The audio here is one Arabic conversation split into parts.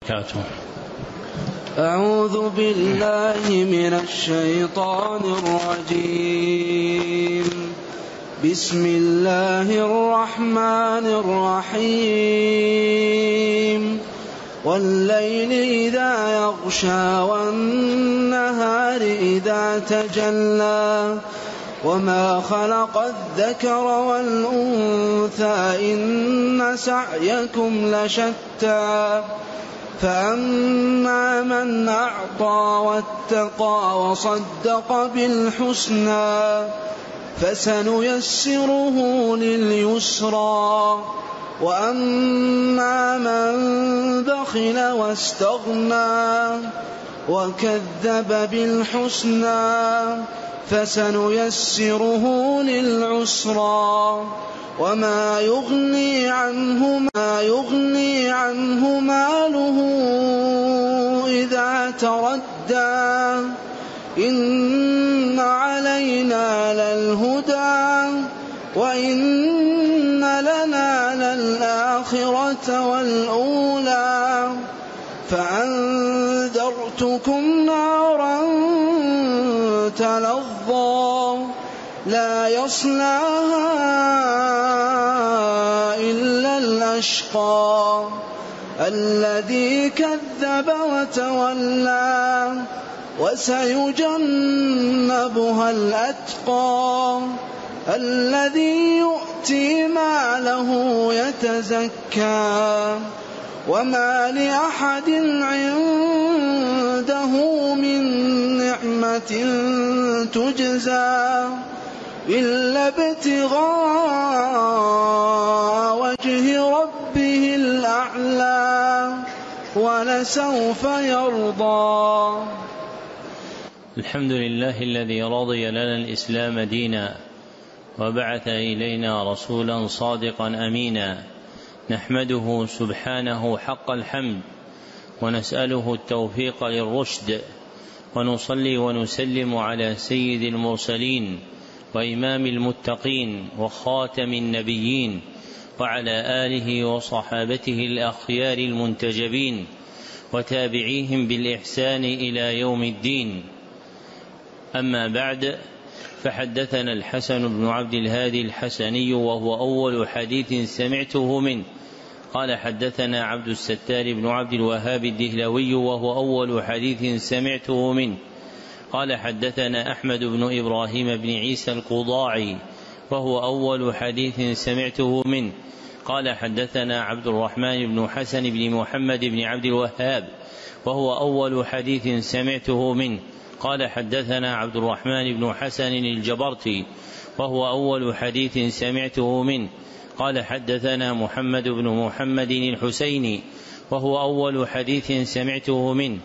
أعوذ بالله من الشيطان الرجيم. بسم الله الرحمن الرحيم. والليل إذا يغشى والنهار إذا تجلى وما خلق الذكر والأنثى إن سعيكم لشتى فأما من أعطى واتقى وصدق بالحسنى فسنيسره لليسرى وأما من بخل واستغنى وكذب بالحسنى فسنيسره للعسرى وما يغني عنه ماله إذا تردى إن علينا للهدى وإن لنا للآخرة والأولى فأنذرتكم نارا تلظى لا يصلاها إلا الأشقى الذي كذب وتولى وسيجنبها الأتقى الذي يؤتي ماله يتزكى وما لأحد عنده من نعمة تجزى إلا ابتغاء وجه ربه الأعلى ولسوف يرضى. الحمد لله الذي رضي لنا الإسلام دينا وبعث إلينا رسولا صادقا أمينا نحمده سبحانه حق الحمد ونسأله التوفيق للرشد ونصلي ونسلم على سيد المرسلين وإمام المتقين وخاتم النبيين وعلى آله وصحابته الأخيار المنتجبين وتابعيهم بالإحسان إلى يوم الدين. أما بعد، فحدثنا الحسن بن عبد الهادي الحسني وهو أول حديث سمعته منه قال حدثنا عبد الستار بن عبد الوهاب الدهلوي وهو أول حديث سمعته منه قال حدثنا أحمد بن إبراهيم بن عيسى القضاعي وهو أول حديث سمعته منه قال حدثنا عبد الرحمن بن حسن بن محمد بن عبد الوهاب وهو أول حديث سمعته منه قال حدثنا عبد الرحمن بن حسن الجبرتي وهو أول حديث سمعته منه قال حدثنا محمد بن محمد الحسيني وهو أول حديث سمعته منه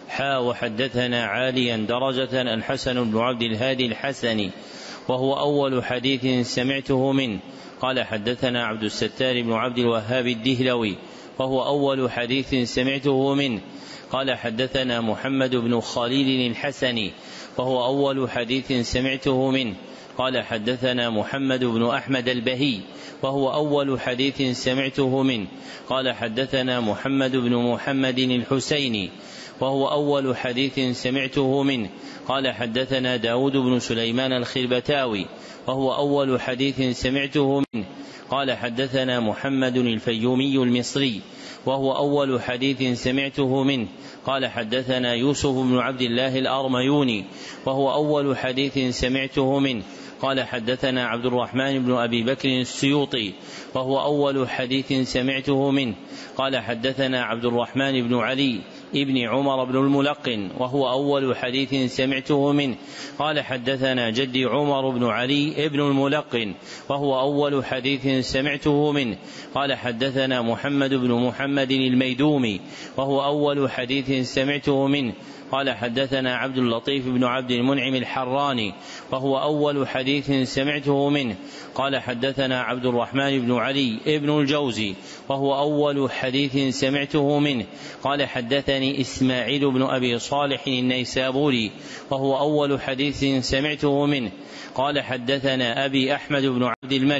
وحدثنا عاليا درجة الحسن بن عبد الهادي الحسني وهو أول حديث سمعته منه قال حدثنا عبد الستار بن عبد الوهاب الدهلوي وهو أول حديث سمعته منه قال حدثنا محمد بن خليل الحسني وهو أول حديث سمعته منه قال حدثنا محمد بن أحمد البهي وهو أول حديث سمعته منه قال حدثنا محمد بن محمد الحسيني وهو أول حديث سمعته منه قال حدثنا داود بن سليمان الخربتاوي وهو أول حديث سمعته منه قال حدثنا محمد الفيومي المصري وهو أول حديث سمعته منه قال حدثنا يوسف بن عبد الله الأرميوني وهو أول حديث سمعته منه قال حدثنا عبد الرحمن بن أبي بكر السيوطي وهو أول حديث سمعته منه قال حدثنا عبد الرحمن بن علي ابن عمر بن الملقن وهو أول حديث سمعته منه قال حدثنا جدي عمر بن علي ابن الملقن وهو أول حديث سمعته منه قال حدثنا محمد بن محمد الميدومي وهو أول حديث سمعته منه قال حدثنا عبد اللطيف بن عبد المنعم الحراني وهو أول حديث سمعته منه قال حدثنا عبد الرحمن بن علي ابن الجوزي وهو أول حديث سمعته منه قال حدثني إسماعيل بن أبي صالح النيسابوري وهو أول حديث سمعته منه قال حدثنا أبي أحمد بن عبد الملك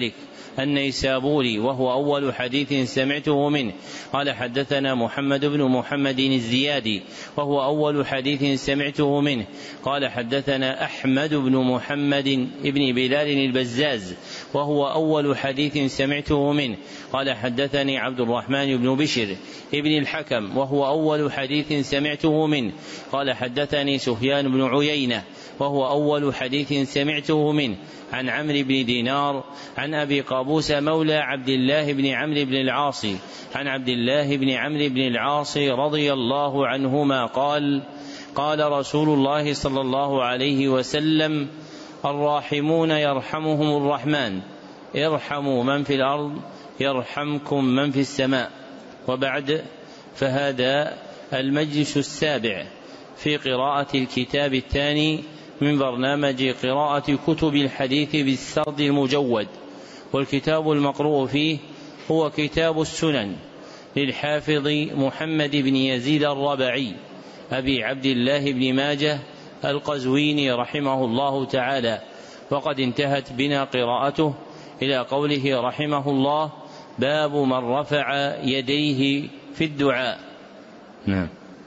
النيسابوري وهو أول حديث سمعته منه قال حدثنا محمد بن محمد الزيادي وهو أول حديث سمعته منه قال حدثنا أحمد بن محمد بن بلال البزاز وهو أول حديث سمعته منه قال حدثني عبد الرحمن بن بشر ابن الحكم وهو أول حديث سمعته منه قال حدثني سفيان بن عيينة وهو أول حديث سمعته منه عن عمرو بن دينار عن أبي قابوس مولى عبد الله بن عمرو بن العاص عن عبد الله بن عمرو بن العاص رضي الله عنهما قال قال رسول الله صلى الله عليه وسلم الراحمون يرحمهم الرحمن ارحموا من في الأرض يرحمكم من في السماء. وبعد، فهذا المجلس السابع في قراءة الكتاب الثاني من برنامج قراءة كتب الحديث بالسرد المجود، والكتاب المقروء فيه هو كتاب السنن للحافظ محمد بن يزيد الربعي أبي عبد الله بن ماجه القزويني رحمه الله تعالى، وقد انتهت بنا قراءته إلى قوله رحمه الله باب من رفع يديه في الدعاء. نعم.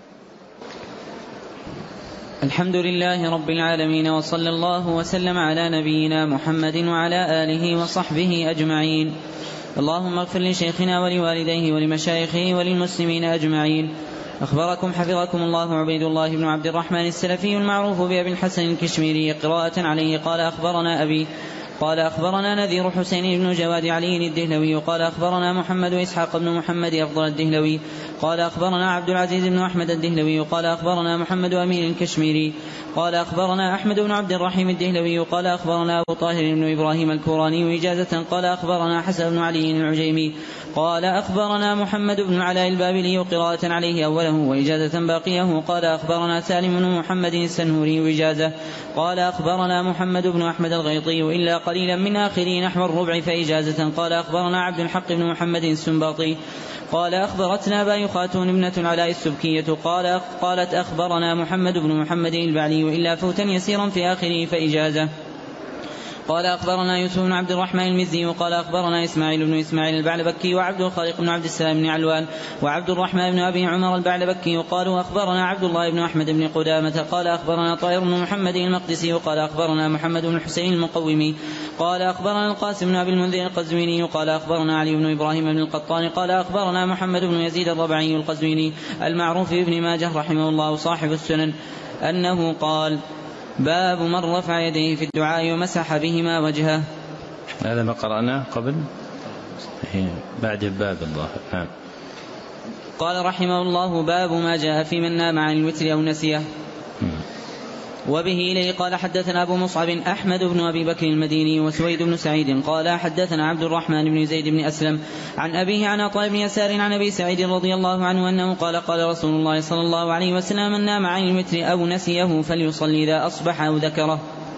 الحمد لله رب العالمين، وصلى الله وسلم على نبينا محمد وعلى آله وصحبه أجمعين. اللهم اغفر لشيخنا ولوالديه ولمشايخه وللمسلمين أجمعين. أخبركم حفظكم الله عبيد الله بن عبد الرحمن السلفي المعروف بأبي الحسن الكشميري قراءة عليه قال أخبرنا أبي قال أخبرنا نذير حسين بن جواد علي الدهلوي قال أخبرنا محمد إسحاق بن محمد أفضل الدهلوي قال أخبرنا عبد العزيز بن أحمد الدهلوي قال أخبرنا محمد أمين الكشميري قال أخبرنا أحمد بن عبد الرحيم الدهلوي قال أخبرنا أبو طاهر بن إبراهيم الكوراني إجازة قال أخبرنا حسن بن علي العجيمي قال أخبرنا محمد بن علاء البابلي قراءة عليه أوله وإجازة باقيه قال أخبرنا سالم بن محمد السنهوري إجازة قال أخبرنا محمد بن أحمد الغيطي إلا قليلا من آخره نحو الربع فإجازة قال أخبرنا عبد الحق بن محمد السنباطي قال أخبرتنا باي خاتون ابنة العلاء السبكية قالت أخبرنا محمد بن محمد البعلي إلا فوتا يسيرا في آخره فإجازة قال أخبرنا يوسف بن عبد الرحمن المزي وقال أخبرنا إسماعيل بن إسماعيل البعلبكي وعبد الخالق بن عبد السلام بن علوان وعبد الرحمن بن أبي عمر البعلبكي وقالوا أخبرنا عبد الله بن أحمد بن قدامة قال أخبرنا طائر بن محمد المقدسي وقال أخبرنا محمد بن الحسين المقومي قال أخبرنا القاسم بن أبي المنذر القزويني وقال أخبرنا علي بن إبراهيم بن القطان قال أخبرنا محمد بن يزيد الربعي القزويني المعروف بابن ماجه رحمه الله صاحب السنن أنه قال باب من رفع يديه في الدعاء ومسح بهما وجهه. هذا ما قرأناه قبل بعد باب الله. قال رحمه الله باب ما جاء في من نام عن الوتر أو نسيه. وبه إليه قال حدثنا أبو مصعب أحمد بن أبي بكر المديني وسويد بن سعيد قال حدثنا عبد الرحمن بن زيد بن أسلم عن أبيه عن عطاء بن يسار عن أبي سعيد رضي الله عنه أنه قال قال رسول الله صلى الله عليه وسلم من نام عن الوتر أو نسيه فليصلي إذا أصبح أو ذكره.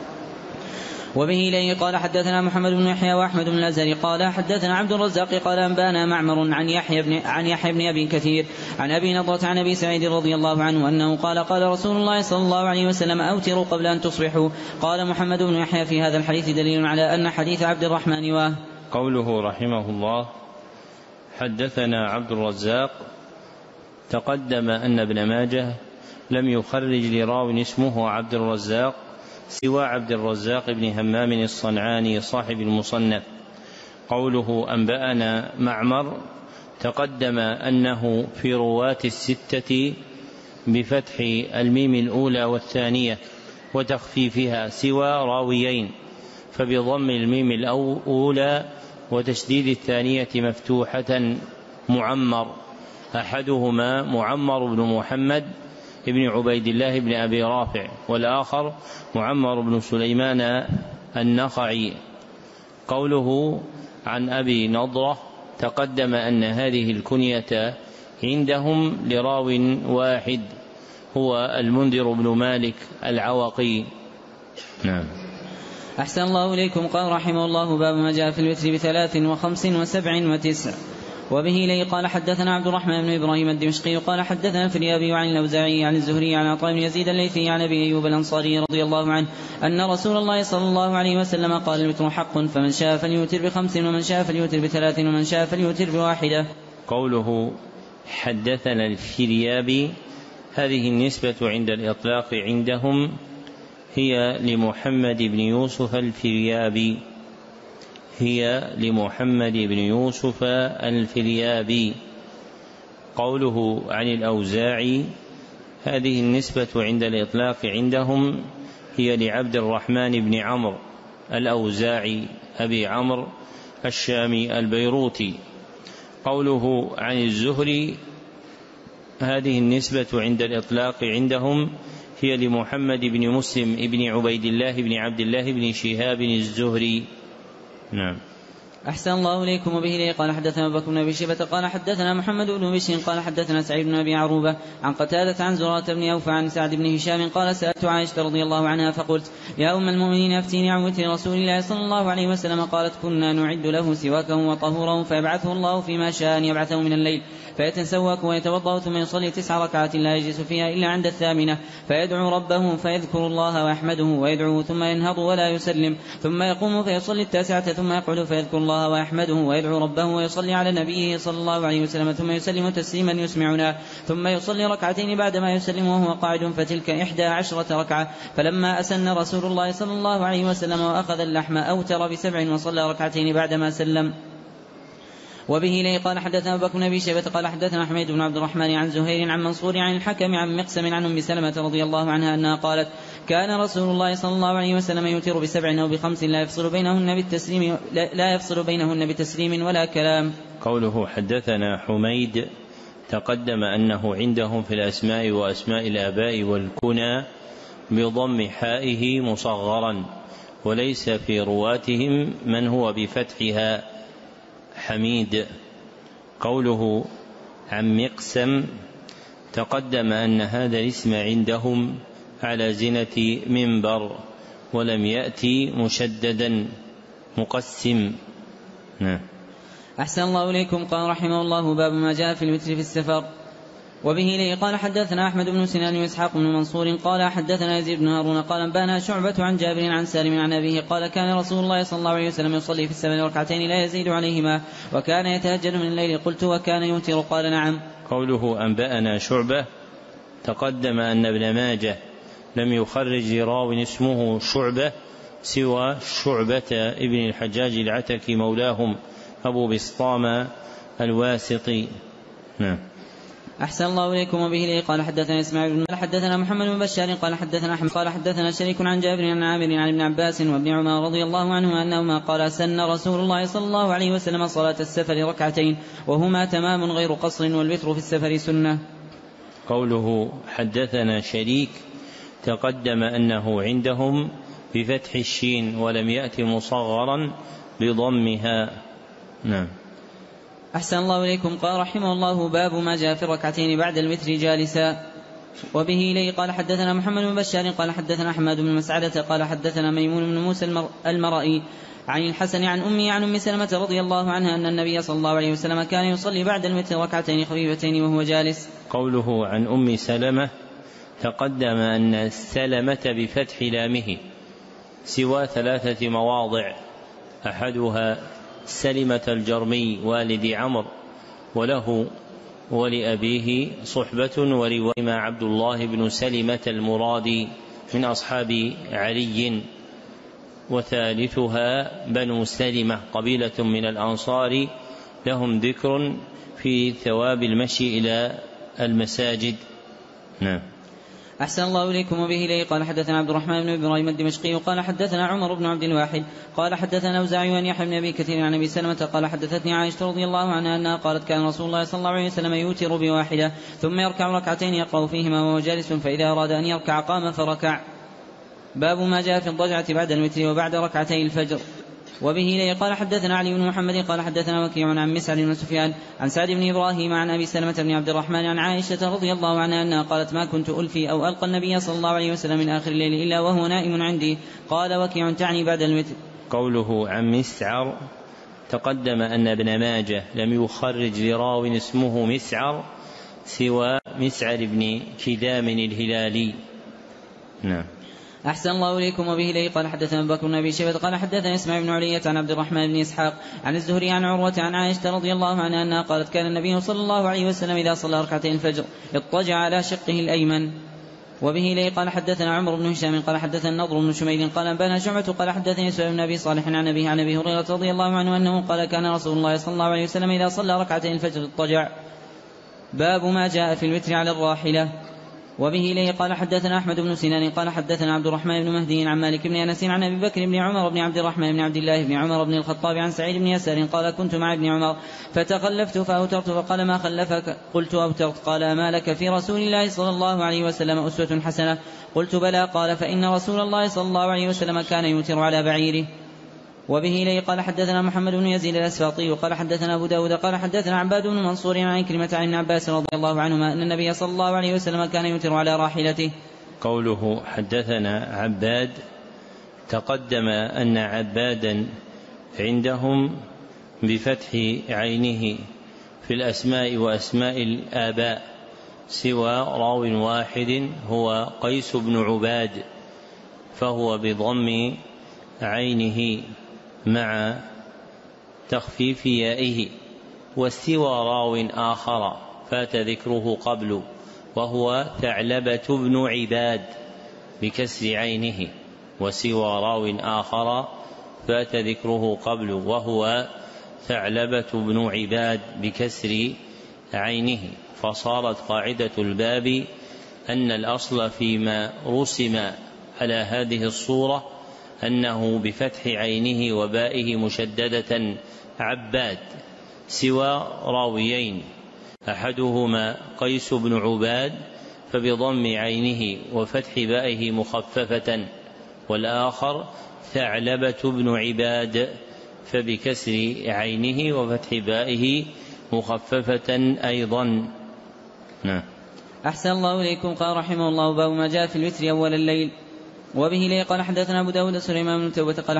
وبه إليه قال حدثنا محمد بن يحيى وأحمد بن الأزهري قال حدثنا عبد الرزاق قال أنبانا معمر عن يحيى بن أبي كثير عن أبي نضرة عن أبي سعيد رضي الله عنه أنه قال قال رسول الله صلى الله عليه وسلم أوتروا قبل أن تصبحوا. قال محمد بن يحيى في هذا الحديث دليل على أن حديث عبد الرحمن قوله رحمه الله حدثنا عبد الرزاق، تقدم أن ابن ماجه لم يخرج لراو اسمه عبد الرزاق سوى عبد الرزاق بن همام الصنعاني صاحب المصنف. قوله أنبأنا معمر تقدم أنه في رواة الستة بفتح الميم الأولى والثانية وتخفيفها سوى راويين، فبضم الميم الأولى وتشديد الثانية مفتوحة معمر، أحدهما معمر بن محمد ابن عبيد الله بن أبي رافع والآخر معمر بن سليمان النخعي. قوله عن أبي نضرة تقدم أن هذه الكنية عندهم لراو واحد هو المنذر بن مالك العوقي. نعم. أحسن الله إليكم. قال رحمه الله باب ما جاء في الوتر ب3 و5 و7 و9. وبه إليه قال حدثنا عبد الرحمن بن إبراهيم الدمشقي قال حدثنا الفريابي عن الأوزاعي عن الزهري عن عطاء بن يزيد الليثي عن أبي أيوب الأنصاري رضي الله عنه أن رسول الله صلى الله عليه وسلم قال الوتر حق فمن شاء فليوتر ب5 ومن شاء فليوتر ب3 ومن شاء فليوتر ب1. قوله حدثنا الفريابي هذه النسبة عند الإطلاق عندهم هي لمحمد بن يوسف الفريابي، هي لمحمد بن يوسف الفريابي. قوله عن الأوزاعي هذه النسبة عند الإطلاق عندهم هي لعبد الرحمن بن عمرو الأوزاعي أبي عمرو الشامي البيروتي. قوله عن الزهري هذه النسبة عند الإطلاق عندهم هي لمحمد بن مسلم بن عبيد الله بن عبد الله بن شهاب الزهري. نعم. أحسن الله إليكم. وبه إليه قال حدثنا أبو بكر بن أبي شيبة قال حدثنا محمد بن بشر قال حدثنا سعيد بن أبي عروبة عن قتادة عن زرارة بن أوفى عن سعد بن هشام قال سألت عائشة رضي الله عنها فقلت يا أم المؤمنين أفتيني عن وتر رسول الله صلى الله عليه وسلم. قالت كنا نعد له سواكه وطهوره فيبعثه الله فيما شاء أن يبعثه من الليل فيتسوك ويتوضأ ثم يصلي 9 ركعات لا يجلس فيها إلا عند 8 فيدعو ربه فيذكر الله ويحمده ويدعو ثم ينهض ولا يسلم ثم يقوم فيصلي 9 ثم يقعد فيذكر الله ويحمده ويدعو ربه ويصلي على نبيه صلى الله عليه وسلم ثم يسلم تسليما يسمعنا ثم يصلي 2 بعدما يسلم وهو قاعد فتلك 11 ركعة. فلما أسن رسول الله صلى الله عليه وسلم وأخذ اللحم أوتر ب7 وصلى 2 بعدما سلم. وبه إليه قال حدثنا أبو بكر بن أبي شيبة قال حدثنا حميد بن عبد الرحمن عن زهير عن منصور عن الحكم عن مقسم عن أم سلمة رضي الله عنها أنها قالت كان رسول الله صلى الله عليه وسلم يوتر ب7 أو ب5 لا يفصل بينهن بتسليم ولا كلام. قوله حدثنا حميد تقدم أنه عندهم في الأسماء وأسماء الآباء والكنى بضم حائه مصغرا وليس في رواتهم من هو بفتحها حميد. قوله عن مقسم تقدم أن هذا الاسم عندهم على زنة منبر ولم يأتي مشددا مقسم. أحسن الله إليكم. قال رحمه الله باب ما جاء في الوتر في السفر. وبه إليه قال حدثنا أحمد بن سنان وإسحاق بن منصور قال حدثنا يزيد بن هارون قال أنبانا شعبة عن جابر عن سالم عن أبيه قال كان رسول الله صلى الله عليه وسلم يصلي في 7 ركعتين لا يزيد عليهما وكان يتهجد من الليل. قلت وكان يوتر قال نعم. قوله أنبانا شعبة تقدم أن ابن ماجه لم يخرج راو اسمه شعبة سوى شعبة ابن الحجاج العتكي مولاهم أبو بسطام الواسطي. نعم. أحسن الله إليكم. وبه إليه قال حدثنا إسماعيل قال حدثنا محمد بن بشار قال حدثنا أحمد قال حدثنا شريك عن جابر عن عامر عن ابن عباس وابن عمر رضي الله عنهما أنهما قال سن رسول الله صلى الله عليه وسلم صلاة السفر 2 وهما تمام غير قصر والوتر في السفر سنة. قوله حدثنا شريك تقدم أنه عندهم بفتح الشين ولم يأت مصغرا بضمها. نعم. أحسن الله إليكم. قال رحمه الله باب ما جاء في 2 بعد الوتر جالسا. وبه إليه قال حدثنا محمد بن بشار قال حدثنا أحمد بن مسعدة قال حدثنا ميمون بن موسى المرئي عن الحسن عن أمي عن أم سلمة رضي الله عنها أن النبي صلى الله عليه وسلم كان يصلي بعد الوتر 2 خفيفتين وهو جالس. قوله عن أم سلمة تقدم أن السلمة بفتح لامه سوى 3 مواضع أحدها سلمة الجرمي والد عمرو وله ولأبيه صحبة ورواية عبد الله بن سلمة المرادي من أصحاب علي وثالثها بنو سلمة قبيلة من الأنصار لهم ذكر في ثواب المشي إلى المساجد. نعم. أحسن الله إليكم. وبه إليه قال حدثنا عبد الرحمن بن إبراهيم الدمشقي قال حدثنا عمر بن عبد الواحد قال حدثنا أوزاعي عن يحيى بن أبي كثير عن أبي سلمة قال حدثتني عائشة رضي الله عنها أنها قالت كان رسول الله صلى الله عليه وسلم يوتر ب1 ثم يركع 2 يقرأ فيهما وهو جالس فإذا أراد أن يركع قام فركع. باب ما جاء في الضجعة بعد الوتر وبعد 2 الفجر. وبه إليه قال حدثنا علي بن محمد قال حدثنا وكيع عن مسعد بن سفيان عن سعد بن إبراهيم عن أبي سلمة بن عبد الرحمن عن عائشة رضي الله عنها أنها قالت ما كنت ألفي أو ألقى النبي صلى الله عليه وسلم من آخر الليل إلا وهو نائم عندي. قال وكيع تعني بعد الوتر. قوله عن مسعر تقدم أن ابن ماجه لم يخرج لراو اسمه مسعر سوى مسعر بن كدام الهلالي. نعم. أحسن الله إليكم. وبه لي قال حدثنا أبو بكر بن أبي شيبة قال حدثنا إسماعيل بن علية عن عبد الرحمن بن إسحاق عن الزهري عن عروة عن عائشة رضي الله عنها أنها قالت كان النبي صلى الله عليه وسلم إذا صلى ركعتين الفجر اضطجع على شقه الأيمن. وبه لي قال حدثنا عمرو بن هشام قال حدثنا النضر بن شميل قال أنبانا شعبة قال حدثني سعيد بن أبي صالح عن أبيه عن أبي هريرة رضي الله عنه أنه قال كان رسول الله صلى الله عليه وسلم إذا صلى ركعتين الفجر اضطجع. باب ما جاء في الوتر على الراحلة. وبه إليه قال حدثنا أحمد بن سنان قال حدثنا عبد الرحمن بن مهدي عن مالك بن أنس عن أبي بكر بن عمر بن عبد الرحمن بن عبد الله بن عمر بن الخطاب عن سعيد بن يسار قال كنت مع ابن عمر فتخلفت فأوترت فقال ما خلفك؟ قلت أوترت. قال ما لك في رسول الله صلى الله عليه وسلم أسوة حسنة؟ قلت بلى. قال فإن رسول الله صلى الله عليه وسلم كان يوتر على بعيره. وبه إليه قال حدثنا محمد بن يزيد الأسفاطي قال حدثنا أبو داود قال حدثنا عباد بن منصور عن كلمة عن ابن عباس رضي الله عنهما أن النبي صلى الله عليه وسلم كان يوتر على راحلته. قوله حدثنا عباد تقدم أن عبادا عندهم بفتح عينه في الأسماء وأسماء الآباء سوى راو واحد هو قيس بن عباد فهو بضم عينه مع تخفيف يائه. والسوى راو آخر فات ذكره قبل وهو ثعلبة بن عباد بكسر عينه. وسوى راو آخر فات ذكره قبل وهو ثعلبة بن عباد بكسر عينه. فصارت قاعدة الباب أن الأصل فيما رسم على هذه الصورة أنه بفتح عينه وبائه مشددة عباد سوى راويين أحدهما قيس بن عباد فبضم عينه وفتح بائه مخففة والآخر ثعلبة بن عباد فبكسر عينه وفتح بائه مخففة أيضا. نعم. أحسن الله إليكم. قال رحمه الله باب ما جاء في الوتر أول الليل. وبه لي قال حدثنا أبو داود سليمان بن توبة قال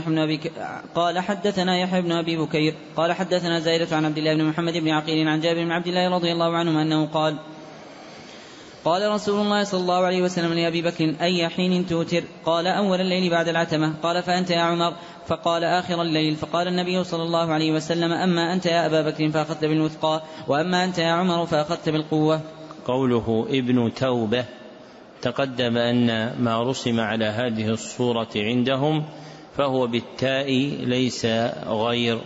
حدثنا يحيى بن أبي بكير قال حدثنا زائدة عن عبد الله بن محمد بن عقيل عن جابر بن عبد الله رضي الله عنهما أنه قال رسول الله صلى الله عليه وسلم لأبي بكر أي حين توتر؟ قال أول الليل بعد العتمة. قال فأنت يا عمر؟ فقال آخر الليل. فقال النبي صلى الله عليه وسلم أما أنت يا أبا بكر فأخذت بالوثقى وأما أنت يا عمر فأخذت بالقوة. قوله ابن توبة تقدم أن ما رسم على هذه الصورة عندهم فهو بالتاء ليس غير.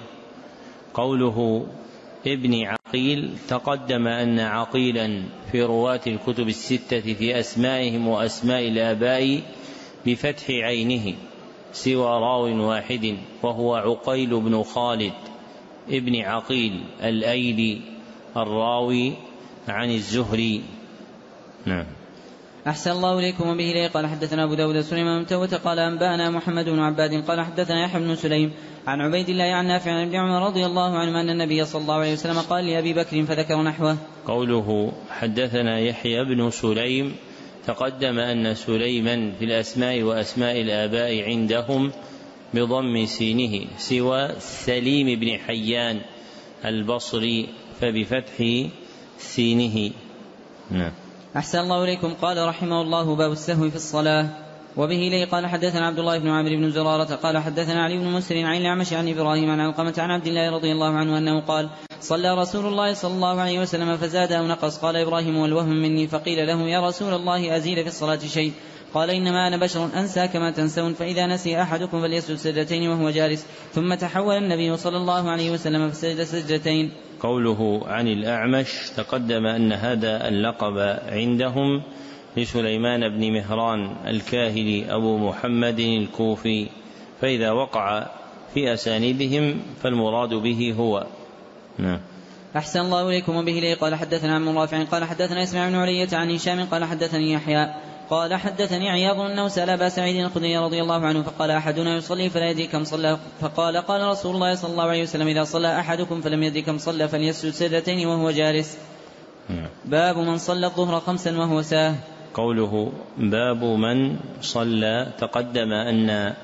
قوله ابن عقيل تقدم أن عقيلا في رواة الكتب الستة في أسمائهم وأسماء الآباء بفتح عينه سوى راو واحد وهو عقيل بن خالد ابن عقيل الأيلي الراوي عن الزهري. نعم. أحسن الله إليكم. وبه لي قال حدثنا أبو داود سليمان بن توبة قال أنبأنا محمد بن عباد قال حدثنا يحيى بن سليم عن عبيد الله عن نافع عن ابن عمر رضي الله عنه أن النبي صلى الله عليه وسلم قال لأبي بكر فذكر نحوه. قوله حدثنا يحيى بن سليم تقدم أن سليما في الأسماء وأسماء الآباء عندهم بضم سينه سوى سليم بن حيان البصري فبفتح سينه. نعم. أحسن الله إليكم. قال رحمه الله باب السهو في الصلاة. وبه لي قال حدثنا عبد الله بن عمرو بن زرارة قال حدثنا علي بن مسر عن الأعمش عن إبراهيم عن علقمة عن عبد الله رضي الله عنه أنه قال صلى رسول الله صلى الله عليه وسلم فزاد أو نقص. قال إبراهيم والوهم مني. فقيل له يا رسول الله أزيد في الصلاة شيء؟ قال إنما أنا بشر أنسى كما تنسون فإذا نسي أحدكم فليسجد سجدتين وهو جالس. ثم تحول النبي صلى الله عليه وسلم فسجد سجدتين. قوله عن الأعمش تقدم أن هذا اللقب عندهم لسليمان بن مهران الكاهلي أبو محمد الكوفي فإذا وقع في أسانيدهم فالمراد به هو. نعم. أحسن الله إليكم. وبه لي قال حدثنا عن رافع قال حدثنا إسماعيل بن علية عن هشام قال حدثني يحيى قال حدثني عياض أنه سأل أبا سعيد الخدري رضي الله عنه فقال أحدنا يصلي فلا يدري كم صلى قال رسول الله صلى الله عليه وسلم إذا صلى أحدكم فلم يدري كم صلى فليسجد سجدتين وهو جالس. باب من صلى الظهر 5 وهو ساه. قوله باب من صلى تقدم أن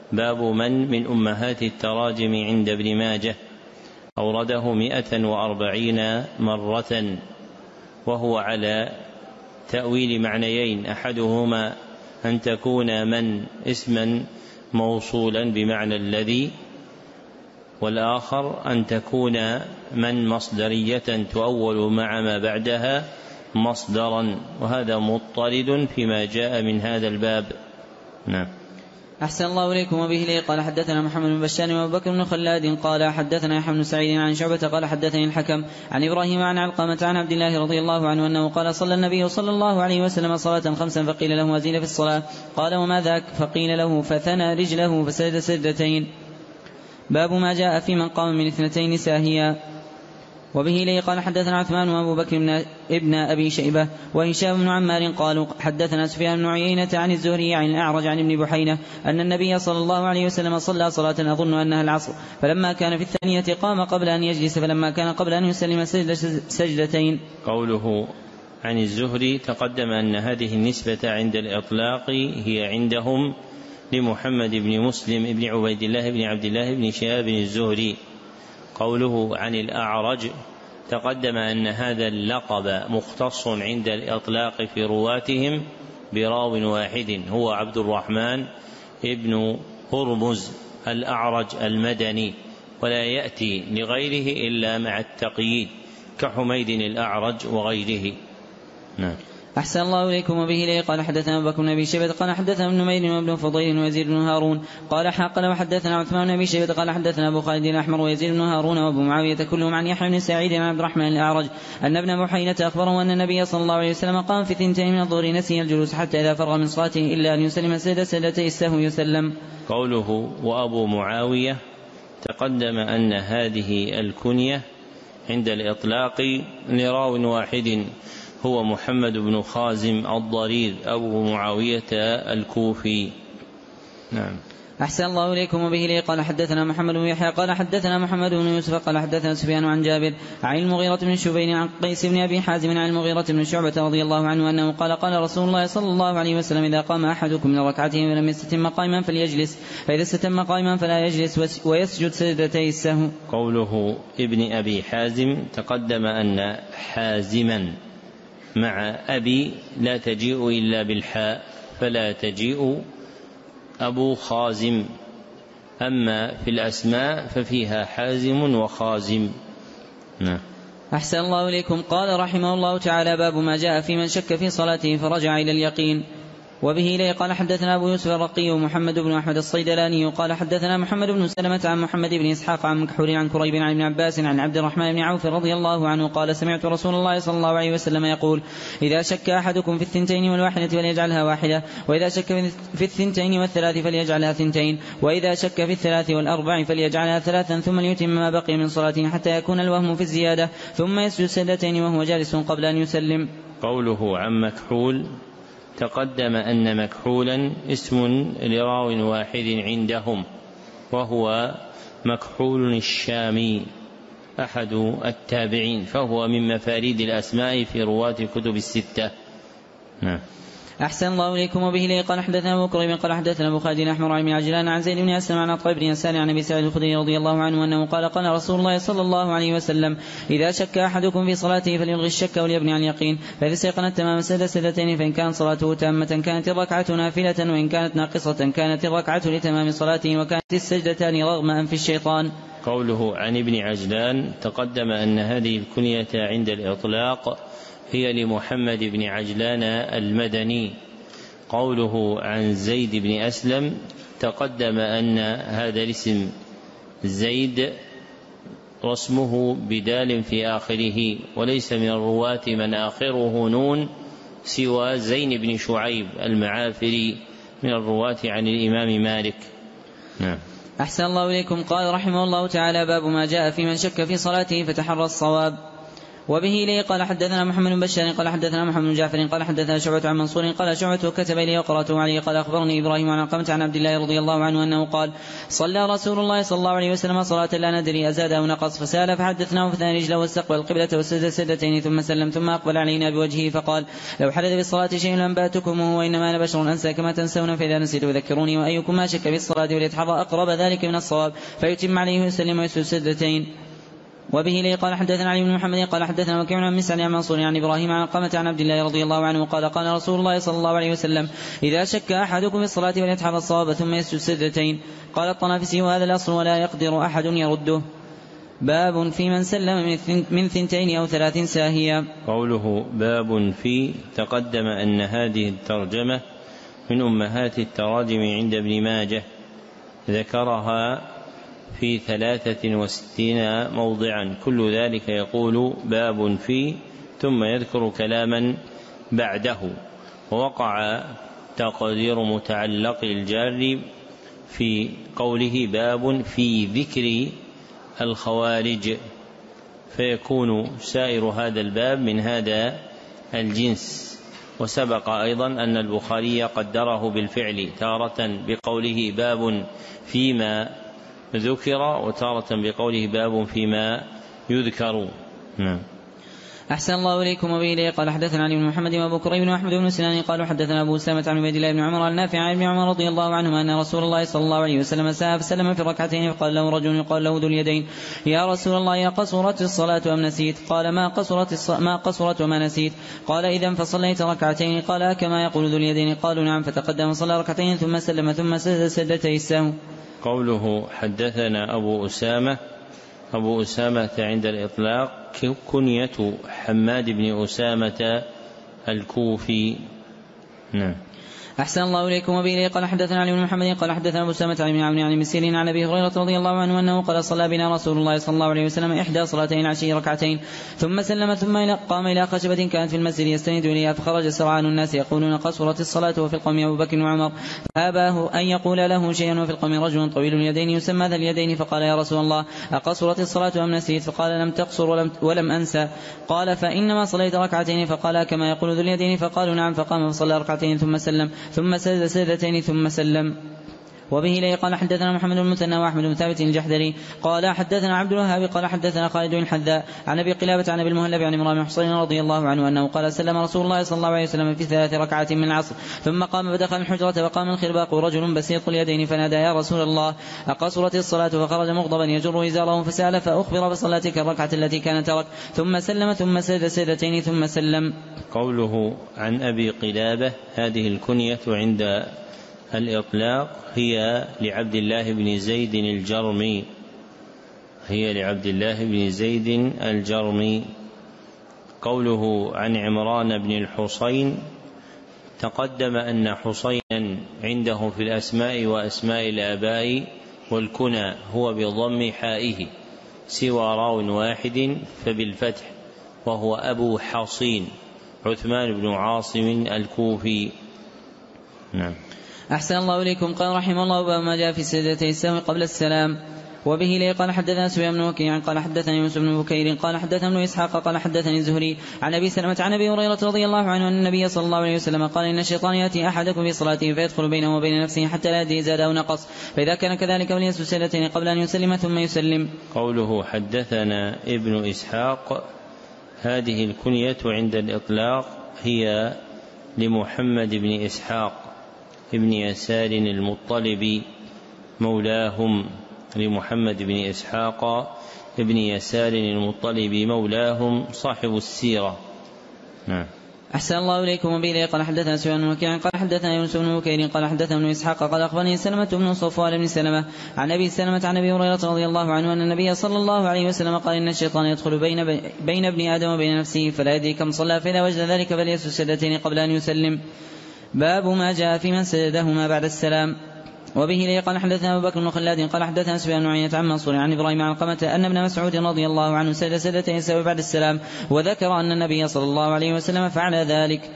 باب من أمهات التراجم عند ابن ماجه أورده 140 مرة، وهو على تأويل معنيين: أحدهما أن تكون من اسما موصولا بمعنى الذي، والآخر أن تكون من مصدرية تؤول مع ما بعدها مصدرا، وهذا مضطرد فيما جاء من هذا الباب. نعم. أحسن الله إليكم. وبه لي قال حدثنا محمد بن بشار وأبو بكر بن خلاد قال حدثنا يحيى بن سعيد عن شعبة قال حدثني الحكم عن إبراهيم عن علقمة عن عبد الله رضي الله عنه أنه قال: صلى النبي صلى الله عليه وسلم صلاة 5 فقيل له: أزيد في الصلاة؟ قال: وما ذاك؟ فقيل له: فثنى رجله فسجد سجدتين. باب ما جاء في من قام من 2 ساهيا. وبه لي قال حدثنا عثمان وأبو بكر ابن أبي شيبة وهشام بن عمار قالوا حدثنا سفيان بن عيينة عن الزهري عن الأعرج عن ابن بحينة أن النبي صلى الله عليه وسلم صلى صلاة أظن أنها العصر، فلما كان في الثانية قام قبل أن يجلس، فلما كان قبل أن يسلم سجدتين. قوله عن الزهري تقدم أن هذه النسبة عند الإطلاق هي عندهم لمحمد بن مسلم بن عبيد الله بن عبد الله بن شهاب الزهري. قوله عن الأعرج تقدم أن هذا اللقب مختص عند الإطلاق في رواتهم براو واحد هو عبد الرحمن ابن هرمز الأعرج المدني، ولا يأتي لغيره إلا مع التقييد كحميد الأعرج وغيره. نعم. أحسن الله إليكم. وبه لي قال حدثنا أبو بكر بن أبي شيبة قال حدثنا ابن نمير وابن فضيل ويزيد بن هارون قال حاقل وحدثنا عثمان بن أبي شيبة قال حدثنا أبو خالد الأحمر ويزيد بن هارون وأبو معاوية كلهم عن يحيى بن سعيد عن عبد الرحمن الأعرج أن ابن بحينة أخبره أن النبي صلى الله عليه وسلم قام في 2 من الظهر نسي الجلوس حتى إذا فرغ من صلاته إلا أن يسلم سجدتي السهو يسلم. قوله وأبو معاوية تقدم أن هذه الكنية عند الإطلاق لراو واحد هو محمد بن خازم الضرير أبو معاوية الكوفي. نعم. أحسن الله إليكم. وبه لي قال حدثنا محمد بن يحيى قال حدثنا محمد بن يوسف قال حدثنا سفيان عن جابر عن المغيرة بن شبين عن قيس بن أبي حازم عن المغيرة بن شعبة رضي الله عنه أنه قال قال رسول الله صلى الله عليه وسلم: إذا قام أحدكم من ركعته ولم يستتم قائما فليجلس، فإذا استتم قائما فلا يجلس ويسجد سجدتي السهو. قوله ابن أبي حازم تقدم أن حازما مع أبي لا تجيء إلا بالحاء، فلا تجيء أبو خازم. أما في الأسماء ففيها حازم وخازم. نعم. أحسن الله إليكم. قال رحمه الله تعالى: باب ما جاء في من شك في صلاته فرجع إلى اليقين. وبه إليه قال حدثنا أبو يوسف الرقي ومحمد بن أحمد الصيدلاني قال حدثنا محمد بن سلمة عن محمد بن إسحاق عن مكحول عن كريب عن ابن عباس عن عبد الرحمن بن عوف رضي الله عنه قال: سمعت رسول الله صلى الله عليه وسلم يقول: إذا شك أحدكم في 2 والواحدة فليجعلها واحدة، وإذا شك في 2 والثلاث فليجعلها 2، وإذا شك في 3 والأربع فليجعلها 3، ثم ليتم ما بقي من صلاته حتى يكون الوهم في الزيادة، ثم يسجد سجدتين وهو جالس قبل أن يسلم. قوله عن مكحول تقدم أن مكحولا اسم لراو واحد عندهم وهو مكحول الشامي أحد التابعين، فهو من مفاريد الأسماء في رواة كتب 6. نعم. أحسن الله إليكم. وبه لي قال حدثنا أبو كريم قال حدثنا أبو خالد الأحمر عن عجلان عن زيد بن أسلم عن عطاء بن يسار عن أبي سعيد الخدري رضي الله عنه أنه قال: قال رسول الله صلى الله عليه وسلم: إذا شك أحدكم في صلاته فليلغي الشك وليبني عن اليقين، فإذا استيقن تمام سجد سجدتين، فإن كانت صلاته تامة كانت الركعة نافلة، وإن كانت ناقصة كانت الركعة لتمام صلاته، وكانت السجدتان رغم أنف الشيطان. قوله عن ابن عجلان تقدم أن هذه الكنية عند الإطلاق هي لمحمد بن عجلان المدني. قوله عن زيد بن أسلم تقدم أن هذا الاسم زيد رسمه بدال في آخره، وليس من الرواة من آخره نون سوى زين بن شعيب المعافري من الرواة عن الإمام مالك. نعم. أحسن الله إليكم. قال رحمه الله تعالى: باب ما جاء في من شك في صلاته فتحرى الصواب. وبه إليه قال حدثنا محمد بن بشار قال حدثنا محمد بن جعفر قال حدثنا شعبة عن منصور قال شعبة كتب إليه وقرأته عليه قال أخبرني إبراهيم عن علقمة عن عبد الله رضي الله عنه أنه قال صلى رسول الله صلى الله عليه وسلم صلاة لا ندري أزاد أو نقص فسأل فحدثناه فثنى رجله واستقبل القبلة وسجد سجدتين ثم سلم ثم أقبل علينا بوجهه فقال لو حدث بالصلاة شيء لأنبأتكمه وإنما أنا بشر أنسى كما تنسون فإذا نسيت ذكروني وأيكم ما شك بالصلاة وليتحرى أقرب ذلك من الصواب فيتم عليه ويسلم ويسجد سجدتين. وبه لي قال حدثنا علي بن محمد قال حدثنا وكيع عن مسعد عن منصور عن إبراهيم عن علقمة عن عبد الله رضي الله عنه قال قال رسول الله صلى الله عليه وسلم إذا شك أحدكم في الصلاة وليتحرى الصواب ثم يسجد سجدتين. قال الطنافسي وهذا الأصل ولا يقدر أحد يرده. باب في من سلم من 2 أو 3 ساهيا. قوله باب في تقدم أن هذه الترجمة من أمهات التراجم عند ابن ماجه ذكرها في 63 موضعا كل ذلك يقول باب في ثم يذكر كلاما بعده ووقع تقدير متعلق الجار في قوله باب في ذكر الخوارج فيكون سائر هذا الباب من هذا الجنس. وسبق أيضا أن البخاري قدره بالفعل تارة بقوله باب فيما ذكر وتارة بقوله باب فيما يذكر. نعم. أحسن الله إليكم. وبه قال حدثنا علي بن محمد وأبو كريب بن أحمد بن سنان قالوا حدثنا أبو أسامة عن عبيد الله بن عمر النافع عن ابن عمر رضي الله عنهما أن رسول الله صلى الله عليه وسلم ساء فسلم في الركعتين فقال له رجل يقال له ذو اليدين يا رسول الله يا قصرت الصلاة أم نسيت؟ قال ما قصرت وما نسيت؟ قال إذن فصليت ركعتين؟ قال كما يقول ذو اليدين؟ قالوا نعم. فتقدم صلى ركعتين ثم سلم ثم سجد سجدتي السهو. قوله حدثنا أبو أسامة عند الإطلاق كنية حماد بن أسامة الكوفي. نعم. أحسن الله إليكم. وبه قال حدثنا علي بن محمد قال حدثنا أبو أسامة عن عمرو عن مسيرين عن أبي هريرة رضي الله عنه أنه قال صلى بنا رسول الله صلى الله عليه وسلم 1 صلاتين العشي ركعتين ثم سلم ثم قام إلى خشبة كانت في المسجد يستند إليها فخرج سرعان الناس يقولون قصرت الصلاة وفي القوم أبو بكر وعمر فأباه أن يقول له شيئا وفي القوم رجل طويل اليدين يسمى ذا اليدين فقال يا رسول الله أقصرت الصلاة أم نسيت؟ فقال لم تقصر ولم أنسى. قال فإنما صليت ركعتين؟ فقال كما يقول ذو اليدين؟ فقالوا نعم. فقام فصلى ركعتين ثم سلم ثم سجد سجدتين ثم سلم. وبه لي قال حدثنا محمد بن المثنى وأحمد بن ثابت الجحدري قال حدثنا عبد الوهاب قال حدثنا خالد بن الحذاء عن أبي قلابة عن أبي المهلب عن عمران بن حصين رضي الله عنه أنه قال سلم رسول الله صلى الله عليه وسلم في 3 ركعات من العصر ثم قام فدخل الحجرة وقام الخرباق رجل بسيط اليدين فنادى يا رسول الله أقصرت الصلاة؟ فخرج مغضبا يجر إزاره فسأل فأخبر بصلاة تلك الركعة التي كان ترك ثم سلم ثم سجد سجدتين ثم سلم. قوله عن أبي قلابة هذه الكنية عند الإطلاق هي لعبد الله بن زيد الجرمي. قوله عن عمران بن الحصين تقدم أن حصينا عنده في الأسماء وأسماء الآباء والكنى هو بضم حائه سوى راو واحد فبالفتح وهو أبو حصين عثمان بن عاصم الكوفي. نعم. أحسن الله إليكم. قال رحمه الله باب ما جاء في سجدتي السهو قبل السلام. وبه لي قال حدثنا سفيان بن وكيع قال حدثني يونس بن بكير قال حدثنا ابن إسحاق قال حدثني الزهري عن أبي سلمة عن أبي هريرة رضي الله عنه أن النبي صلى الله عليه وسلم قال إن الشيطان يأتي أحدكم في صلاته فيدخل بينه وبين نفسه حتى لا يدري زاد أو نقص فإذا كان كذلك فليسجد سجدتين قبل أن يسلم ثم يسلم. قوله حدثنا ابن إسحاق هذه الكنية عند الإطلاق هي لمحمد بن إسحاق ابن يسار المطلبي مولاهم لمحمد بن إسحاق ابن يسار المطلبي مولاهم صاحب السيرة. نعم. أحسن الله إليكم. وبه قال حدثنا سفيان بن وكيع قال حدثنا يونس بن بكير قال حدثنا ابن إسحاق قال أخبرني سلمة بن صفوان بن سلمة عن أبي سلمة عن أبي هريرة رضي الله عنه أن النبي صلى الله عليه وسلم قال إن الشيطان يدخل بين ابن آدم وبين نفسه فلا يدري كم صلى فإذا وجد ذلك فليسجد سجدتين قبل أن يسلم. باب ما جاء في من سجدهما بعد السلام. وبه لي قال حدثنا أبو بكر بن خلاد قال حدثنا سفيان بن عيينة عن منصور عن إبراهيم عن علقمة أن ابن مسعود رضي الله عنه سجد سجدتين سوى بعد السلام وذكر أن النبي صلى الله عليه وسلم فعل ذلك.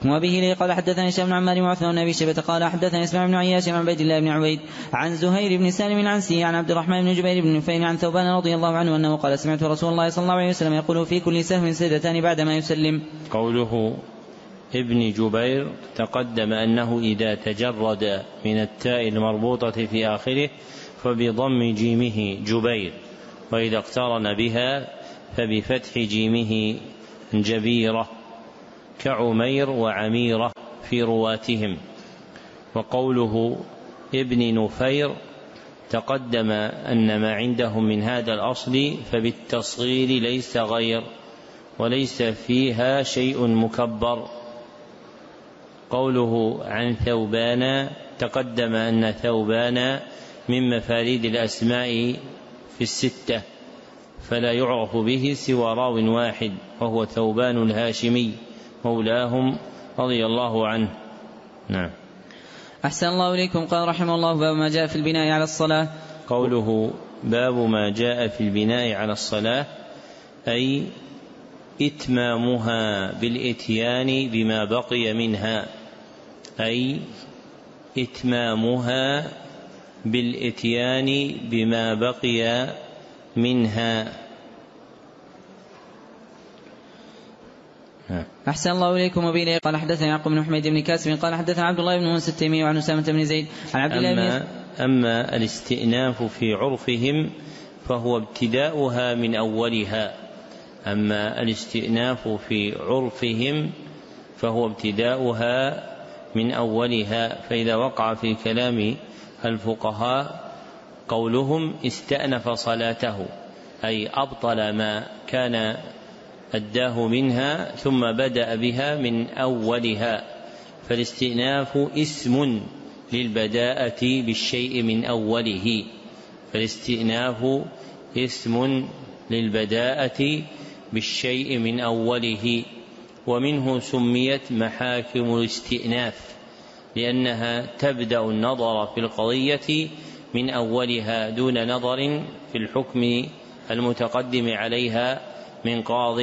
وبه لي قال حدثنا هشام بن عمار وعثمان بن أبي شيبة قال حدثنا اسماعيل بن عياش عن عبيد الله بن عبيد عن زهير بن سالم عن سي عن عبد الرحمن بن جبير بن نفيل عن ثوبان رضي الله عنه أنه قال سمعت رسول الله صلى الله عليه وسلم يقول في كل سهم سجدتان بعدما يسلم. قوله ابن جبير تقدم أنه إذا تجرد من التاء المربوطة في آخره فبضم جيمه جبير، وإذا اقترن بها فبفتح جيمه جبيرة، كعمير وعميرة في رواتهم. وقوله ابن نفير تقدم أن ما عندهم من هذا الأصل فبالتصغير ليس غير، وليس فيها شيء مكبر. قوله عن ثوبان تقدم أن ثوبان من مفاريد الأسماء في الستة، فلا يعرف به سوى راو واحد وهو ثوبان الهاشمي مولاهم رضي الله عنه. نعم. أحسن الله إليكم. قال رحمه الله باب ما جاء في البناء على الصلاة. قوله باب ما جاء في البناء على الصلاة أي إتمامها بالإتيان بما بقي منها، أي إتمامها بالإتيان بما بقي منها. أحسن الله إليكم. وبه قال حدثنا يعقوب بن حميد بن كاسم قال حدثنا عبد الله بن موسى التيمي وعن أسامة بن زيد عن عبد الله أما الاستئناف في عرفهم فهو ابتداؤها من أولها، أما الاستئناف في عرفهم فهو ابتداؤها من أولها. فإذا وقع في كلام الفقهاء قولهم استأنف صلاته، أي أبطل ما كان أداه منها ثم بدأ بها من أولها، فالاستئناف اسم للبداءة بالشيء من أوله، فالاستئناف اسم للبداءة بالشيء من أوله. ومنه سميت محاكم الاستئناف لأنها تبدأ النظر في القضية من أولها دون نظر في الحكم المتقدم عليها من قاض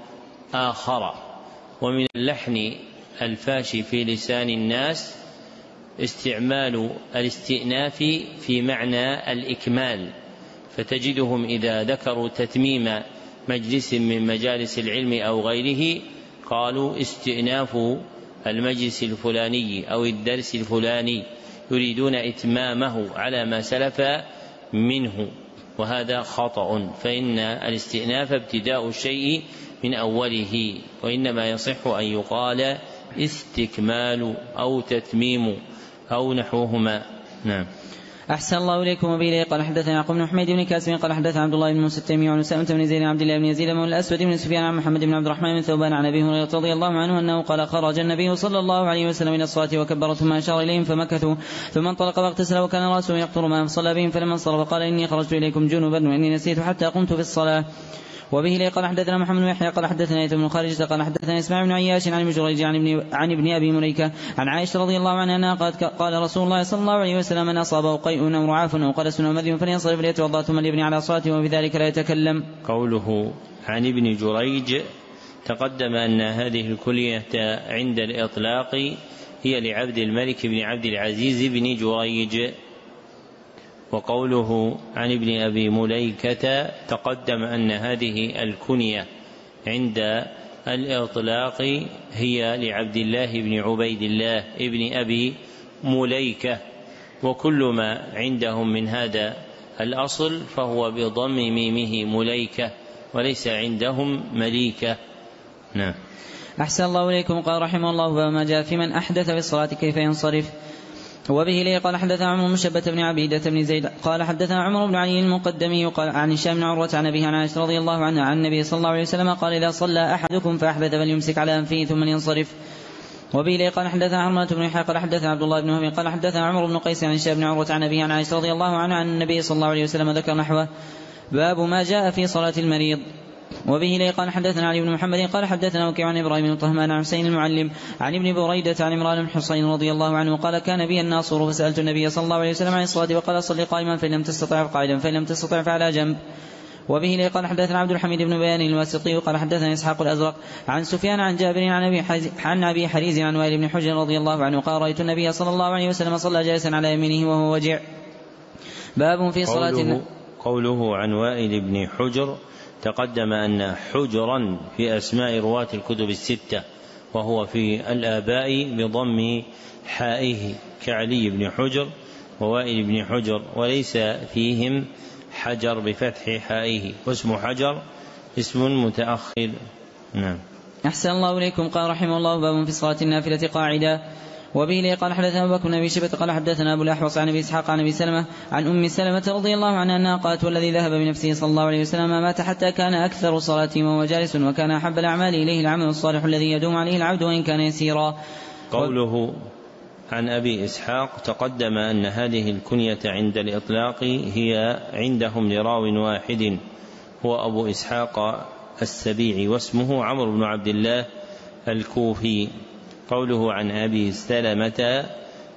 آخر. ومن اللحن الفاشي في لسان الناس استعمال الاستئناف في معنى الإكمال، فتجدهم إذا ذكروا تتميم مجلس من مجالس العلم أو غيره قالوا استئناف المجلس الفلاني أو الدرس الفلاني، يريدون إتمامه على ما سلف منه، وهذا خطأ، فإن الاستئناف ابتداء الشيء من أوله، وإنما يصح أن يقال استكمال أو تتميم أو نحوهما. نعم. أحسن الله إليكم. وبه قال حدثنا يعقوب بن حميد بن كاسم قال حدثنا عبد الله بن موسى التيمي وعن أسامة بن زيد عن عبد الله بن يزيد مولى الأسود بن سفيان عن محمد بن عبد الرحمن بن ثوبان عن أبي هريرة رضي الله عنه أنه قال خرج النبي صلى الله عليه وسلم إلى الصلاة وكبر ثم أشار إليهم فمكثوا ثم انطلق واغتسل وكان رأسه يقطر ماء فصلى بهم، فلما انصرف قال إني خرجت إليكم جنبا وإني نسيت حتى قمت في الصلاة. وبه قال حدثنا محمد بن يحيى قال حدثنا يثم بن خارجة قال حدثنا اسماعيل بن عياش عن ابن جريج عن ابن أبي مليكة عن عائشة رضي الله عنها أنها قال رسول الله صلى الله عليه وسلم من أصابه قيء أو رعاف أو قرس أو مذي فلينصرف ليتوضأ ثم ليبني على صلاته وفي ذلك لا يتكلم. قوله عن ابن جريج تقدم أن هذه الكلية عند الإطلاق هي لعبد الملك بن عبد العزيز بن جريج. وقوله عن ابن أبي مليكة تقدم أن هذه الكنية عند الإطلاق هي لعبد الله بن عبيد الله ابن أبي مليكة، وكل ما عندهم من هذا الأصل فهو بضم ميمه مليكة وليس عندهم مليكة. نعم. أحسن الله إليكم. قال رحمه الله بما جاء في من أحدث في الصلاة كيف ينصرف. وبه لي قال حدثنا عمرو بن شبة بن عبيدة بن زيد قال حدثنا عمرو بن علي المقدمي قال عن هشام بن عروة عن أبيه عن عائشة رضي الله عنها عن النبي صلى الله عليه وسلم قال إذا صلى أحدكم فأحدث فليمسك على أنفه ثم ينصرف. وبه لي قال حدثنا حرملة بن يحيى قال حدثنا عبد الله بن وهب قال حدثنا عمرو بن قيس عن هشام بن عروة عن أبيه عن عائشة رضي الله عنها عن النبي صلى الله عليه وسلم ذكر نحوه. باب ما جاء في صلاة المريض. وبه لي قال حدثنا علي بن محمد قال حدثنا وكيع عن إبراهيم بن طهمان عن حسين المعلم عن ابن بريدة عن عمران بن حصين رضي الله عنه قال كان بي الناصر فسألت النبي صلى الله عليه وسلم عن الصلاة وقال صل قائما فإن لم تستطع فقاعدا فإن لم تستطع فعلى جنب. وبه قال حدثنا عبد الحميد بن بيان الواسطي قال حدثنا إسحاق الأزرق عن سفيان عن جابر عن أبي حريز عن وائل بن حجر رضي الله عنه قال رأيت النبي صلى الله عليه وسلم صلى جالسا على يمينه وهو وجع. باب في صلاة. قوله عن وائل بن حجر تقدم أن حجرا في أسماء رواة الكتب الستة، وهو في الآباء بضم حائه كعلي بن حجر ووائل بن حجر، وليس فيهم حجر بفتح حائه، واسم حجر اسم متأخر. نعم. أحسن الله إليكم. قال رحمه الله باب في صلاة النافلة قاعدة. وبه قال حدثنا أبو بكر بن أبي شيبة قال حدثنا أبو الأحوص عن أبي إسحاق عن أبي سلمة عن أم سلمة رضي الله عنها أنها قالت والذي ذهب بنفسه صلى الله عليه وسلم ما مات حتى كان أكثر صلاته وهو جالس، وكان أحب الأعمال إليه العمل الصالح الذي يدوم عليه العبد وإن كان يسيرا. قوله عن أبي إسحاق تقدم أن هذه الكنية عند الإطلاق هي عندهم لراو واحد هو أبو إسحاق السبيعي، واسمه عمرو بن عبد الله الكوفي. قوله عن أبي سلمة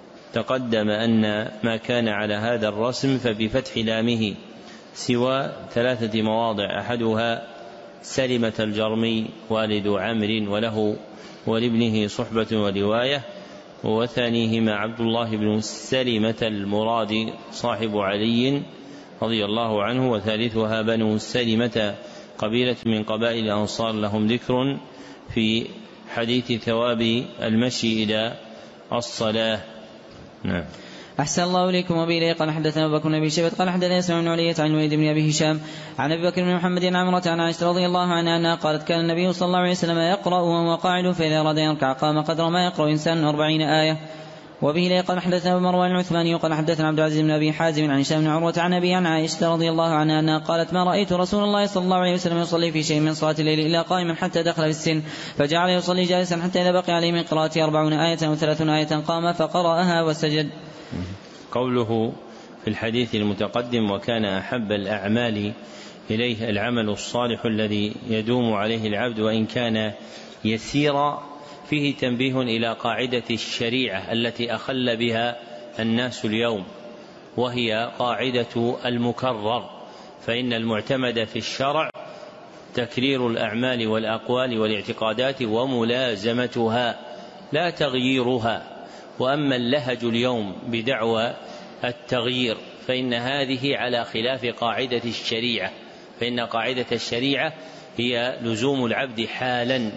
تقدم أن ما كان على هذا الرسم فبفتح لامه سوى 3 مواضع، أحدها سلمة الجرمي والد عمرو وله ولابنه صحبة ورواية، وثانيهما عبد الله بن سلمة المرادي صاحب علي رضي الله عنه، وثالثها بنو سلمة قبيلة من قبائل الأنصار لهم ذكر في حديث ثواب المشي إلى الصلاة. نعم. أحسن الله إليكم. وبه قال حدثنا أبو بكر بن أبي شيبة قال حدثنا يسمع بن علية عن الوليد بن أبي هشام عن أبي بكر بن محمد عن عمرة عن عائشة رضي الله عنها أنها قالت كان النبي صلى الله عليه وسلم يقرأ وهو قاعد، فإذا أراد يركع قام قدر ما يقرأ إنسان 40 آية. وبه قال حدثنا أبو مروان العثماني قال حدثنا عبد العزيز بن أبي حازم عن هشام بن عروة عن أبي عن عائشة رضي الله عنها أنها قالت ما رأيت رسول الله صلى الله عليه وسلم يصلي في شيء من صلاة الليل إلا قائما حتى دخل في السن، فجعل يصلي جالسا حتى إذا بقي عليه من قراءته 40 آية أو 30 آية قام فقرأها وسجد. قوله في الحديث المتقدم وكان أحب الأعمال إليه العمل الصالح الذي يدوم عليه العبد وإن كان يسيرا، فيه تنبيه إلى قاعدة الشريعة التي أخل بها الناس اليوم، وهي قاعدة المكرر، فإن المعتمد في الشرع تكرير الأعمال والأقوال والاعتقادات وملازمتها لا تغييرها. وأما اللهج اليوم بدعوى التغيير فإن هذه على خلاف قاعدة الشريعة، فإن قاعدة الشريعة هي لزوم العبد حالا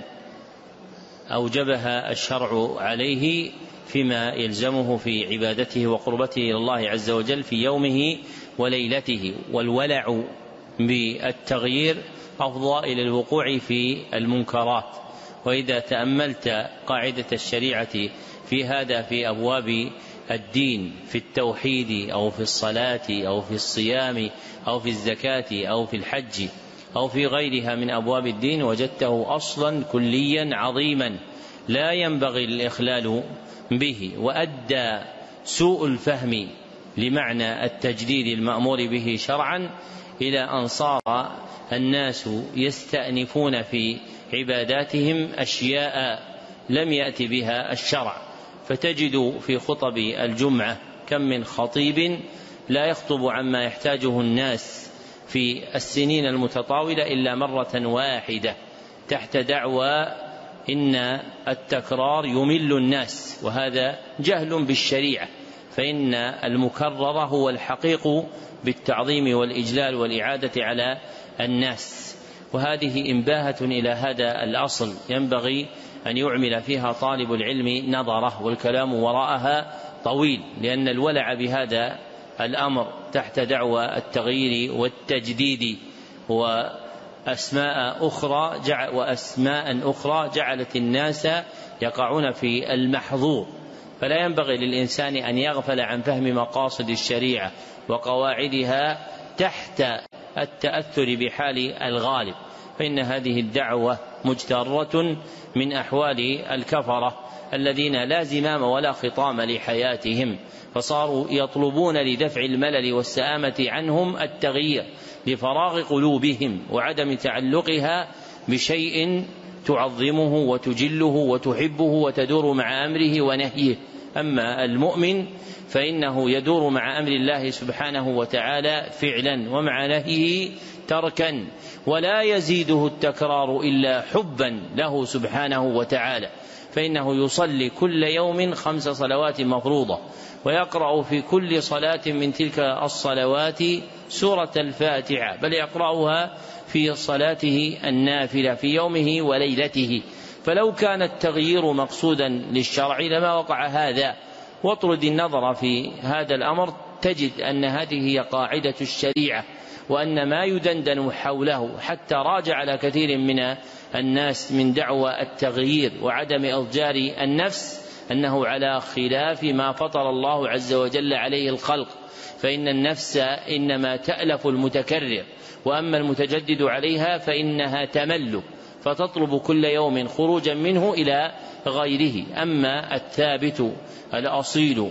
أوجبها الشرع عليه فيما يلزمه في عبادته وقربته إلى الله عز وجل في يومه وليلته، والولع بالتغيير أفضى إلى الوقوع في المنكرات. وإذا تأملت قاعدة الشريعة في هذا في أبواب الدين في التوحيد أو في الصلاة أو في الصيام أو في الزكاة أو في الحج أو في غيرها من أبواب الدين وجدته أصلا كليا عظيما لا ينبغي الإخلال به، وأدى سوء الفهم لمعنى التجديد المأمور به شرعا إلى أن صار الناس يستأنفون في عباداتهم أشياء لم يأتي بها الشرع، فتجد في خطب الجمعة كم من خطيب لا يخطب عما يحتاجه الناس في السنين المتطاولة إلا مرة واحدة تحت دعوى إن التكرار يمل الناس، وهذا جهل بالشريعة، فإن المكرر هو الحقيق بالتعظيم والإجلال والإعادة على الناس. وهذه إنباهة إلى هذا الأصل ينبغي أن يعمل فيها طالب العلم نظره، والكلام وراءها طويل، لأن الولع بهذا الأمر تحت دعوى التغيير والتجديد وأسماء أخرى جعلت الناس يقعون في المحظور. فلا ينبغي للإنسان أن يغفل عن فهم مقاصد الشريعة وقواعدها تحت التأثر بحال الغالب، فإن هذه الدعوة مجترة من أحوال الكفرة الذين لا زمام ولا خطام لحياتهم، فصاروا يطلبون لدفع الملل والسآمة عنهم التغيير لفراغ قلوبهم وعدم تعلقها بشيء تعظمه وتجله وتحبه وتدور مع أمره ونهيه، أما المؤمن فإنه يدور مع أمر الله سبحانه وتعالى فعلا ومع نهيه تركا، ولا يزيده التكرار إلا حبا له سبحانه وتعالى، فإنه يصلي كل يوم 5 صلوات مفروضة، ويقرأ في كل صلاة من تلك الصلوات سورة الفاتحة، بل يقرأها في صلاته النافلة في يومه وليلته. فلو كان التغيير مقصودا للشرع لما وقع هذا. واطرد النظر في هذا الأمر تجد أن هذه هي قاعدة الشريعة، وأن ما يدندن حوله حتى راجع على كثير من الناس من دعوى التغيير وعدم إضجار النفس أنه على خلاف ما فطر الله عز وجل عليه الخلق، فإن النفس إنما تألف المتكرر، وأما المتجدد عليها فإنها تمل فتطلب كل يوم خروجا منه إلى غيره. أما الثابت الأصيل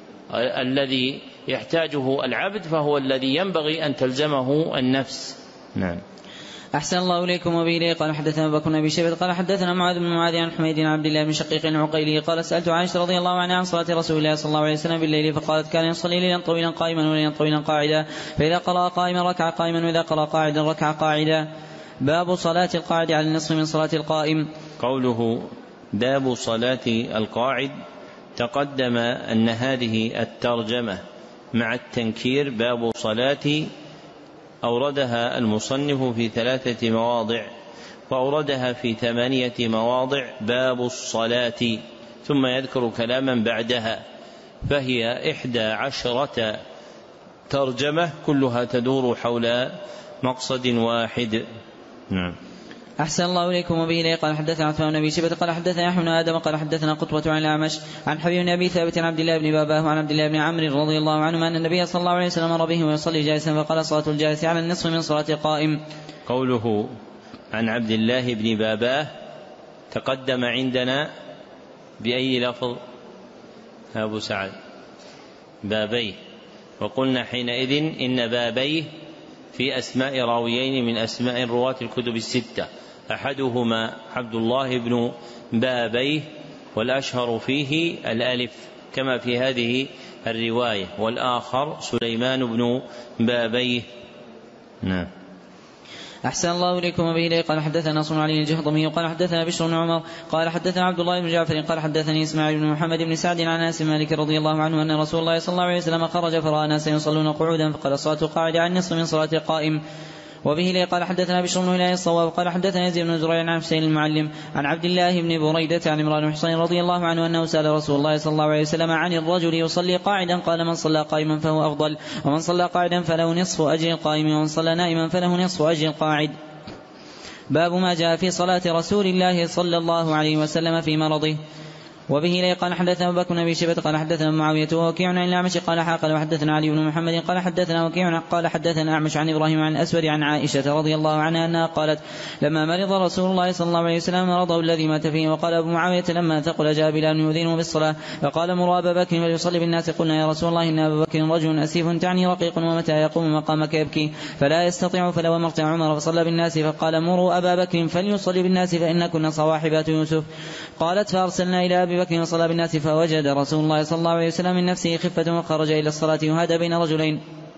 الذي يحتاجه العبد فهو الذي ينبغي أن تلزمه النفس. نعم. أحسن الله إليكم. وبه قال حدثنا أبو بكر بن أبي شيبة قال حدثنا معاذ بن معاذ عن حميد بن عبد الله بن شقيق العقيلي قال سألت عائشة رضي الله عنها عن صلاة رسول الله صلى الله عليه وسلم بالليل فقالت كان يصلي ليلا طويلا قائما وليلا طويلا قاعدا، فإذا قرأ قائما ركع قائما وإذا قرأ قاعدا ركع قاعدا. باب صلاة القاعد على النصف من صلاة القائم. قوله باب صلاة القاعد تقدم أن هذه الترجمة مع التنكير باب صلاة أوردها المصنف في 3 مواضع، وأوردها في 8 مواضع باب الصلاة، ثم يذكر كلاما بعدها، فهي 11 ترجمة كلها تدور حول مقصد واحد. نعم. أحسن الله إليكم. وبه قال حدثنا عثمان بن أبي شيبة قال حدثنا يحيى بن آدم قال حدثنا قطبة عن الأعمش عن حبيب بن أبي ثابت عن عبد الله بن باباه وعن عبد الله بن عمرو رضي الله عنهما أن النبي صلى الله عليه وسلم مر به ويصلي جالسا فقال صلاة الجالس على النصف من صلاة القائم. قوله عن عبد الله بن باباه تقدم عندنا بأي لفظ؟ أبو سعد بابيه، وقلنا حينئذ إن بابيه في أسماء راويين من أسماء رواة الكتب 6، أحدهما عبد الله بن بابيه والأشهر فيه الألف كما في هذه الرواية، والآخر سليمان بن بابيه. نعم. أحسن الله إليكم. وبه قال حدثنا نصر علي الجهضمي قال حدثنا بشر بن عمر قال حدثنا عبد الله بن جعفر قال حدثني إسماعيل بن محمد بن سعد عن أنس مالك رضي الله عنه أن رسول الله صلى الله عليه وسلم خرج فرأى ناسا يصلون قعودا فقال الصلاة القاعدة عن النصف من صلاة القائم. وبه قال حدثنا بشر بن هلال الصواب قال حدثنا يزيد بن زريع عن حسين المعلم عن عبد الله بن بريدة عن عمران بن حسين رضي الله عنه أنه سأل رسول الله صلى الله عليه وسلم عن الرجل يصلي قاعدا قال من صلى قائما فهو أفضل، ومن صلى قاعدا فله نصف أجر القائم، ومن صلى نائما فله نصف أجر القاعد. باب ما جاء في صلاة رسول الله صلى الله عليه وسلم في مرضه. وبه قال حدثنا أبو بكر بن أبي شيبة قال حدثنا معاوية ووكيع عن الأعمش قال حاقل وحدثنا علي بن محمد قال حدثنا وكيع قال حدثنا أعمش عن إبراهيم عن الأسود عن عائشة رضي الله عنها أنها قالت لما مرض رسول الله صلى الله عليه وسلم مرضه الذي مات فيه، وقال أبو معاوية لما ثقل جاء بلال يؤذنه بالصلاة فقال مروا أبا بكر فليصلي بالناس. قلنا يا رسول الله إن أبا بكر رجل أسيف تعني رقيق ومتى يقوم مقامك يبكي فلا يستطيع، فلو مرت عمر فصلى بالناس فقال مروا أبا بكر فليصلي بالناس فإن كنا صواحبات يوسف. قالت فأرسلنا إلى أبي بكر وصلى بالناس فوجد رسول الله صلى الله عليه وسلم من نفسه خفة وخرج إلى الصلاة يهادى بين رجلين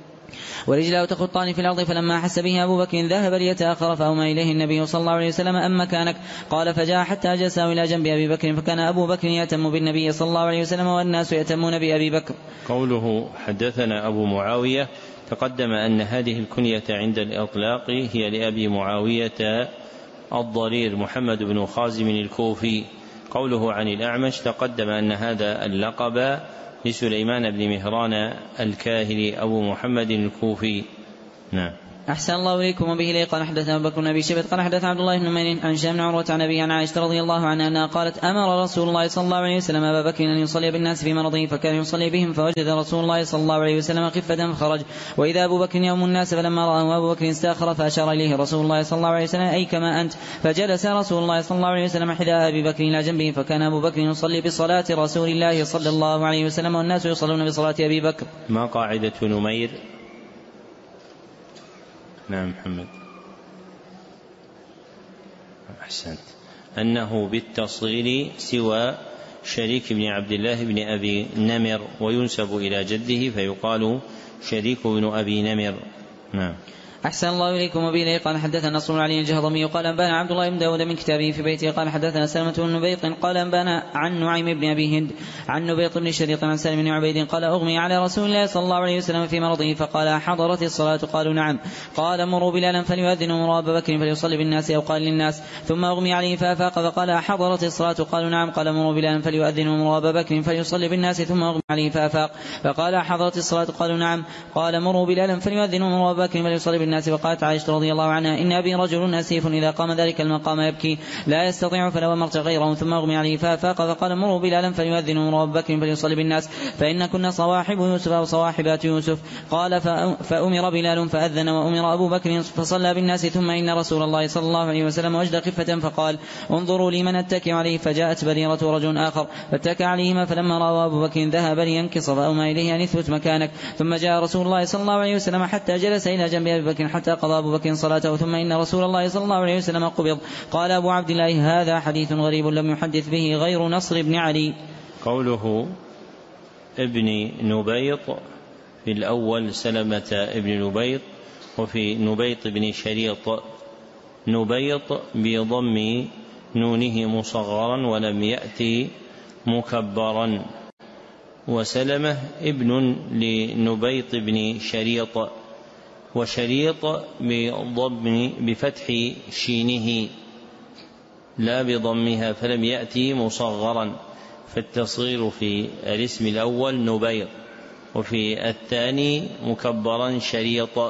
ورجله تخطان في الأرض، فلما أحس به أبو بكر ذهب ليتأخر فأومى إليه النبي صلى الله عليه وسلم أم مكانك؟ قال فجاء حتى جلسه إلى جنب أبي بكر، فكان أبو بكر يأتم بالنبي صلى الله عليه وسلم والناس يأتمون بأبي بكر. قوله حدثنا أبو معاوية تقدم أن هذه الكنية عند الإطلاق هي لأبي معاوية الضرير محمد بن خازم الكوفي. قوله عن الأعمش تقدم أن هذا اللقب لسليمان بن مهران الكاهلي أبو محمد الكوفي. نعم. أحسن الله إليكم. وبه قال حدثنا أبو بكر بن أبي شيبة قال حدثنا عبد الله بن نمير عن هشام بن عروة عن أبي عن عائشة رضي الله عنها أنها قالت أمر رسول الله صلى الله عليه وسلم أبا بكر أن يصلي بالناس في مرضه فكان يصلي بهم، فوجد رسول الله صلى الله عليه وسلم خفة فخرج وإذا أبو بكر يوم الناس، فلما رأى أبو بكر استأخر فأشار إليه رسول الله صلى الله عليه وسلم أي كما أنت، فجلس رسول الله صلى الله عليه وسلم حذاء أبي بكر إلى جنبه، فكان أبو بكر يصلي بصلاة رسول الله صلى الله عليه وسلم والناس يصلون بصلاة أبي بكر. ما قاعدة نمير؟ نعم محمد. أحسنت. أنه بالتصغير سوى شريك بن عبد الله بن أبي نمر، وينسب إلى جده فيقال شريك بن أبي نمر. نعم. أحسن الله إليكم. وبه قال حدثنا نصر بن علي الجهضمي قال أنبانا عبد الله بن داود من كتابه في بيته قال حدثنا سلمة بن نبيط قال أنبانا عن نعيم بن أبي هند عن نبيط بن شريط عن سالم بن عبيد قال أغمي على رسول الله صلى الله عليه وسلم في مرضه فقال حضرت الصلاة؟ قالوا نعم. قال مروا بلالا فليؤذن ومروا أبا بكر فليصلي بالناس أو قال للناس، ثم أغمي عليه فأفاق فقال حضرت الصلاة؟ قالوا نعم. قال مروا بلالا فليؤذن ومروا أبا بكر فليصلي بالناس، ثم أغمي عليه فأفاق فقال حضرت الصلاة؟ قالوا نعم. قال مروا بلالا فليؤذن ومروا أبا بكر فليصلي بالناس. وقالت عائشة رضي الله عنها إن أبي رجل أسيف إذا قام ذلك المقام يبكي لا يستطيع فلو أمرت غيره، ثم أغمي عليه فأفاق فقال مروا بلالا فليؤذن ومروا أبا بكر فليصلي بالناس فإن كنا صواحب يوسف أو صواحبات يوسف. قال فأمر بلال فأذن وأمر أبو بكر فصلى بالناس، ثم إن رسول الله صلى الله عليه وسلم وجد خفة فقال انظروا لي من أتكئ عليه، فجاءت بريرة ورجل آخر فاتكى عليهما، فلما رأى أبو بكر ذهب لينكص فأومى إليه أن اثبت مكانك، ثم جاء رسول الله صلى الله عليه وسلم حتى جلس إلى جنب أبي بكر حتى قضى أبو بكر صلاته، ثم إن رسول الله صلى الله عليه وسلم قبض. قال أبو عبد الله هذا حديث غريب لم يحدث به غير نصر بن علي. قوله ابن نبيط في الأول سلمة ابن نبيط، وفي نبيط بن شريط، نبيط بضم نونه مصغرا ولم يأتي مكبرا، وسلمة ابن لنبيط بن شريط، وشريط بفتح شينه لا بضمها فلم يأتي مصغرا، فالتصغير في الاسم الأول نبيط وفي الثاني مكبرا شريط.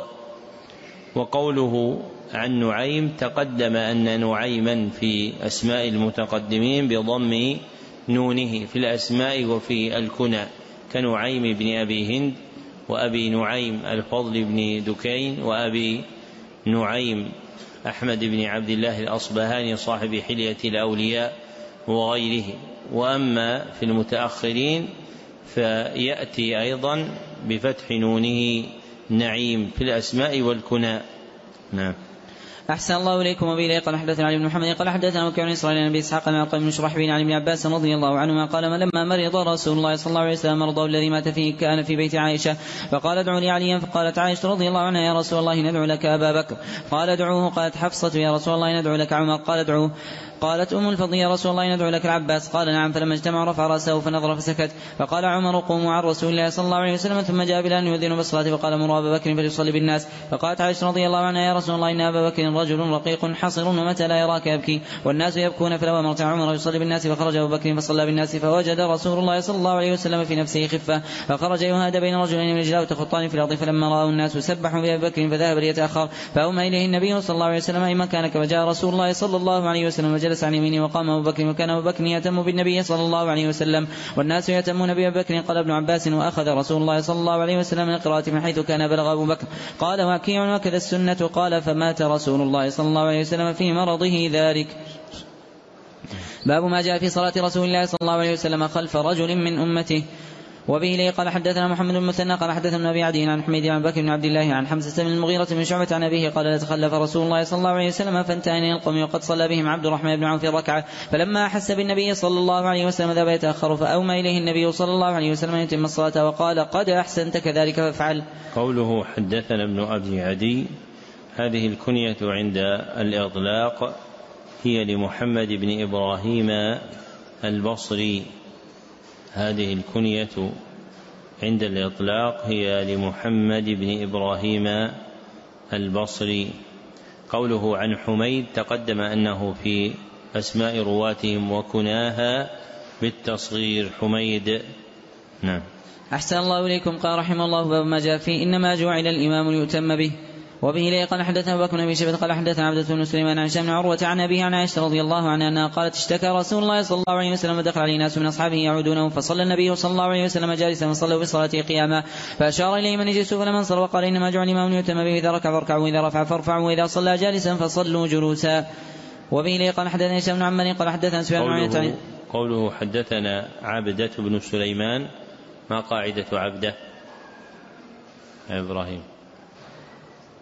وقوله عن نعيم تقدم أن نعيما في أسماء المتقدمين بضم نونه في الأسماء وفي الكنى، كنعيم بن أبي هند وأبي نعيم الفضل بن دكين وأبي نعيم أحمد بن عبد الله الأصبهاني صاحب حلية الأولياء وغيره. وأما في المتأخرين فيأتي أيضا بفتح نونه نعيم في الأسماء والكنى. نعم. أحسن الله إليكم. وبه قال حدثنا علي بن محمد قال حدثنا وكيع بن إسرائيل عن أبي إسحاق عن عقيل بن شرحبيل عن ابن عباس رضي الله عنهما قال لما مرض رسول الله صلى الله عليه وسلم مرضه الذي مات فيه كان في بيت عائشة، فقال ادعوا لي عليا، فقالت عائشة رضي الله عنها يا رسول الله ندعو لك أبا بكر، قال ادعوه. قالت حفصة يا رسول الله ندعو لك عمر، قال ادعوه. قالت أم الفضل يا رسول الله ندعو لك العباس، قال نعم. فلما اجتمع رفع رأسه فنظر فسكت، فقال عمر قوموا عن رسول الله صلى الله عليه وسلم، ثم جاء بلال يؤذن بالصلاة فقال مروا أبا بكر فليصلي بالناس. فقالت عائشة رضي الله عنها يا رسول الله إن أبا بكر رجل رقيق حصر ومتى لا يراك يبكي والناس يبكون، فلو أمرت عمر يصلي بالناس، فخرج أبو بكر فصلى بالناس، فوجد رسول الله صلى الله عليه وسلم في نفسه خفة، فخرج يهادى بين رجلين من رجلاه تخطان في الأرض، فلما رأوا الناس سبحوا بأبي بكر فذهب ليتأخر، فأومى إليه النبي صلى الله عليه وسلم أي مكانك، وجاء رسول الله صلى الله عليه وسلم وجلس عن يمينه وقام أبو بكر، وكان أبو بكر يتم بالنبي صلى الله عليه وسلم والناس يتمون بأبي بكر. قال ابن عباس وأخذ رسول الله صلى الله عليه وسلم من القراءة من حيث كان بلغ أبو بكر. قال وكيع وكذا السنة. قال فمات رسول الله صلى الله عليه وسلم في مرضه ذلك. باب ما جاء في صلاة رسول الله صلى الله عليه وسلم خلف رجل من أمته. وبه لي قال حدثنا محمد بن المثنى قال حدثنا ابي عدي عن حميد عن بكر بن عبد الله عن حمزة بن المغيرة بن شعبة عن أبيه قال تخلف رسول الله صلى الله عليه وسلم فانتهى إلى القوم وقد صلى بهم عبد الرحمن بن عوف ركعة، فلما أحس بالنبي صلى الله عليه وسلم ذهب يتأخر، فأومى إليه النبي صلى الله عليه وسلم يتم الصلاة وقال قد أحسنت كذلك فافعل. قوله حدثنا ابن أبي عدي، هذه الكنية عند الإطلاق هي لمحمد بن إبراهيم البصري، هذه الكنية عند الإطلاق هي لمحمد بن إبراهيم البصري. قوله عن حميد تقدم أنه في أسماء رواتهم وكناها بالتصغير حميد. نعم. أحسن الله إليكم. قال رحمه الله باب ما جاء فيه إنما جعل الإمام ليؤتم به. وبه لي قال حدثنا أبو بكر بن أبي شيبة قال حدثنا عبدة بن سليمان عن هشام بن عروة عن أبيه عن عائشة رضي الله عنها أنها قالت اشتكى رسول الله صلى الله عليه وسلم ودخل عليه ناس من أصحابه يعودونه، فصلى النبي صلى الله عليه وسلم جالسا وصلوا بصلاته قياما، فأشار إليه من اجلسوا فلما انصرف وقال إنما جعل الإمام ليؤتم به، إذا ركع فاركعوا وإذا رفع فارفعوا وإذا صلى جالسا فصلوا جلوسا. وبه لي قال حدثنا هشام بن عمار قال حدثنا سفيان. قوله حدثنا عبدة بن سليمان، ما قاعدة عبدة يا إبراهيم؟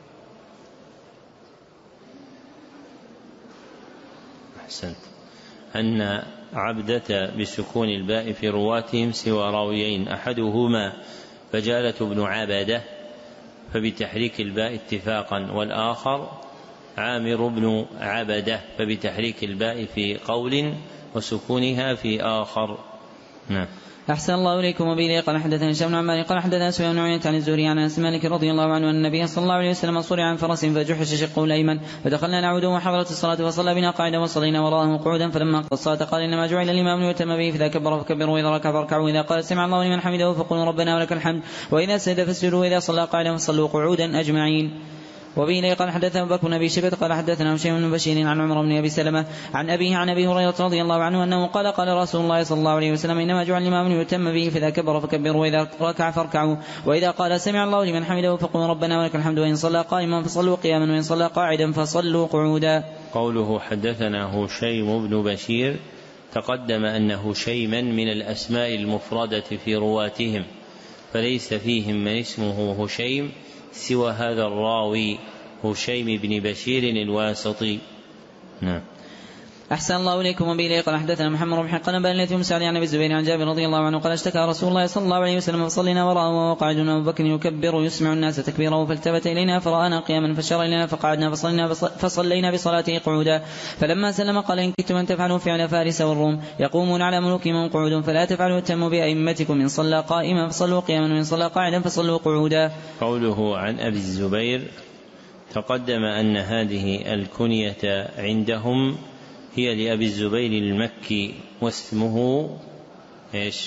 أحسنت. أن عبدة بسكون الباء في رواتهم سوى راويين، أحدهما فجالة بن عبدة فبتحريك الباء اتفاقا، والآخر عامر بن عبدة فبتحريك الباء في قول وسكونها في آخر. نعم. أحسن الله إليكم. وبه قال حدثنا هشام بن عمار قال حدثنا سفيان بن عيينة عن الزهري عن أنس مالك رضي الله عنه أن النبي صلى الله عليه وسلم صرع عن فرس فجحش شقه الأيمن، فدخلنا نعود وحضرت الصلاة فصلى بنا قاعدا وصلينا وراءه قعودا، فلما قضى الصلاة قال إنما جعل الإمام ليؤتم به، فإذا كبر فكبروا وإذا ركع فاركعوا وإذا قال سمع الله لمن حمده فقولوا ربنا ولك الحمد، وإذا سجد فاسجدوا وإذا صلى قاعدا فصلوا قعودا أجمعين. وبه قال حدثنا أبو بكر بن أبي شيبة قال حدثنا هشام بن بشير عن عمر بن أبي سلمة عن أبيه عن أبي هريرة رضي الله عنه أنه قال قال رسول الله صلى الله عليه وسلم إنما جعل الإمام ليؤتم به، فإذا كبر فكبروا وإذا ركع فاركعوا وإذا قال سمع الله لمن حمده فقولوا ربنا ولك الحمد، وإن صلى قائما فصلوا قياما وإن صلى قاعدا فصلوا قعودا. قوله حدثنا هشيم بن بشير تقدم أن هشيما من الأسماء المفردة في رواتهم، فليس فيهم من اسمه هشيم سوى هذا الراوي هشيم بن بشير الواسطي. نعم. أحسن الله إليكم. وبه قال حدثنا محمد بن حقان بن ليث بن سعد عن أبي الزبير عن جابر رضي الله عنه قال اشتكى رسول الله صلى الله عليه وسلم فصلينا وراءه وقعد أبو بكر يكبر يسمع الناس تكبيره، فالتفت إلينا فرآنا قياما فشار إلينا فقعدنا فصلينا بصلاته قعودا، فلما سلم قال إن كنتم أن تفعلوا فعل فارس والروم يقومون على ملوكهم قعود فلا تفعلوا تموا بأئمتكم، إن صلى قائما فصلوا قياما وإن صلى قاعدا فصلوا قعودا. قوله عن أبي الزبير تقدم أن هذه الكنية عندهم هي لأبي الزبير المكي واسمه إيش؟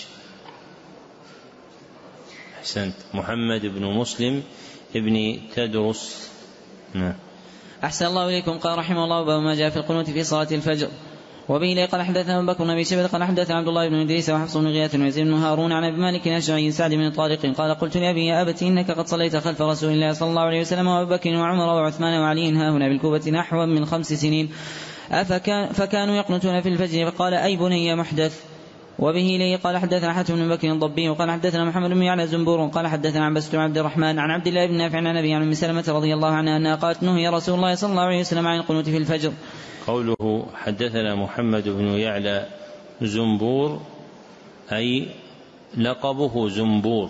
أحسنت، محمد بن مسلم ابن تدرس. أحسن الله إليكم. قال رحمه الله باب ما جاء في القنوت في صلاة الفجر. وبه قال حدثنا أبو بكر بن أبي شيبة قال حدثنا عبد الله بن إدريس وحفص بن غياث ويزيد بن هارون عن أبي مالك الأشعري سعد بن طارق قال قلت لأبي يا أبت إنك قد صليت خلف رسول الله صلى الله عليه وسلم وأبي بكر وعمر وعثمان وعلي ها هنا بالكوفة نحو من 5 سنين، فكانوا يقنتون في الفجر، فقال أي بني محدث. وبه إليه قال حدثنا حاتم بن بكر الضبي وقال حدثنا محمد بن يعلى زنبور قال حدثنا عباس بن عبد الرحمن عن عبد الله بن نافع عن أبي عن أم سلمة رضي الله عنها أنها قالت نهي رسول الله صلى الله عليه وسلم عن القنوت في الفجر. قوله حدثنا محمد بن يعلى زنبور أي لقبه زنبور،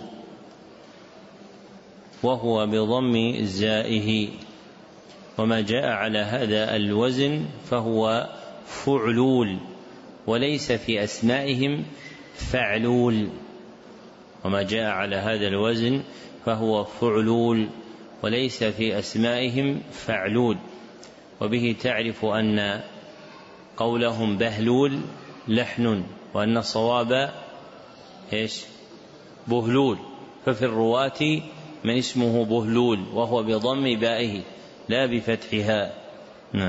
وهو بضم الزائه، وما جاء على هذا الوزن فهو فعلول وليس في أسمائهم فعلول، وما جاء على هذا الوزن فهو فعلول وليس في أسمائهم فعلول. وبه تعرف أن قولهم بهلول لحن وأن الصواب إيش؟ بهلول، ففي الرواة من اسمه بهلول وهو بضم بائه لا بفتحها. نعم.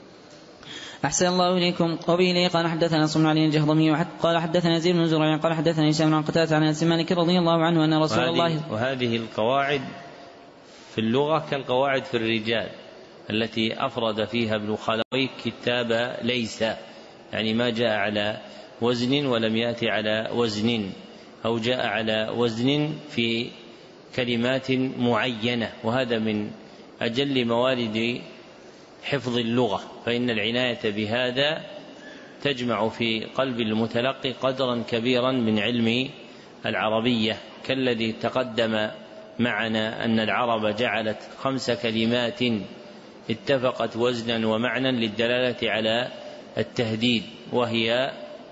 أحسن الله إليكم. وبه قال حدثنا صنع علي الجهضمي قال حدثنا زيد بن زرع قال حدثنا هشام عن قتادة عن أنس مالك رضي الله عنه أن رسول الله. وهذه القواعد في اللغة كالقواعد في الرجال التي أفرد فيها ابن خلوي كتاب ليس، يعني ما جاء على وزن ولم يأتي على وزن، أو جاء على وزن في كلمات معينة، وهذا من أجل موارد حفظ اللغة، فإن العناية بهذا تجمع في قلب المتلقي قدرا كبيرا من علم العربية، كالذي تقدم معنا أن العرب جعلت 5 كلمات اتفقت وزنا ومعنى للدلالة على التهديد، وهي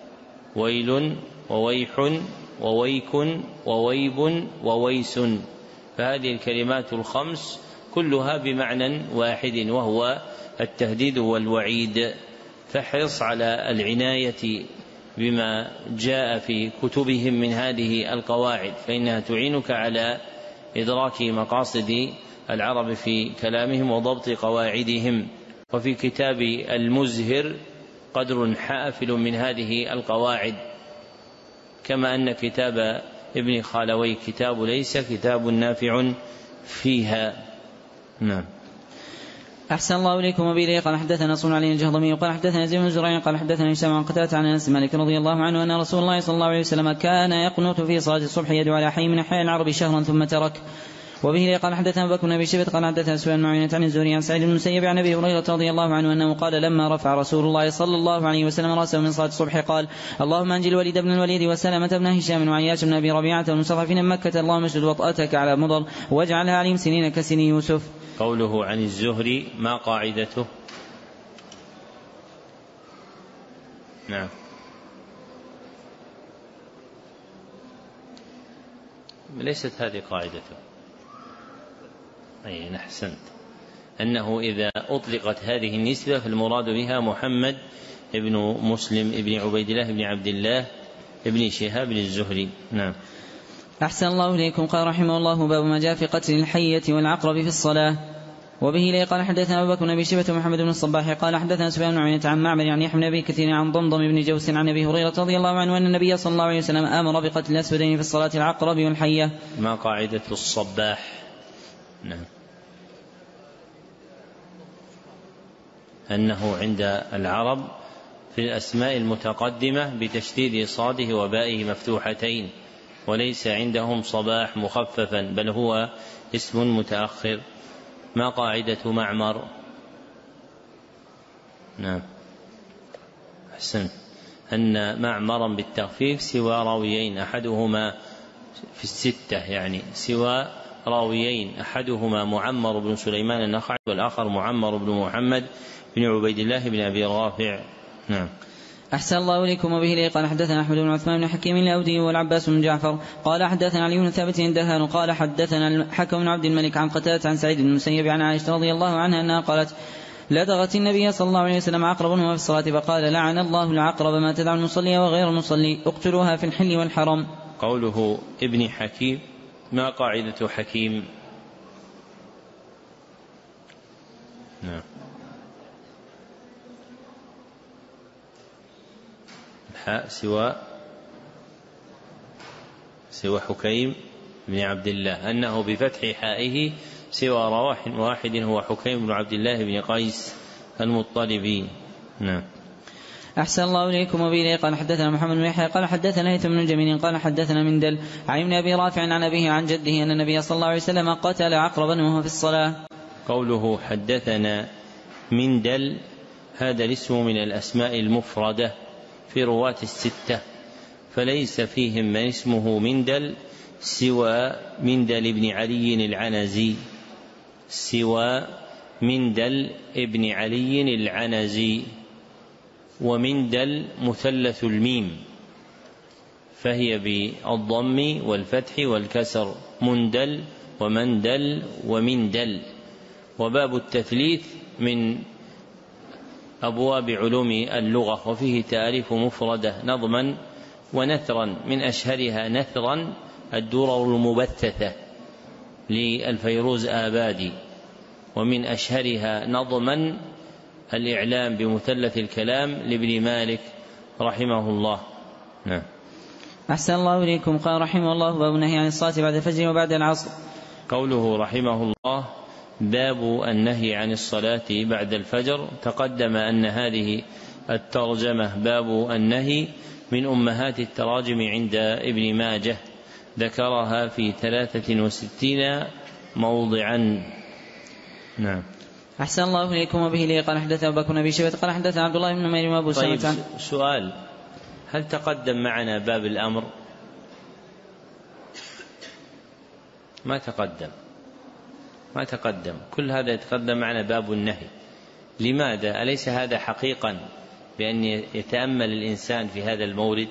ويل وويح وويك وويب وويس، فهذه الكلمات 5 كلها بمعنى واحد وهو التهديد والوعيد. فاحرص على العناية بما جاء في كتبهم من هذه القواعد، فإنها تعينك على إدراك مقاصد العرب في كلامهم وضبط قواعدهم. وفي كتاب المزهر قدر حافل من هذه القواعد، كما أن كتاب ابن خالوي كتاب ليس كتاب نافع فيها. نعم. أحسن الله إليكم. وبه قال حدثنا صنع علي الجهضمي وقال حدثنا زيد بن زرع قال حدثنا هشام عن قتادة عن أنس مالك رضي الله عنه أن رسول الله صلى الله عليه وسلم كان يقنط في صلاة الصبح يدعو على حي من أحياء العرب شهرا ثم ترك. وبه قال حدثنا أبو بكر بن أبي شيبة قال حدثنا سفيان بن عيينة عن الزهري عن سعيد بن المسيب عن أبي هريرة رضي الله عنه أنه قال لما رفع رسول الله صلى الله عليه وسلم رأسه من صلاة الصبح قال اللهم أنجي الوليد بن الوليد وسلمة بن هشام وعياش بن أبي ربيعة والمستضعفين من مكة اللهم اشدد وطأتك على مضر واجعلها عليهم سنين كسن يوسف. قوله عن الزهري ما قاعدته؟ نعم ليست هذه قاعدته. أي أحسنت، أنه إذا أطلقت هذه النسبة فالمراد بها محمد ابن مسلم ابن عبيد الله ابن عبد الله ابن شهاب الزهري. نعم. أحسن الله إليكم. قال رحمه الله باب ما جاء في قتل الحية والعقرب في الصلاة. وبه لي قال حدثنا أبو بكر بن أبي شيبة محمد بن الصباح قال حدثنا سفيان بن عيينة عن معمر عن يحيى بن أبي كثير عن ضمضم بن جوس عن أبي هريرة رضي الله عنه أن النبي صلى الله عليه وسلم آمر بقتل الأسودين في الصلاة العقرب والحية. ما قاعدة الصباح؟ نعم. أنه عند العرب في الأسماء المتقدمة بتشديد صاده وبائه مفتوحتين، وليس عندهم صباح مخففا بل هو اسم متأخر. ما قاعدة معمر؟ نعم أحسن، أن معمرا بالتخفيف سوى راويين أحدهما في الستة، يعني سوى راويين أحدهما معمر بن سليمان النخعي والآخر معمر بن محمد بن عبيد الله بن أبي رافع. نعم. أحسن الله إليكم. وبه لي قال حدثنا أحمد بن عثمان بن حكيم الأودي والعباس بن جعفر قال حدثنا علي بن ثابت الدهان قال حدثنا الحكم بن عبد الملك عن قتادة عن سعيد بن المسيب عن عائشة رضي الله عنها أنها قالت لدغت النبي صلى الله عليه وسلم عقرب وهو في الصلاة فقال لعن الله العقرب ما تدع المصلي وغير المصلي اقتلوها في الحل والحرم. قوله ابن حكيم ما قاعدة حكيم؟ نعم. سوى حكيم بن عبد الله، أنه بفتح حائه سوى واحد هو حكيم بن عبد الله بن قيس المطلبي. نعم. أحسن الله إليكم. وبه قال حدثنا محمد بن يحيى قال حدثنا هيثم بن جميل قال حدثنا مندل عن ابن أبي رافع عن أبيه عن جده أن النبي صلى الله عليه وسلم قتل عقربا وهو في الصلاة. قوله حدثنا مندل هذا الاسم من الأسماء المفردة في رواة الستة، فليس فيهم من اسمه مندل سوى مندل بن علي العنزي، سوى مندل ابن علي العنزي. ومندل مثلث الميم فهي بالضم والفتح والكسر، مندل ومندل ومندل. وباب التثليث من أبواب علوم اللغة، وفيه تعريف مفردة نظما ونثرا، من أشهرها نثرا الدرر المبثثة للفيروز آبادي، ومن أشهرها نظما الإعلام بمثلث الكلام لابن مالك رحمه الله. نعم. أحسن الله إليكم. قال رحمه الله باب النهي عن الصلاة بعد الفجر وبعد العصر. قوله رحمه الله باب النهي عن الصلاة بعد الفجر، تقدم أن هذه الترجمة باب النهي من أمهات التراجم عند ابن ماجه، ذكرها في 63 موضعا. نعم. أحسن الله إليكم. وبه لي قال حدثنا أبو بكر بن أبي شيبة قال حدثنا عبد الله بن نمير وأبو سلمة. طيب سؤال، هل تقدم معنا باب الأمر؟ ما تقدم، كل هذا يتقدم معنا باب النهي. لماذا؟ أليس هذا حقيقا بأن يتأمل الإنسان في هذا المورد؟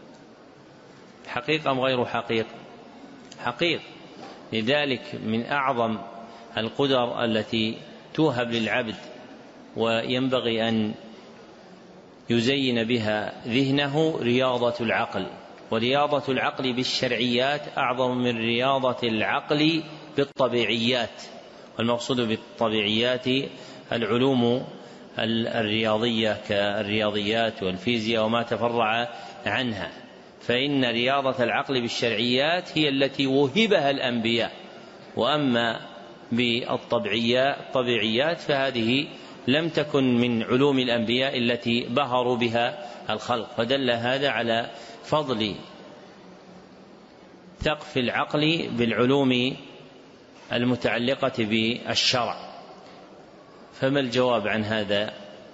حقيقة أم غير حقيقة. لذلك من أعظم القدر التي توهب للعبد وينبغي أن يزين بها ذهنه رياضة العقل، ورياضة العقل بالشرعيات أعظم من رياضة العقل بالطبيعيات. والمقصود بالطبيعيات العلوم الرياضية كالرياضيات والفيزياء وما تفرع عنها، فإن رياضة العقل بالشرعيات هي التي وهبها الأنبياء، وأما بالطبيعيات فهذه لم تكن من علوم الأنبياء التي بهروا بها الخلق. فدل هذا على فضل ثقف العقل بالعلوم المتعلقة بالشرع. فما الجواب عن هذا؟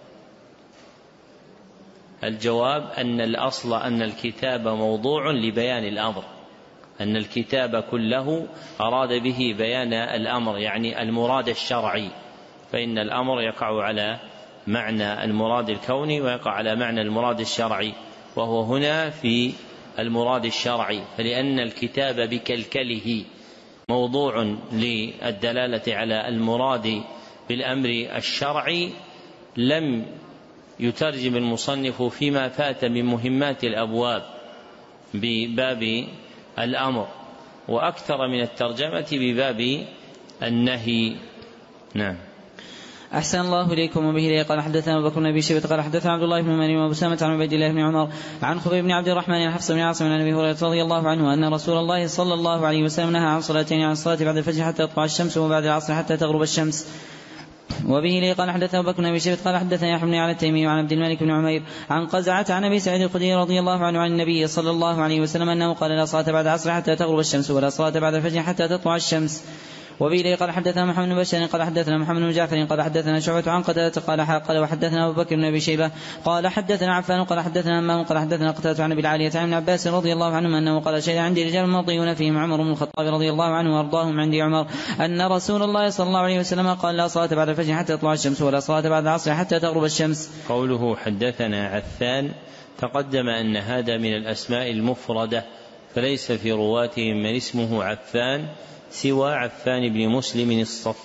الجواب أن الأصل أن الكتاب موضوع لبيان الأمر، أن الكتاب كله أراد به بيان الأمر، يعني المراد الشرعي، فإن الأمر يقع على معنى المراد الكوني ويقع على معنى المراد الشرعي، وهو هنا في المراد الشرعي، فلأن الكتاب بكلكله موضوع للدلالة على المراد بالأمر الشرعي، لم يترجم المصنف فيما فات من مهمات الأبواب بباب الأمر، وأكثر من الترجمة بباب النهي. نعم. أحسن الله إليكم. وبه لي قال حدثنا أبو بكر بن أبي شيبة قال حدثنا عبد الله بن مريم وأبو سامة عن عبيد الله بن عمر عن خبيب بن عبد الرحمن عن حفص بن عاصم عن أبي هريرة رضي الله عنه أن رسول الله صلى الله عليه وسلم نهى عن صلاتين، عن الصلاة بعد الفجر حتى تطلع الشمس، وبعد العصر حتى تغرب الشمس. وبه لي قال حدثنا أبو بكر بن أبي شيبة قال حدثنا يحيى بن علي التيمي وعن عبد الملك بن عمير عن قزعة عن أبي سعيد الخدري رضي الله عنه عن النبي صلى الله عليه وسلم أنه قال: لا صلاة بعد العصر حتى تغرب الشمس، ولا صلاة بعد الفجر حتى تطلع الشمس. وبه لي قال حدثنا محمد بن بشار قال حدثنا محمد بن جعفر قال حدثنا شعبة عن قتادة قال وحدثنا أبو بكر بن أبي شيبة قال حدثنا عفان قال حدثنا همام قال حدثنا قتادة عن أبي العالية عن ابن عباس رضي الله عنهما أنه قال: شهد عندي رجال مطيعون فيهم عمر بن الخطاب رضي الله عنه وأرضاهم عندي عمر أن رسول الله صلى الله عليه وسلم قال: لا صلاة بعد الفجر حتى تطلع الشمس، ولا صلاة بعد العصر حتى تغرب الشمس. قوله حدثنا عفان تقدم أن هذا من الأسماء المفردة، فليس في رواتهم من اسمه عفان سوى عفان بن مسلم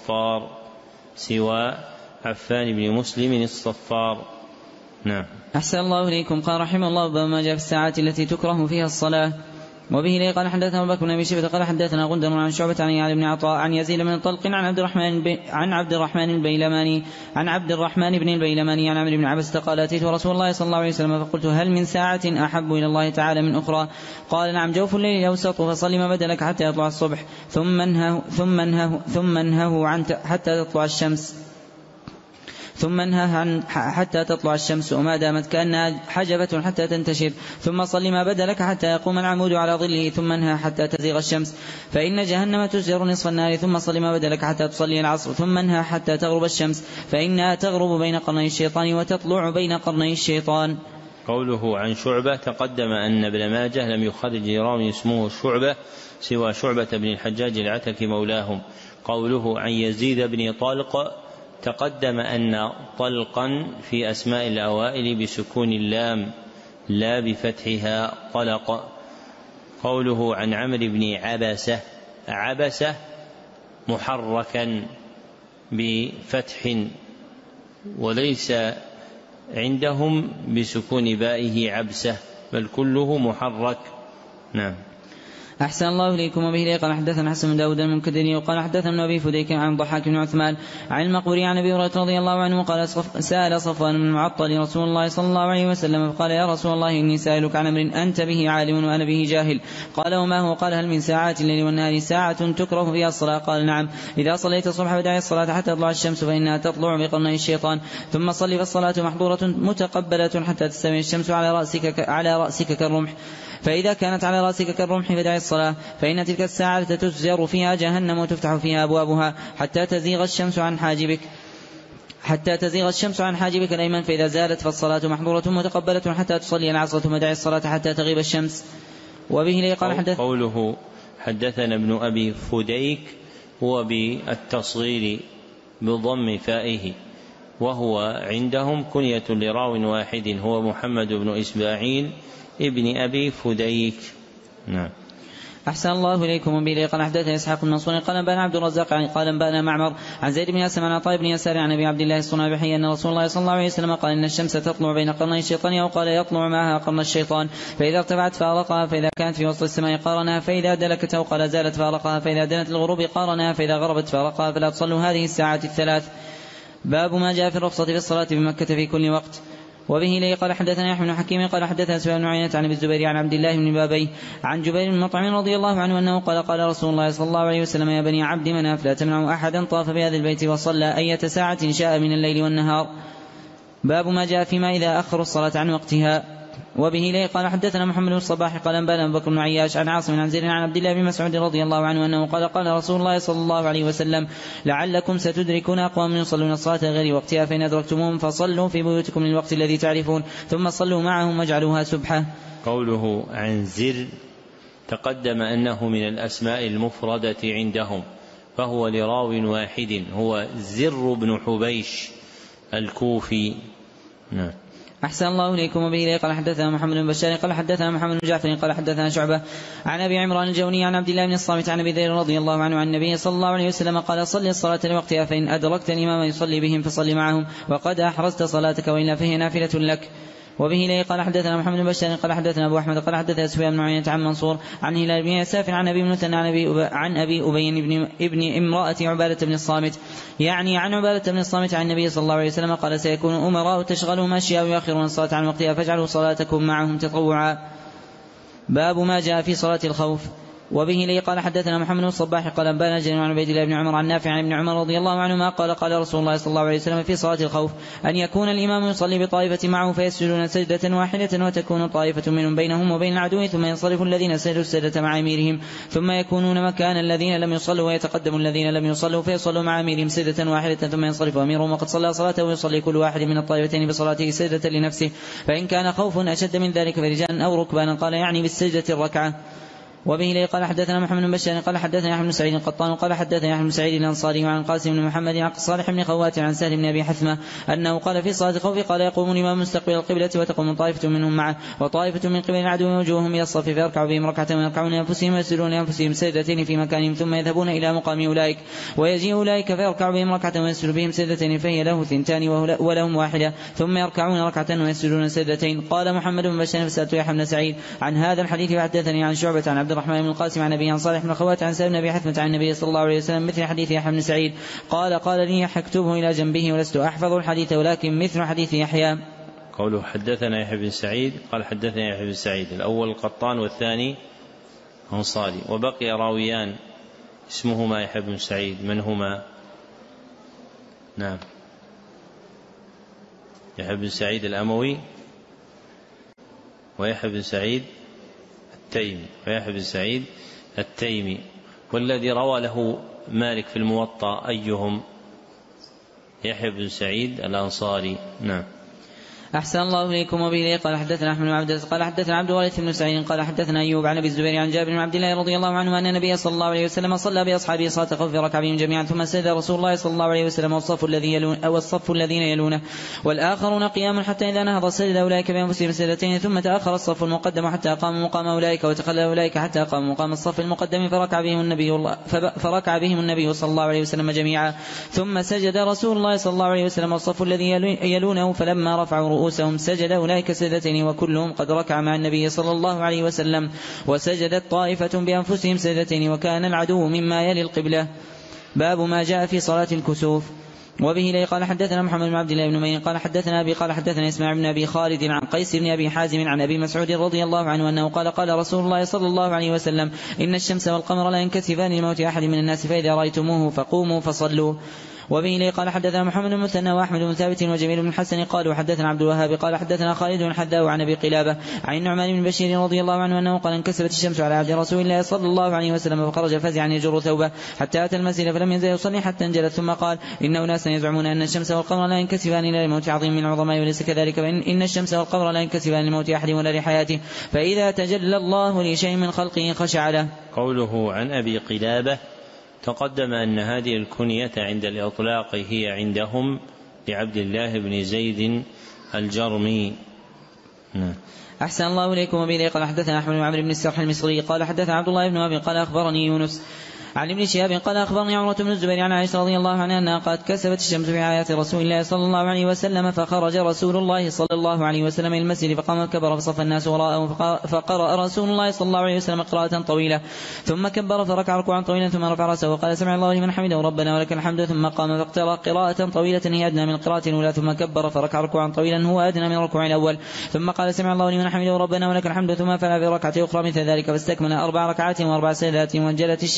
الصفار. نعم. أحسن الله إليكم. قال رحمه الله: باب ما جاء في الساعات التي تكره فيها الصلاة. وبه لي قال حدثنا أبو بكر بن أبي شيبة قال حدثنا غندر عن شعبة عن يعلى بن عطاء عن يزيد بن طلق عن عبد الرحمن بن البيلماني عن عمرو بن عبس قال: أتيت رسول الله صلى الله عليه وسلم فقلت: هل من ساعة أحب إلى الله تعالى من أخرى؟ قال: نعم، جوف الليل أوسط، فصل ما بدا لك حتى يطلع الصبح، ثم انهه عن حتى تطلع الشمس، ثم انهى حتى تطلع الشمس، وما دامت كأنها حجبة حتى تنتشر، ثم صل ما بدا لك حتى يقوم العمود على ظله، ثم انهى حتى تزيغ الشمس، فإن جهنم تزجر نصف النار، ثم صل ما بدا لك حتى تصلي العصر، ثم انهى حتى تغرب الشمس، فإنها تغرب بين قرني الشيطان وتطلع بين قرني الشيطان. قوله عن شعبة تقدم أن ابن ماجه لم يخرج راوي اسمه شعبة سوى شعبة بن الحجاج العتكي مولاهم. قوله عن يزيد بن طلق تقدم أن طلقا في أسماء الأوائل بسكون اللام لا بفتحها طلق. قوله عن عمرو بن عبسة محركا بفتح، وليس عندهم بسكون بائه عبسة، بل كله محرك. نعم. أحسن الله إليكم. وبه لي قال حدثنا حسن بن داود المنكدري وقال حدثنا ابن أبي فديك عن ضحاك بن عثمان عن المقبوري عن أبي هريرة رضي الله عنه قال: سأل صفوان بن المعطل رسول الله صلى الله عليه وسلم فقال: يا رسول الله، إني سائلك عن أمر أنت به عالم وأنا به جاهل. قال: وما هو؟ قال: هل من ساعات الليل والنهار ساعة تكره فيها الصلاة؟ قال: نعم، إذا صليت الصبح فدع الصلاة حتى تطلع الشمس، فإنها تطلع بقرني الشيطان، ثم صلي، فالصلاة محظورة متقبلة حتى تستوي الشمس على رأسك كالرمح، فإذا كانت على رأسك كالرمح فدع الصلاة، فإن تلك الساعة تزجر فيها جهنم وتفتح فيها أبوابها حتى تزيغ الشمس عن حاجبك الأيمن، فإذا زالت فالصلاة محظورة متقبلة حتى تصلي العصر، ثم دع الصلاة حتى تغيب الشمس. وبه لي قال قوله حدثنا ابن أبي فديك هو بالتصغير بضم فائه، وهو عندهم كنية لراو واحد هو محمد بن إسماعيل ابن أبي فديك. نعم. أحسن الله إليكم. وبه قال حدثنا إسحاق بن منصور قال أنبانا عبد الرزاق قال أنبانا معمر عن زيد بن أسلم عن عطاء بن يسار عن أبي عبد الله الصنابحي أن رسول الله صلى الله عليه وسلم قال: إن الشمس تطلع بين قرني الشيطان، أو قال: يطلع معها قرن الشيطان، فإذا ارتفعت فارقها، فإذا كانت في وسط السماء قارنها، فإذا دلكت أو قال زالت فارقها، فإذا دنت الغروب قارنها، فإذا غربت فارقها، فلا تصلوا هذه الساعات الثلاث. باب ما جاء في الرخصة في الصلاة بمكة في كل وقت. وبه لي قال حدثنا يحيى بن حكيم قال حدثنا سفيان بن عيينة عن ابي الزبير عن عبد الله بن بابي عن جبير بن مطعم رضي الله عنه أنه قال: قال رسول الله صلى الله عليه وسلم: يا بني عبد مناف، لا تمنعوا أحدا طاف بهذا البيت وصلى أية ساعة شاء من الليل والنهار. باب ما جاء فيما إذا أخروا الصلاة عن وقتها. وبه إليه قال حدثنا محمد بن الصباح قال أنبانا أبو بكر بن عياش عن عاصم عن زيد عن عبد الله بن مسعود رضي الله عنه أنه قال قال رسول الله صلى الله عليه وسلم لعلكم ستدركون أقوام يصلون الصلاة غير وقتها فإن أدركتموهم فصلوا في بيوتكم للوقت الذي تعرفون ثم صلوا معهم واجعلوها سبحة. قوله عن زر تقدم أنه من الأسماء المفردة عندهم، فهو لراو واحد هو زر بن حبيش الكوفي. نعم. أحسن الله إليكم. وبه إليه قال حدثنا محمد بن بشار قال حدثنا محمد بن جعفر قال حدثنا شعبة عن أبي عمران الجوني عن عبد الله بن الصامت عن أبي ذر رضي الله عنه عن النبي صلى الله عليه وسلم قال صل الصلاة لوقتها فإن أدركت الإمام يصلي بهم فصل معهم وقد أحرزت صلاتك وإلا فهي نافلة لك. وبه إليه قال حدثنا محمد بن بشار قال حدثنا أبو أحمد قال حدثنا سفيان بن عيينة عن منصور عن هلال بن يساف عن أبي مثنى عن أبي أبي ابن امرأة عبادة بن الصامت يعني عن عبادة بن الصامت عن النبي صلى الله عليه وسلم قال سيكون أمراء تشغلهم أشياء ويؤخرون الصلاة عن وقتها فاجعلوا صلاتكم معهم تطوعا. باب ما جاء في صلاة الخوف. وبه إليه قال حدثنا محمد بن الصباح قال أنبانا جرير عن عبيد الله بن عمر عن نافع عن ابن عمر رضي الله عنهما قال قال رسول الله صلى الله عليه وسلم في صلاة الخوف أن يكون الإمام يصلي بطائفة معه فيسجدون سجدة واحدة وتكون طائفة منهم بينهم وبين العدو ثم ينصرف الذين سجدوا السجدة مع أميرهم ثم يكونون مكان الذين لم يصلوا ويتقدم الذين لم يصلوا فيصلوا مع أميرهم سجدة واحدة ثم ينصرف أميرهم وقد صلى صلاته ويصلي كل واحد من الطائفتين بصلاته سجدة لنفسه فإن كان خوف أشد من ذلك فرجالا أو ركبانا قال يعني بالسجدة الركعة. وبه إليه قال حدثنا محمد بن بشار قال حدثنا يحيى بن سعيد القطان قال حدثنا يحيى بن سعيد الأنصاري عن قاسم بن محمد عن صالح بن خوات عن سهل بن أبي حثمة أنه قال في صلاة الخوف قال يقوم الإمام مستقبل القبلة وتقوم طائفة منهم معه وطائفة من قبل العدو وجوههم إلى الصف فيركعوا بهم ركعة ويركعون لأنفسهم ويسجدون لأنفسهم سجدتين في مكانهم ثم يذهبون إلى مقام أولئك ويجيء أولئك فيركعوا بهم ركعة ويسجد بهم سجدتين فهي له ثنتان ولهم واحدة ثم يركعون ركعة ويسجدون سجدتين. قال محمد بن بشار فسألت يحيى بن سعيد عن هذا الحديث وحدثني عن شعبة عن عبد الرحمن بن القاسم عن أبي عن صالح بن خوات عن سهل بن أبي حثمة عن النبي صلى الله عليه وسلم مثل حديث يحيى بن سعيد قال لي اكتبه إلى جنبه ولست أحفظ الحديث ولكن مثل حديث يحيى. قوله حدثنا يحيى بن سعيد قال حدثنا يحيى بن سعيد الأول القطان والثاني أنصاري وبقي راويان اسمهما يحيى بن سعيد من هما؟ نعم يحيى بن سعيد الأموي ويحيى بن سعيد التيمي ويحيى بن سعيد التيمي والذي روى له مالك في الموطأ أيهم؟ يحيى بن سعيد الأنصاري. نعم. أحسن الله إليكم. وبه قال حدثنا أحمد بن عبد قال حدثنا عبد الوارث بن سعيد قال حدثنا أيوب عن أبي الزبير عن جابر بن عبد الله رضي الله عنه أن النبي صلى الله عليه وسلم صلى بأصحابه صلاة الخوف ركع بهم جميعا ثم سجد رسول الله صلى الله عليه وسلم والصف الذين يلونه والآخرون قيام حتى إذا نهض سجد أولئك بأنفسهم سجدتين ثم تأخر الصف المقدم حتى قام مقام أولئك وتخلل أولئك حتى قام مقام الصف المقدم فركع بهم النبي صلى الله عليه وسلم جميعا ثم سجد رسول الله صلى الله عليه وسلم والصف الذي يلونه فلما رفعوا رؤوسهم سجد أولئك سجدتين وكلهم قد ركع مع النبي صلى الله عليه وسلم وسجدت طائفة بأنفسهم سجدتين وكان العدو مما يلي القبلة. باب ما جاء في صلاة الكسوف. وبه إليه قال حدثنا محمد بن عبد الله بن مين قال حدثنا أبي قال حدثنا إسماعيل بن أبي خالد عن قيس بن أبي حازم عن أبي مسعود رضي الله عنه أنه قال رسول الله صلى الله عليه وسلم إن الشمس والقمر لا ينكسفان لموت أحد من الناس فإذا رأيتموه فقوموا فصلوا. وبه إليه قال حدثنا محمد بن مثنى وأحمد بن ثابت وجميل بن الحسن قالوا حدثنا عبد الوهاب قال حدثنا خالد بن حذاء عن أبي قلابة عن النعمان بن بشير رضي الله عنه أنه قال انكسفت الشمس على عهد رسول الله صلى الله عليه وسلم فخرج فزعا يجر ثوبه حتى أتى المسجد فلم يزل يصلي حتى انجلت ثم قال إن أناسا يزعمون أن الشمس والقمر لا ينكسفان إلا لموت عظيم من العظماء وليس كذلك فإن الشمس والقمر لا ينكسفان لموت أحد ولا لحياته فإذا تجلى الله لشيء من خلقه خشع له. قوله عن أبي قلابة تقدم أن هذه الكنية عند الإطلاق هي عندهم لعبد الله بن زيد الجرمي. أحسن الله إليكم. وبه قال حدثنا أحمد بن عمرو بن السرح المصري قال حدثنا عبد الله بن وهب قال أخبرني يونس عن ابن شهاب قال أخبرني عمرة بن الزبير عن عائشة رضي الله عنها أنها قد كسفت الشمس في حياة رسول الله صلى الله عليه وسلم فخرج رسول الله صلى الله عليه وسلم إلى المسجد فقام كبر فصف الناس وراءه فقرأ رسول الله صلى الله عليه وسلم قراءة طويلة ثم كبر فركع ركوعا طويلا ثم رفع رأسه وقال سمع الله لمن حمده ربنا ولك الحمد ثم قام فاقترأ قراءة طويلة هي أدنى من القراءة الأولى ثم كبر فركع ركوعا طويلا هو أدنى من الركوع الأول ثم قال سمع الله لمن حمده ربنا ولك الحمد ثم فعل في ركعة أخرى مثل ذلك فاستكمل 4 ركعات و4 سجدات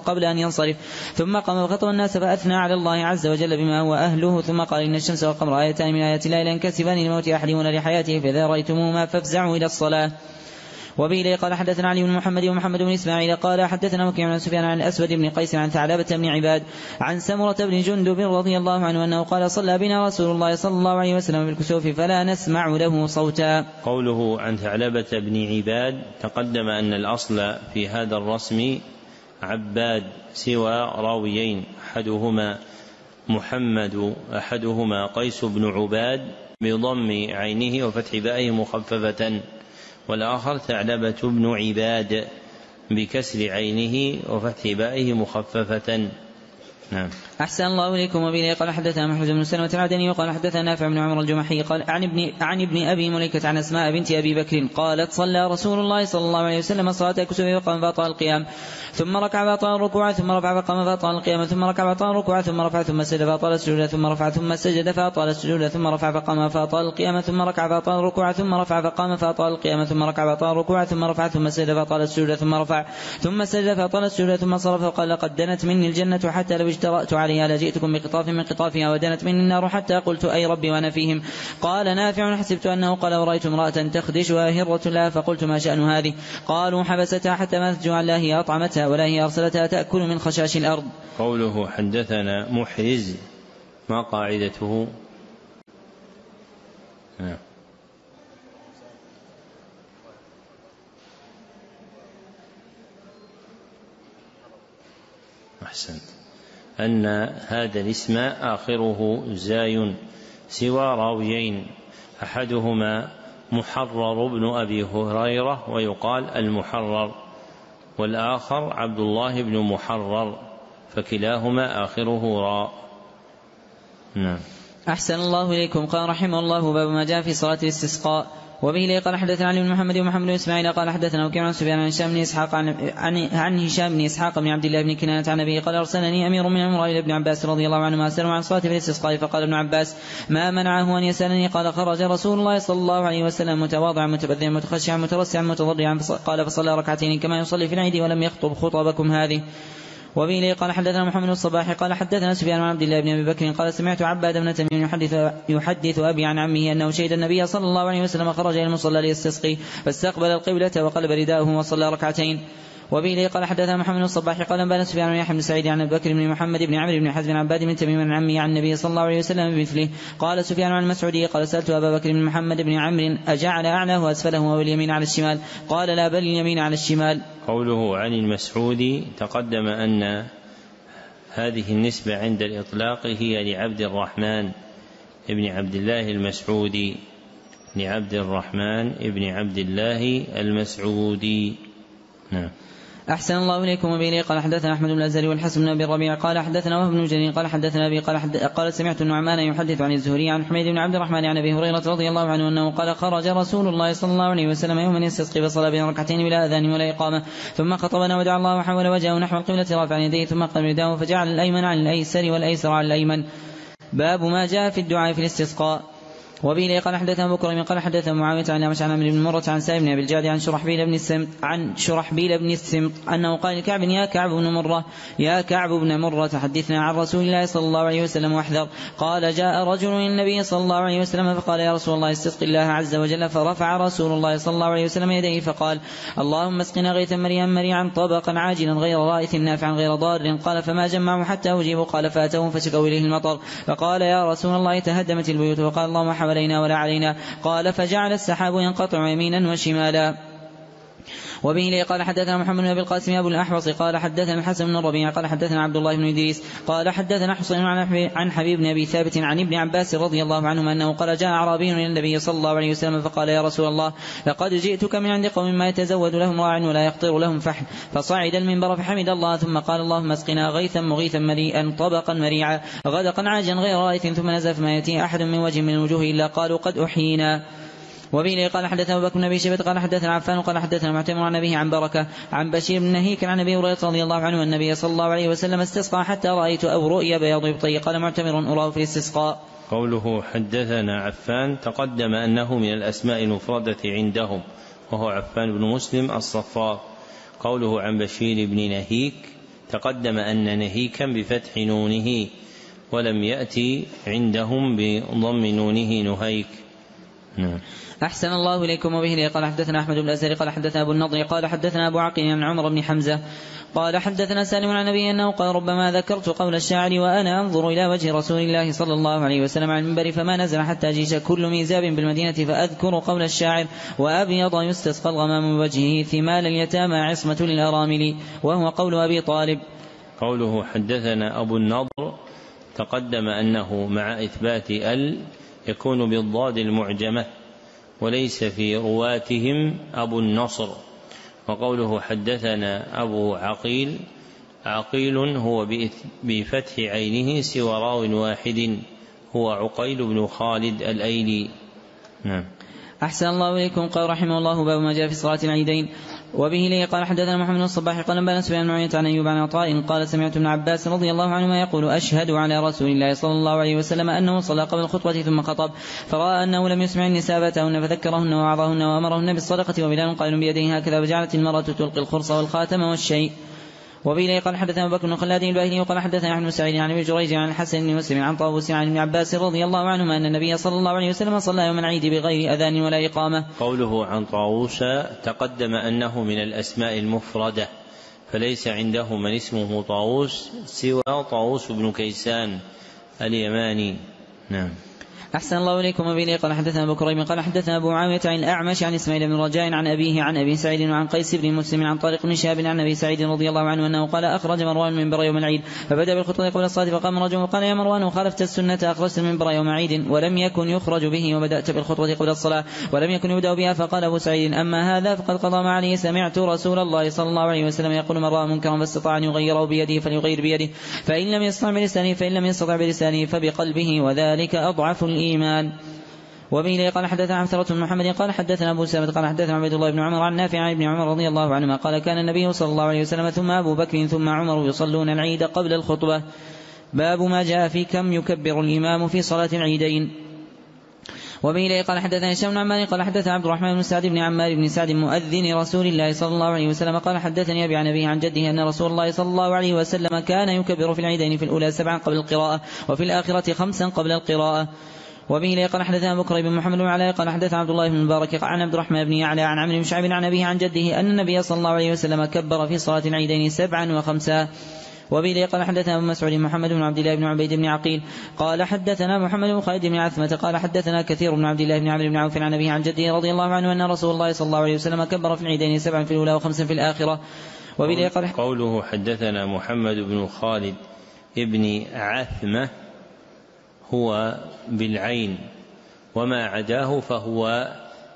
قبل أن ينصرف، ثم قام وخطب الناس فأثنى على الله عز وجل بما هو أهله، ثم قال إن الشمس والقمر آيتان من آيات الله لا ينكسفان لموت أحدهما لحياته، فإذا رأيتموهما فافزعوا إلى الصلاة. وبه قال حدثنا علي بن محمد ومحمد بن إسماعيل قال حدثنا وكيع عن سفيان عن الأسود بن قيس عن ثعلبة بن عباد عن سمرة بن جندب رضي الله عنه أنه قال صلى بنا رسول الله صلى الله عليه وسلم بالكسوف فلا نسمع له صوتا. قوله عن ثعلبة بن عباد تقدم أن الأصل في هذا الرسم عباد سوى راويين، أحدهما محمد أحدهما قيس بن عباد بضم عينه وفتح بائه مخففة، والآخر ثعلبة بن عباد بكسر عينه وفتح بائه مخففة. نعم. أحسن الله إليكم. وبه قال حدثنا محمد بن سلمة العدني وقال حدثنا نافع بن عمر الجمحي قال عن ابن أبي مليكة عن أسماء بنت أبي بكر قالت صلى رسول الله صلى الله عليه وسلم صلاة الكسوف وقام فأطال القيام ثم ركع فأطال الركوع ثم رفع فقام فأطال القيام ثم ركع فأطال الركوع ثم رفع ثم سجد فأطال السجود ثم رفع ثم سجد فأطال السجود ثم رفع فقام فأطال القيام ثم ركع فأطال الركوع ثم رفع فقام فأطال القيام ثم ركع فأطال الركوع ثم رفع ثم سجد فأطال السجود ثم رفع ثم سجد فأطال السجود ثم صرف وقال لقد دنت مني الجنة حتى لو اجترأت عليها لجئتكم بقطاف من قطافها ودنت مني النار حتى قلت أي ربي وأنا فيهم. قال نافع حسبت أنه قال ورأيت امرأة تخدشها هرة لها فقلت ما شأن هذه؟ قالوا حبستها حتى ما تجوع لا هي أطعمتها ولا هي أرسلتها تأكل من خشاش الأرض. قوله حدثنا محرز ما قاعدته؟ أحسنت. أن هذا الاسم آخره زاي سوى راويين، أحدهما محرر بن أبي هريرة ويقال المحرر، والآخر عبد الله بن محرر، فكلاهما آخره راء. نعم. أحسن الله إليكم. قال رحمه الله باب ما جاء في صلاة الاستسقاء. وبه قال حدثنا علي بن محمد ومحمد بن إسماعيل قال حدثنا وكيع عن سفيان عن هشام بن إسحاق عن هشام بن إسحاق بن عبد الله بن كنانة عن أبيه قال أرسلني أمير من أمراء إلى ابن عباس رضي الله عنهما أسأله عن صلاة الاستسقاء فقال ابن عباس ما منعه أن يسألني؟ قال خرج رسول الله صلى الله عليه وسلم متواضعا متبذلا متخشعا مترسعا متضرعا قال فصلى ركعتين كما يصلي في العيد ولم يخطب خطبكم هذه. وبه قال حدثنا محمد الصباح قال حدثنا سفيان عن عبد الله بن أبي بكر قال سمعت عباد بن تميم يحدث أبي عن عمه أنه شهد النبي صلى الله عليه وسلم خرج إلى المصلى ليستسقي فاستقبل القبلة وقلب رداءه وصلى ركعتين. وبه قال حدثنا محمد الصباح قال أنبأنا سفيان بن يحيى بن سعيد عن أبي بكر بن محمد بن عمرو بن حزم عن عباد بن تميم عن عمه عن النبي صلى الله عليه وسلم بمثله. قال سفيان عن المسعودي قال سألت أبا بكر بن محمد بن عمرو أجعل أعلاه وأسفله واليمين على الشمال؟ قال لا بل اليمين على الشمال. قوله عن المسعودي تقدم أن هذه النسبة عند الإطلاق هي لعبد الرحمن ابن عبد الله المسعودي، لعبد الرحمن ابن عبد الله المسعودي. نعم. أحسن الله إليكم. وبه قال حدثنا أحمد بن الأزهري والحسن بن أبي الربيع قال حدثنا وهب بن جرير قال حدثنا أبي قال سمعت النعمان يحدث عن الزهري عن حميد بن عبد الرحمن عن أبي هريرة رضي الله عنه أنه قال خرج رسول الله صلى الله عليه وسلم يوما يستسقي فصلى بين ركعتين بلا أذان ولا إقامة ثم خطبنا ودعا الله وحول وجهه نحو القبلة رافعا يديه ثم قام رداءه فجعل الأيمن على الأيسر والأيسر على الأيمن. باب ما جاء في الدعاء في الاستسقاء. وبه قال حدثنا بكر قال حدثنا معاوية عن عن عمرو بن مرة عن سالم بن أبي الجعد عن شرحبيل بن السمط أنه قال لكعب يا كعب بن مرة حدثنا عن رسول الله صلى الله عليه وسلم واحذر. قال جاء رجل النبي صلى الله عليه وسلم فقال يا رسول الله استسق الله عز وجل فرفع رسول الله صلى الله عليه وسلم يديه فقال اللهم اسقنا غيثا مريعا طبقا عاجلا غير رائث نافعا غير ضار. قال فما جمعوا حتى أجيبوا قال فأتوا فشكوا إليه المطر فقال يا رسول الله تهدمت البيوت وقال اللهم حوالينا ولا علينا. قال فجعل السحاب ينقطع يمينا وشمالا. وبه قال حدثنا محمد بن أبي القاسم أبو الأحوص قال حدثنا الحسن بن الربيع قال حدثنا عبد الله بن إدريس قال حدثنا حسين عن حبيب بن أبي ثابت عن ابن عباس رضي الله عنهما أنه قال جاء أعرابي إلى النبي صلى الله عليه وسلم فقال يا رسول الله لقد جئتك من عند قوم ما يتزود لهم راع ولا يقطر لهم فحل. فصعد المنبر فحمد الله ثم قال اللهم اسقنا غيثا مغيثا مريئا طبقا مريعا غدقا عاجا غير رائث ثم نزل فما يأتي أحد من وجه من الوجوه إلا قالوا قد أحيينا. وبه قال حدثنا أبو بكر بن أبي شيبة قال حدثنا عفان قال حدثنا معتمر عن أبيه عن بركة عن بشير بن نهيك عن أبي هريرة رضي الله عنه النبي صلى الله عليه وسلم استسقى حتى رأيت أو رؤيا بياض إبطيه. قال معتمر أراه في الاستسقاء. قوله حدثنا عفان تقدم أنه من الأسماء المفردة عندهم وهو عفان بن مسلم الصفار. قوله عن بشير بن نهيك تقدم أن نهيكا بفتح نونه، ولم يأتي عندهم بضم نونه نهيك. أحسن الله إليكم. وبه قال حدثنا أحمد بن الأزهري قال حدثنا أبو النضر قال حدثنا أبو عقيل عن عمر بن حمزة قال حدثنا سالم عن النبي أنه قال ربما ذكرت قول الشاعر وأنا أنظر إلى وجه رسول الله صلى الله عليه وسلم على المنبر فما نزل حتى جيش كل ميزاب بالمدينة فأذكر قول الشاعر وأبيض يستسقى الغمام بوجهه ثمال اليتامى عصمة للأرامل، وهو قول أبي طالب. قوله حدثنا أبو النضر تقدم أنه مع إثبات يكون بالضاد المعجمة وليس في رواتهم أبو النصر. وقوله حدثنا أبو عقيل، عقيل هو بفتح عينه سوى راو واحد هو عقيل بن خالد الأيلي. أحسن الله إليكم. قال رحمه الله باب ما جاء في صلاة العيدين. وبه لي قال حدثنا محمد بن الصباح قال انبانا سفيان بن عيينة عن أيوب عن عطاء قال سمعت ابن عباس رضي الله عنهما يقول أشهد على رسول الله صلى الله عليه وسلم أنه صلى قبل الخطبة ثم خطب فرأى أنه لم يسمع النساء فأتاهن فذكرهن ووعظهن وأمرهن بالصدقة وبلال قائل بيده هكذا وجعلت المرأة تلقي الخرص والخاتم والشيء. وبه قال حدثنا أبو بكر بن خلاد الباهلي وقال حدثنا أحمد بن سعيد عن ابن جريج عن الحسن بن مسلم عن طاووس عن ابن عباس رضي الله عنهما أن النبي صلى الله عليه وسلم صلى يوم العيد بغير أذان ولا إقامة. قوله عن طاووس تقدم أنه من الأسماء المفردة، فليس عنده من اسمه طاووس سوى طاووس بن كيسان اليماني. نعم. أحسن الله إليكم. وبه قال حدثنا أبو كريم قال حدثنا أبو معاوية عن الأعمش عن إسماعيل بن رجاء عن أبيه عن أبي سعيد وعن قيس بن مسلم عن طارق بن شهاب عن أبي سعيد رضي الله عنه أنه قال أخرج مروان المنبر يوم العيد فبدأ بالخطبة قبل الصلاة فقام رجل وقال يا مروان خالفت السنة أخرجت المنبر يوم عيد ولم يكن يخرج به وبدأت بالخطبة قبل الصلاة ولم يكن يبدأ بها. فقال أبو سعيد أما هذا فقد قضى ما عليه سمعت رسول الله صلى الله عليه وسلم يقول من رأى منكرا فاستطاع أن يغيره بيده فليغير بيده فإن لم يستطع بلسانه فإن لم يستطع بلسانه فبقلبه وذلك أضعف الإيمان. وبه قال حدثنا عبثرة بن محمد قال حدثنا أبو سامد قال حدثنا عبد الله بن عمر عن نافع عن ابن عمر رضي الله عنهما قال كان النبي صلى الله عليه وسلم ثم أبو بكر ثم عمر يصلون العيد قبل الخطبة. باب ما جاء في كم يكبر الإمام في صلاة العيدين. وبه قال حدثنا هشام بن عمار قال حدثنا عبد الرحمن بن سعد بن عمار بن سعد مؤذن رسول الله صلى الله عليه وسلم قال حدثني أبي عن أبيه عن جده أن رسول الله صلى الله عليه وسلم كان يكبر في العيدين في الأولى 7 قبل القراءة وفي الآخرة 5 قبل القراءة. وبه قال حدثنا أبو كريب بن محمد بن علاء قال حدثنا عبد الله بن المبارك عن عبد الرحمن بن يعلى عن عمرو بن شعيب عن أبيه عن جده أن النبي صلى الله عليه وسلم كبر في صلاة العيدين 7 و5. وبه قال حدثنا أبو مسعود محمد بن عبد الله بن عبيد بن عقيل قال حدثنا محمد بن خالد بن عثمة قال حدثنا كثير بن عبد الله بن عمرو بن عوف عن أبيه عن جده رضي الله عنه أن رسول الله صلى الله عليه وسلم كبر في العيدين 7 في الأولى و5 في الآخرة. وبه قال قوله حدثنا محمد بن خالد ابن عثمة هو بالعين وما عداه فهو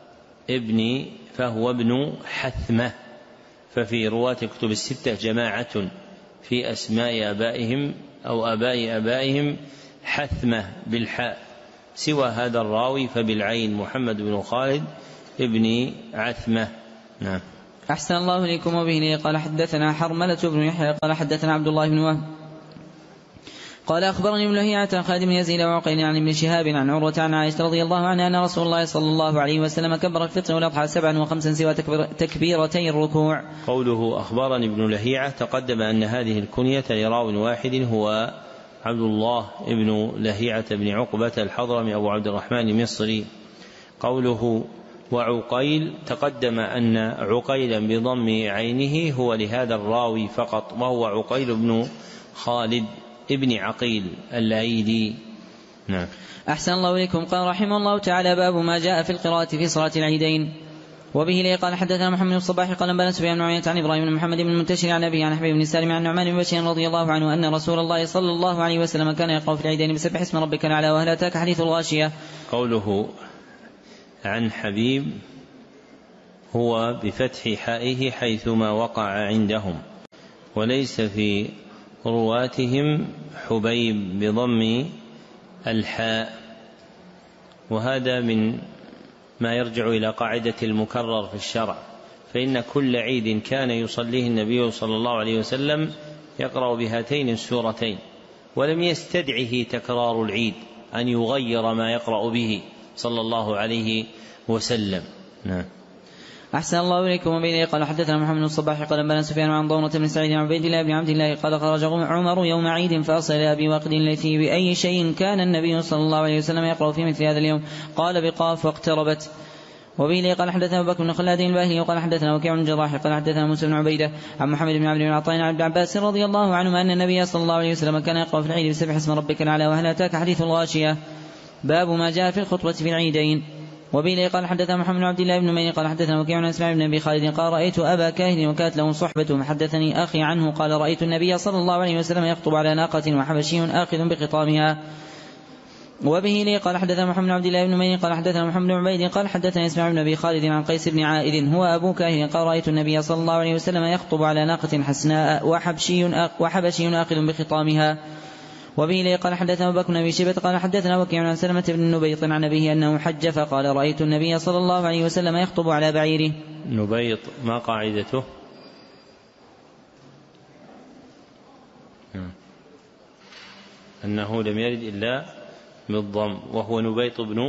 ابن حثمة. ففي رواة كتب الستة جماعة في أسماء آبائهم أو آباء آبائهم حثمة بالحاء سوى هذا الراوي فبالعين محمد بن خالد ابن عثمة. نعم. أحسن الله إليكم. وبه قال حدثنا حرملة بن يحيى قال حدثنا عبد الله بن وهب قال أخبرني ابن لهيعة عن خالد بن يزيد وعقيل عن ابن شهاب عن عروة عن عائشة رضي الله عنها أن رسول الله صلى الله عليه وسلم كبر الفطر والأضحى 7 و5 سوى تكبيرتي الركوع. قوله أخبرني ابن لهيعة تقدم أن هذه الكنية لراو واحد هو عبد الله ابن لهيعة بن عقبة الحضرمي أبو عبد الرحمن المصري. قوله وعقيل تقدم أن عقيلا بضم عينه هو لهذا الراوي فقط وهو عقيل بن خالد ابن عقيل الأيلي. نعم. أحسن الله إليكم. قال رحمه الله تعالى باب ما جاء في القراءة في صلاة العيدين. وبه قال حدثنا محمد بن الصباح قال انبانا سفيان بن عيينة عن إبراهيم بن محمد بن المنتشر عن أبيه عن حبيب بن سالم عن نعمان بن بشير رضي الله عنه أن رسول الله صلى الله عليه وسلم كان يقرأ في العيدين بسبح اسم ربك الأعلى وهل أتاك حديث الغاشية. قوله عن حبيب هو بفتح حائه حيثما وقع عندهم وليس في رواتهم حبيب بضم الحاء. وهذا من ما يرجع إلى قاعدة المكرر في الشرع، فإن كل عيد كان يصليه النبي صلى الله عليه وسلم يقرأ بهاتين السورتين ولم يستدعه تكرار العيد أن يغير ما يقرأ به صلى الله عليه وسلم. نعم. أحسن الله إليكم. وبه قال حدثنا محمد بن الصباح قال أنبأنا سفيان عن ضونة بن سعيد عن عبيد الله بن عبد الله قال خرج عمر يوم عيد فأرسل إلى أبي واقد الليثي بأي شيء كان النبي صلى الله عليه وسلم يقرأ في مثل هذا اليوم؟ قال بقاف واقتربت. وبه قال حدثنا أبو بكر بن خلاد الباهلي وقال حدثنا وكيع بن الجراح قال حدثنا موسى بن عبيدة عن محمد بن عبد بن عطاء عن ابن عباس رضي الله عنهما أن النبي صلى الله عليه وسلم كان يقرأ في العيد بسبح اسم ربك الأعلى وهل أتاك حديث الغاشية. باب ما جاء في الخطبة في العيدين. وبه قال حدثنا محمد بن عبد الله بن مين قال حدثنا وكيع بن اسماعيل بن ابي خالد قال رايت ابا كاهل وكانت له صحبه حدثني اخي عنه قال رايت النبي صلى الله عليه وسلم يخطب على ناقه وحبشي اخذ بخطامها. وبه قال حدثنا محمد بن عبد الله بن مين قال حدثنا محمد بن عبيد قال حدثنا اسماعيل بن ابي خالد عن قيس بن عائذ هو ابو كاهل قال رايت النبي صلى الله عليه وسلم يخطب على ناقه حسناء وحبشي اخذ بخطامها. وبه قال حدثنا أبو بكر بن أبي شيبة قال حدثنا وكيع عن سلمة بن نبيط عن أبيه أنه حج فقال رأيت النبي صلى الله عليه وسلم يخطب على بعيره. نبيط ما قاعدته؟ أنه لم يرد إلا بالضم وهو نبيط بن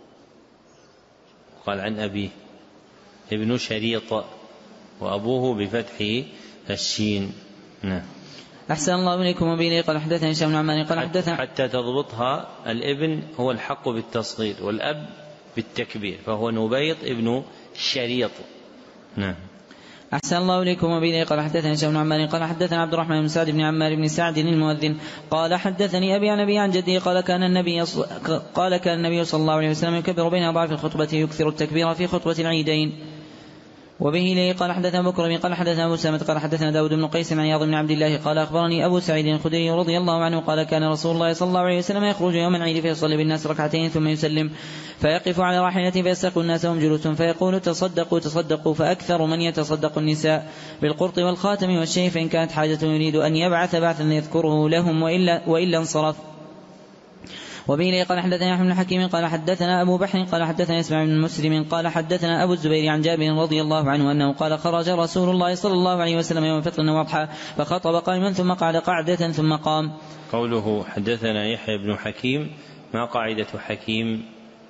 قال عن أبيه ابن شريط وأبوه بفتح الشين. نعم. أحسن الله إليكم. وبه قال حدثنا هشام بن عمار قال حدثنا حتى تضبطها الابن هو الحق بالتصغير والأب بالتكبير فهو نبيط ابن شريط. نعم. أحسن الله إليكم. وبه قال حدثنا هشام بن عمار قال حدثنا عبد الرحمن بن سعد بن عمار بن سعد المؤذن قال حدثني أبي عن أبي عن جدي قال كان النبي صلى الله عليه وسلم يكبر بين أضعاف الخطبة يكثر التكبير في خطبة العيدين. وبه قال حدثنا بكر قال حدثنا أبو سامة قال حدثنا داود بن قيس عن عياض بن عبد الله قال أخبرني أبو سعيد الخدري رضي الله عنه قال كان رسول الله صلى الله عليه وسلم يخرج يوم العيد فيصلي بالناس ركعتين ثم يسلم فيقف على راحلته فيستقوا الناس وهم جلوس فيقول تصدقوا تصدقوا فأكثر من يتصدق النساء بالقرط والخاتم والشيء فإن كانت حاجة يريد أن يبعث بعثا يذكره لهم وإلا انصرف. وبه قال حدثنا يحيى بن حكيم قال حدثنا أبو بحر قال حدثنا إسماعيل بن مسلم قال حدثنا أبو الزبير عن جابر رضي الله عنه أنه قال خرج رسول الله صلى الله عليه وسلم يوم فطر وأضحى فخطب قائما ثم قعد قعدة ثم قام. قوله حدثنا يحيى بن حكيم ما قاعدة حكيم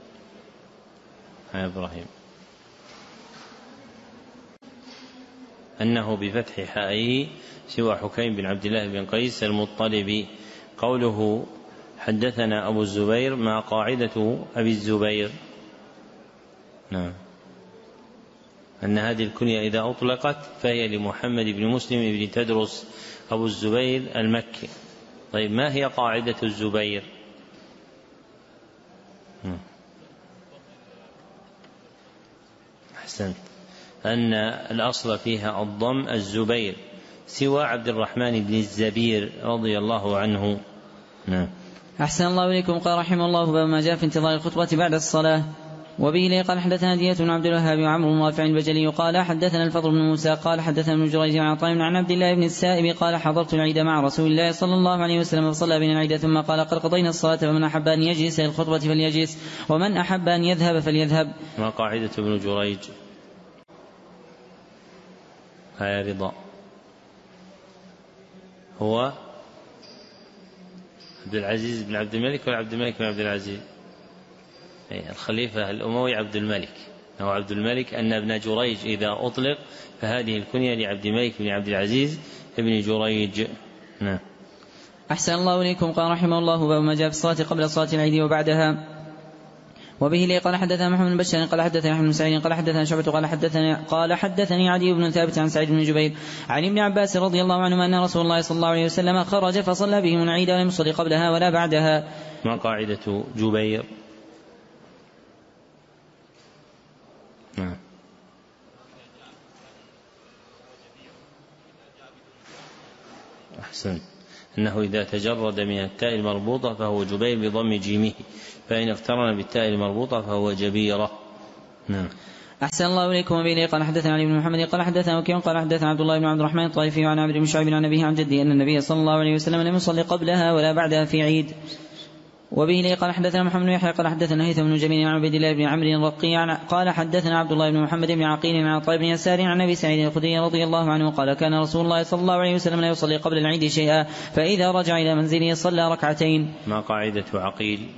يا إبراهيم؟ أنه بفتح حائه سوى حكيم بن عبد الله بن قيس المطلبي. قوله حدثنا أبو الزبير ما قاعدة أبي الزبير؟ نعم. أن هذه الكنية إذا أطلقت فهي لمحمد بن مسلم بن تدرس أبو الزبير المكي. طيب ما هي قاعدة الزبير؟ أحسنت. أن الأصل فيها الضم الزبير سوى عبد الرحمن بن الزبير رضي الله عنه. نعم. أحسن الله إليكم. قال رحمه الله باب ما جاء في انتظار الخطبة بعد الصلاة. وبه قال حدثنا دية بن عبد الوهاب وعمرو بن رافع البجلي قال حدثنا الفضل بن موسى قال حدثنا ابن جريج عن عطاء عن عبد الله بن السائب قال حضرت العيد مع رسول الله صلى الله عليه وسلم فصلى بنا العيد ثم قال قد قضينا الصلاة فمن أحب أن يجلس للخطبة فليجلس ومن أحب أن يذهب فليذهب. ما قاعدة ابن جريج؟ هيا رضا هو عبد العزيز بن عبد الملك ولا عبد الملك بن عبد العزيز؟ الخليفة الأموي عبد الملك أو عبد الملك أن ابن جريج إذا أطلق فهذه الكنية لعبد الملك بن عبد العزيز ابن جريج. نعم. أحسن الله إليكم. قال رحمه الله باب ما جاء في الصلاة قبل صلاة العيد وبعدها. وبه قال حدثنا محمد بن بشار قال حدثنا احمد بن سعيد قال حدثنا شعبة قال حدثني عدي بن ثابت عن سعيد بن جبير عن ابن عباس رضي الله عنهما أن رسول الله صلى الله عليه وسلم خرج فصلى بهم العيد ولم يصلي قبلها ولا بعدها. ما قاعدة جبير؟ نعم. أحسن. أنه إذا تجرد من التاء المربوطة فهو جبير بضم جيمه فإن اقترن بالتاء المربوطة فهو جبيرة. نعم. أحسن الله إليكم. وبه قال حدثنا علي بن محمد قال حدثنا وكيع قال حدثنا عبد الله بن عبد الرحمن الطائفي عن عمرو بن شعيب عن أبيه عن جده أن النبي صلى الله عليه وسلم لم يصلي قبلها ولا بعدها في عيد. وبه قال حدثنا محمد بن يحيى قال حدثنا هيثم بن جميل عن عبيد الله بن عمرو الرقي قال حدثنا عبد الله بن محمد بن عقيل عن عطاء بن يسار عن ابي سعيد الخدري رضي الله عنه قال كان رسول الله صلى الله عليه وسلم لا يصلي قبل العيد شيئا فإذا رجع إلى منزله صلى ركعتين. ما قاعدة عقيل؟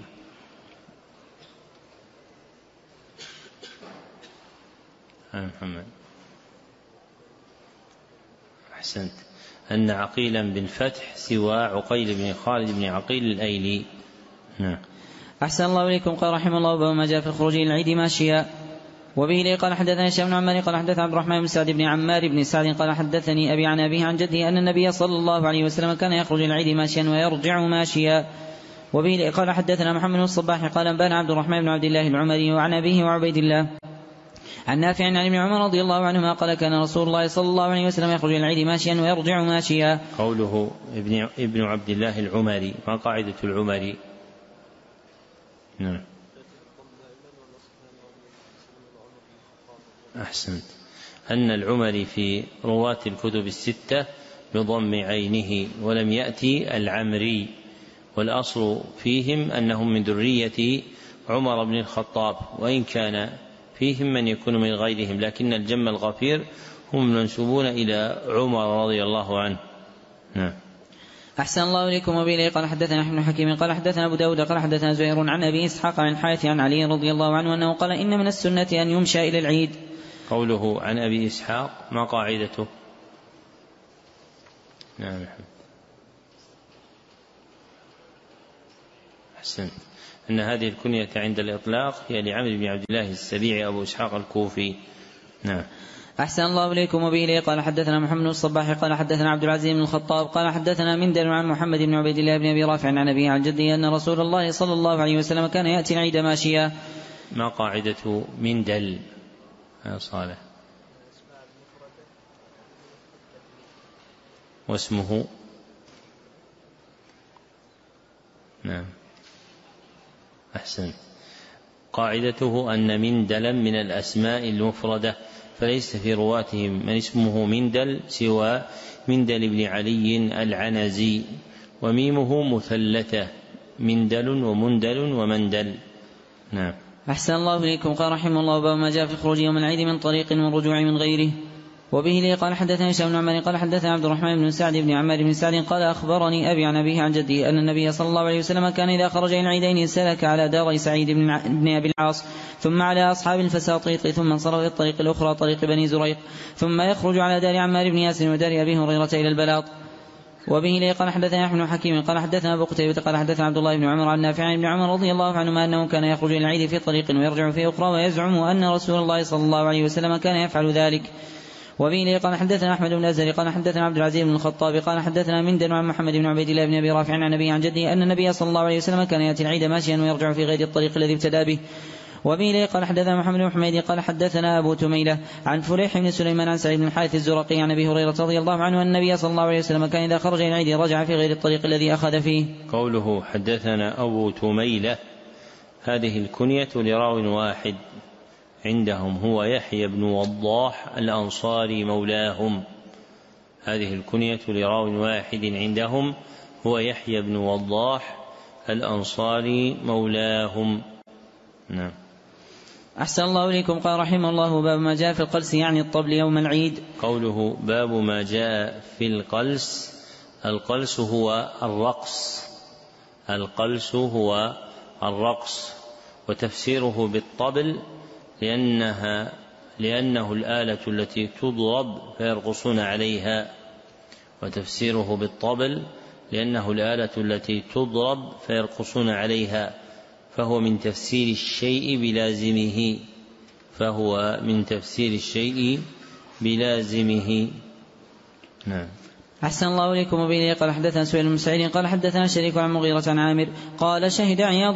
محمد أحسنت. أن عقيلا بالفتح سوى عقيل بن خالد بن عقيل الأيلي. نعم. أحسن الله إليكم. قال رحمه الله باب ما جاء في الخروج إلى العيد ماشيا. وبه لي قال حدثنا هشام بن عمار قال حدث عبد الرحمن بن سعد بن عمار بن سعد قال حدثني أبي عن أبيه عن جده أن النبي صلى الله عليه وسلم كان يخرج إلى العيد ماشيا ويرجع ماشيا. وبه لي قال حدثنا محمد بن الصباح قال أنبانا عبد الرحمن بن عبد الله العمري وعن أبيه وعبيد الله عن نافع عن ابن عمر رضي الله عنهما قال كان رسول الله صلى الله عليه وسلم يخرج إلى العيد ماشيا ويرجع ماشيا. قوله ابن عبد الله العمري، ما قاعدة العمري؟ نعم. أحسنت. أن العمري في رواة الكتب الستة بضم عينه، ولم يأتي العمري، والأصل فيهم أنهم من ذرية عمر بن الخطاب، وإن كان فيهم من يكون من غيرهم، لكن الجم الغفير هم منسوبون إلى عمر رضي الله عنه. نعم. أحسن الله إليكم. وبه قال حدثنا ابن حكيم قال حدثنا أبو داود قال حدثنا زهير عن أبي إسحاق عن الحارث عن علي رضي الله عنه أنه قال إن من السنة أن يمشى إلى العيد. قوله عن أبي إسحاق ما قاعدته؟ نعم. أحسن. أن هذه الكنية عند الإطلاق هي لعمرو بن عبد الله السبيعي أبو إسحاق الكوفي. نعم. أحسن الله إليكم. وبه قال حدثنا محمد بن الصباح قال حدثنا عبد العزيز بن الخطاب قال حدثنا مندل عن محمد بن عبيد الله بن أبي رافع عن أبيه عن جده أن رسول الله صلى الله عليه وسلم كان يأتي العيد ماشيا. ما قاعدة مندل يا صالح؟ واسمه؟ نعم. أحسن. قاعدته أن مندلا من الأسماء المفردة، فليس في رواتهم من اسمه مندل سوى مندل بن علي العنزي، وميمه مثلثة، مندل ومندل ومندل. نعم. أحسن الله إليكم. قال رحمه الله باب ما جاء في الخروج يوم العيد من طريق والرجوع من غيره. وبه لي قال حدثنا هشام بن عمار قال حدثنا عبد الرحمن بن سعد بن عمار بن سعد قال أخبرني أبي عن أبيه عن جده أن النبي صلى الله عليه وسلم كان إذا خرج إلى العيدين سلك على دار سعيد بن أبي العاص ثم على أصحاب الفساطيط ثم انصرف إلى الطريق الأخرى طريق بني زريق ثم يخرج على دار عمار بن ياسر ودار أبي هريرة إلى البلاط. وبه لي قال حدثنا أحمد بن حكيم قال حدثنا أبو قتيبة قال حدثنا عبد الله بن عمر عن نافع عن ابن عمر رضي الله عنهما أنه كان يخرج إلى العيد في طريق ويرجع في أخرى ويزعم أن رسول الله صلى الله عليه وسلم كان يفعل ذلك. وبه لي قال حدثنا أحمد بن أزهر قال حدثنا عبد العزيز بن الخطاب قال حدثنا مندل عن محمد بن عبيد الله بن أبي رافع عن أبيه عن جده أن النبي صلى الله عليه وسلم كان يأتي العيد ماشيا ويرجع في غير الطريق الذي ابتدى به. وبه لي قال حدثنا محمد بن حميد قال حدثنا أبو تميلة عن فليح بن سليمان عن سعيد بن الحارث الزرقي عن أبي هريرة رضي الله عنه أن النبي صلى الله عليه وسلم كان إذا خرج إلى العيد رجع في غير الطريق الذي أخذ فيه. قوله حدثنا أبو تميلة هذه الكنية لراو واحد عندهم هو يحيى بن وضاح الأنصاري مولاهم. هذه الكنية لراو واحد عندهم هو يحيى بن وضاح الأنصاري مولاهم. نعم. أحسن الله إليكم. قال رحمه الله باب ما جاء في القلس يعني الطبل يوم العيد. قوله باب ما جاء في القلس، القلس هو الرقص، القلس هو الرقص، وتفسيره بالطبل لأنه الآلة التي تضرب فيرقصون عليها، وتفسيره بالطبل لأنه الآلة التي تضرب فيرقصون عليها، فهو من تفسير الشيء بلازمه، فهو من تفسير الشيء بلازمه. نعم. أحسن الله إليكم. وبه قال حدثنا سهيل بن سعيد قال حدثنا شريك عن مغيرة عن عامر قال شهد عياض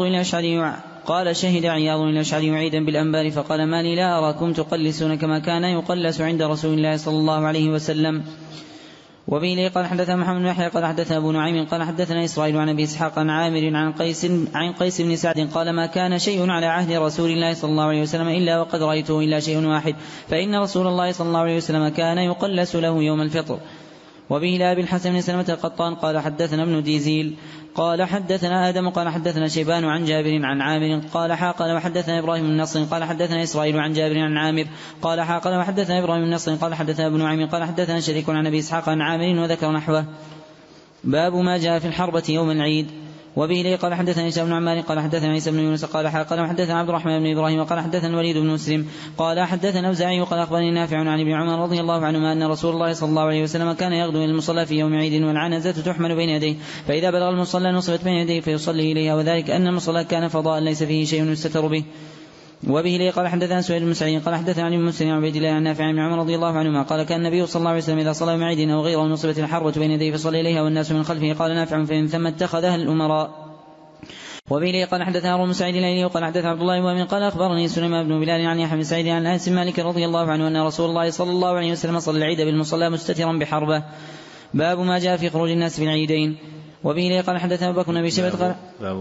إلى الأشعري عيدا بالأنبار فقال ما لي لا أراكم تقلسون كما كان يقلس عند رسول الله صلى الله عليه وسلم. وبه قال حدثنا محمد بن يحيى قال حدثنا أبو نعيم قال حدثنا إسرائيل عن أبي إسحاق عن عامر عن قيس بن سعد قال ما كان شيء على عهد رسول الله صلى الله عليه وسلم إلا وقد رأيته إلا شيء واحد، فإن رسول الله صلى الله عليه وسلم كان يقلس له يوم الفطر. وبه لأبي الحسن بن سلمة القطان قال حدثنا ابن ديزيل قال حدثنا آدم قال حدثنا شيبان عن جابر عن عامر قال قال وحدثنا إبراهيم بن نصر قال حدثنا إسرائيل عن جابر عن عامر قال قال وحدثنا إبراهيم بن نصر قال حدثنا ابن نعيم قال حدثنا شريك عن أبي إسحاق عن عامر وذكر نحوه. باب ما جاء في الحربة يوم العيد. وبه لي قال حدثنا هشام بن عمار قال حدثنا عيسى بن يونس قال حدثنا عبد الرحمن بن إبراهيم قال حدثنا الوليد بن مسلم قال حدثنا أوزاعي قال أخبرني نافع عن ابن عمر رضي الله عنهما أن رسول الله صلى الله عليه وسلم كان يغدو إلى المصلى في يوم عيد والعنزة تحمل بين يديه، فإذا بلغ المصلى نصبت بين يديه فيصلي إليها، وذلك أن المصلى كان فضاء ليس فيه شيء يستتر به. وبه لي قال حدثنا سعيد بن سعيد قال حدثنا عن مسلم عن عبيد الله عن نافع عن عمر رضي الله عنهما قال كان النبي صلى الله عليه وسلم إذا صلى يوم عيد أو غيره نصبت الحرة بين يديه فصلى إليها والناس من خلفه. قال نافع فإن ثم اتخذها الأمراء. وبه لي قال حدثنا أبو سعيد الأيلي وقال حدثنا عبد الله بن قال أخبرني سليمان بن بلال عن يحيى بن سعيد عن أنس مالك رضي الله عنه أن رسول الله صلى الله عليه وسلم صلى العيد بالمصلى مستترا بحربة. باب ما جاء في خروج الناس في العيدين. وبه لي قال حدثنا أبو بكر بن أبي شيبة قال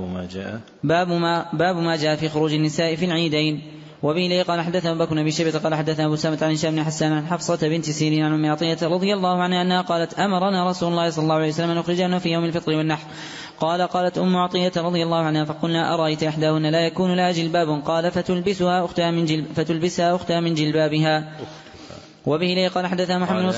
باب ما جاء في خروج النساء في العيدين. وبه لي قال حدثنا أبو بكر بن أبي شيبة قال حدثنا أبو سامة عن هشام بن حسان عن حفصة بنت سيرين عن أم عطية رضي الله عنها أنها قالت أمرنا رسول الله صلى الله عليه وسلم أن نخرجنا في يوم الفطر والنحر. قالت أم عطية رضي الله عنها فقلنا أرأيت إحداهن لا يكون لها جلباب؟ قال فتلبسها أختها من جلبابها. وبه لي قال حدثنا محمد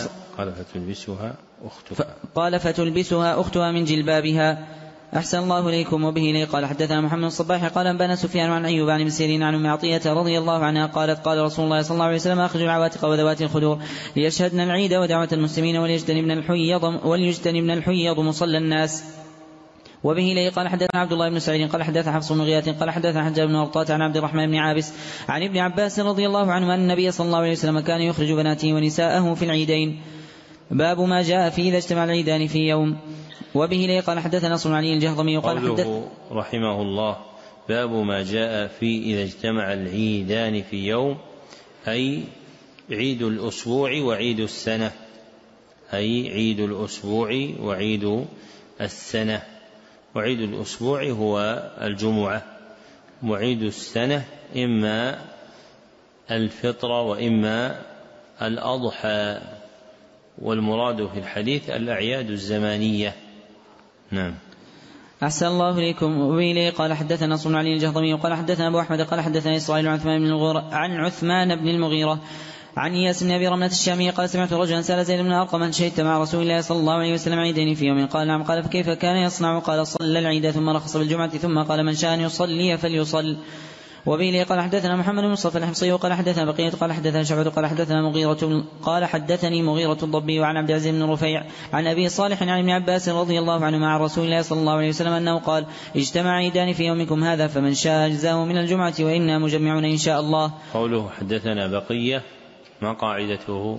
قال فتلبسها أختها من جلبابها. أحسن الله إليكم. وبه لي قال حدثنا محمد الصباح قال أنبانا سفيان عن أيوب عن ابن سيرين عن أم عطية رضي الله عنها قالت قال رسول الله صلى الله عليه وسلم أخرجوا العواتق وذوات الخدور ليشهدن العيد ودعوة المسلمين وليجتنبن الحيض مصلى الناس. وبه لي قال حدثنا عبد الله بن سعيد قال حدثنا حفص بن غياث قال حدثنا حجاج بن ورطات عن عبد الرحمن بن عابس عن ابن عباس رضي الله عنه أن النبي صلى الله عليه وسلم كان يخرج بناته ونساءه في العيدين. باب ما جاء فيه إذا اجتمع العيدان في يوم. وبه لي قال حدثنا نصر علي الجهضمي قال قوله رحمه الله باب ما جاء في إذا اجتمع العيدان في يوم، أي عيد الأسبوع وعيد السنة، أي عيد الأسبوع وعيد السنة. وعيد الأسبوع هو الجمعة، وعيد السنة إما الفطر وإما الأضحى، والمراد في الحديث الأعياد الزمانية. نعم. أحسن الله إليكم. وبه قال حدثنا نصر علي الجهضمي قال حدثنا أبو أحمد قال حدثنا إسرائيل عن عثمان بن المغيرة عن إياس بن أبي رملة الشامي قال سمعت رجلا سأل زيد بن أرقم أن شهدت مع رسول الله صلى الله عليه وسلم عيدين في يوم؟ قال نعم. قال فكيف كان يصنع؟ قال صلى العيد ثم رخص بالجمعة ثم قال من شاء أن يصلي فليصل. وبه قال حدثنا محمد بن مصطفى الحمصي قال حدثنا بقية قال حدثنا شعبة قال حدثني مغيرة الضبي وعن عبد العزيز بن رفيع عن أبي صالح عن ابن عباس رضي الله عنه مع رسول الله صلى الله عليه وسلم أنه قال اجتمع عيدان في يومكم هذا فمن شاء أجزاه من الجمعة وإنا مجمعون إن شاء الله. قوله حدثنا بقية ما قاعدته؟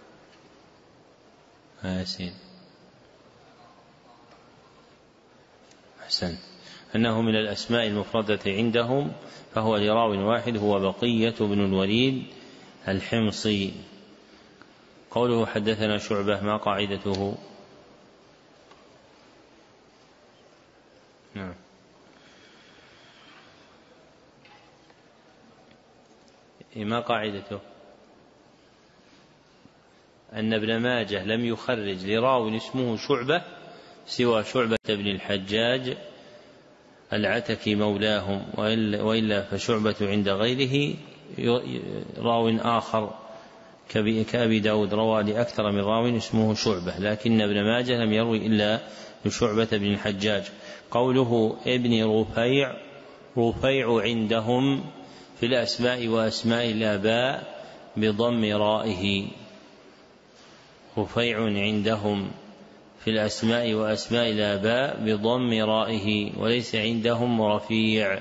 ياسين أحسن. أنه من الأسماء المفردة عندهم، فهو لراو واحد هو بقية بن الوليد الحمصي. قوله حدثنا شعبة ما قاعدته؟ نعم. ما قاعدته؟ أن ابن ماجه لم يخرج لراو اسمه شعبة سوى شعبة بن الحجاج العتكي مولاهم، وإلا فشعبة عند غيره راو آخر كأبي داود روى لأكثر من راو اسمه شعبة، لكن ابن ماجه لم يروي إلا لشعبة بن الحجاج. قوله ابن رفيع عندهم في الأسماء وأسماء الآباء بضم رائه، رفيع عندهم في الأسماء وأسماء الآباء بضم رائه، وليس عندهم رفيع.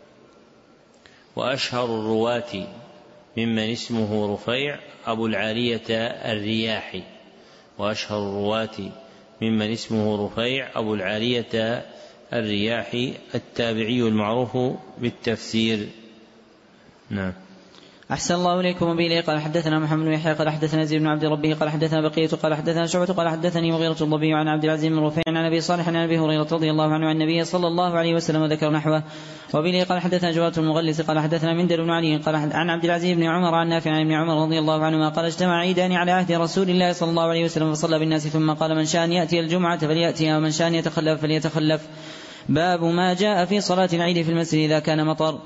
وأشهر الرواة ممن اسمه رفيع أبو العالية الرياحي، وأشهر الرواة ممن اسمه رفيع أبو العالية الرياحي التابعي المعروف بالتفسير. نعم. أحسن الله إليكم. وبه قال حدثنا محمد بن يحيى قال حدثنا زيد بن عبد ربه قال حدثنا بقية قال حدثنا شعبة قال حدثني مغيرة الضبي عن عبد العزيز بن رفيع عن أبي صالح عن أبي هريرة رضي الله عنه عن النبي صلى الله عليه وسلم ذكر نحوه. وبه قال حدثنا جواد المغلس قال حدثنا مندل بن علي قال عن عبد العزيز بن عمر عن نافع عن ابن عمر رضي الله عنهما قال اجتمع عيدان على عهد رسول الله صلى الله عليه وسلم فصلى بالناس ثم قال من شاء أن يأتي الجمعة فليأتيها ومن شاء أن يتخلف فليتخلف. باب ما جاء في صلاة العيد في المسجد إذا كان مطر.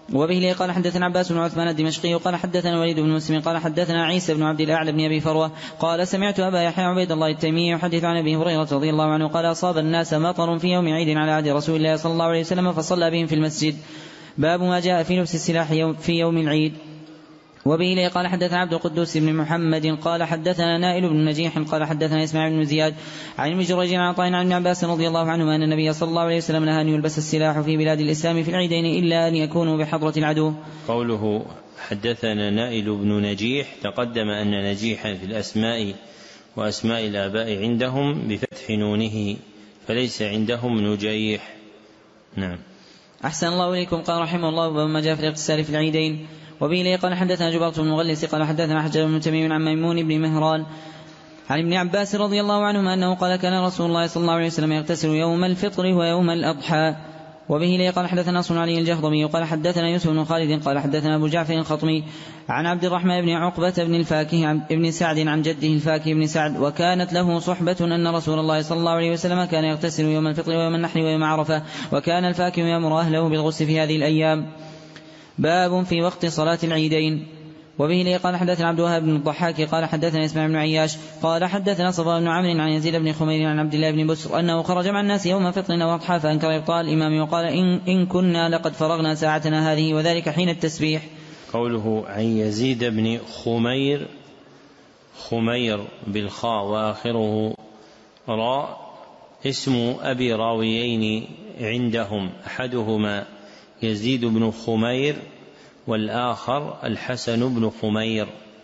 وبه قال حدثنا عباس بن عثمان الدمشقي قال حدثنا الوليد بن مسلم قال حدثنا عيسى بن عبد الأعلى بن أبي فروة قال سمعت أبا يحيى عبيد الله التيمي يحدث عن أبي هريرة رضي الله عنه قال أصاب الناس مطر في يوم عيد على عهد رسول الله صلى الله عليه وسلم فصلى بهم في المسجد. باب ما جاء في لبس السلاح في يوم العيد. وبه قال حدثنا عبد القدوس بن محمد قال حدثنا نائل بن نجيح قال حدثنا اسماعيل بن زياد عن ابن جريج عن عطاء عن ابن عباس رضي الله عنهما أن النبي صلى الله عليه وسلم نهى أن يلبس السلاح في بلاد الإسلام في العيدين إلا أن يكونوا بحضرة العدو. قوله حدثنا نائل بن نجيح تقدم أن نجيحا في الأسماء وأسماء الآباء عندهم بفتح نونه فليس عندهم نجيح. نعم. أحسن الله إليكم. قال رحمه الله باب ما جاء في الاغتسال في العيدين. وبه قال حدثنا جبارة بن مغلس قال حدثنا حجاج بن تميم عن ميمون بن مهران عن ابن عباس رضي الله عنهما أنه قال كان رسول الله صلى الله عليه وسلم يغتسل يوم الفطر ويوم الأضحى. وبه قال حدثنا نصر علي الجهضمي قال حدثنا يوسف بن خالد قال حدثنا أبو جعفر الخطمي عن عبد الرحمن بن عقبة بن الفاكه بن سعد عن جده الفاكه بن سعد وكانت له صحبة أن رسول الله صلى الله عليه وسلم كان يغتسل يوم الفطر ويوم النحر ويوم عرفة وكان الفاكه يأمر أهله بالغسل في هذه الأيام. باب في وقت صلاة العيدين. وبه قال حدثنا عبد الوهاب بن الضحاك قال حدثنا اسماعيل بن عياش قال حدثنا صفوان بن عمرو عن يزيد بن خمير عن عبد الله بن بسر أنه خرج مع الناس يوم فطر وأضحى فأنكر إبطال الإمام وقال إن كنا لقد فرغنا ساعتنا هذه وذلك حين التسبيح. قوله عن يزيد بن خمير بالخاء وآخره راء اسم أبي راويين عندهم أحدهما يزيد بن خمير والآخر الحسن بن خمير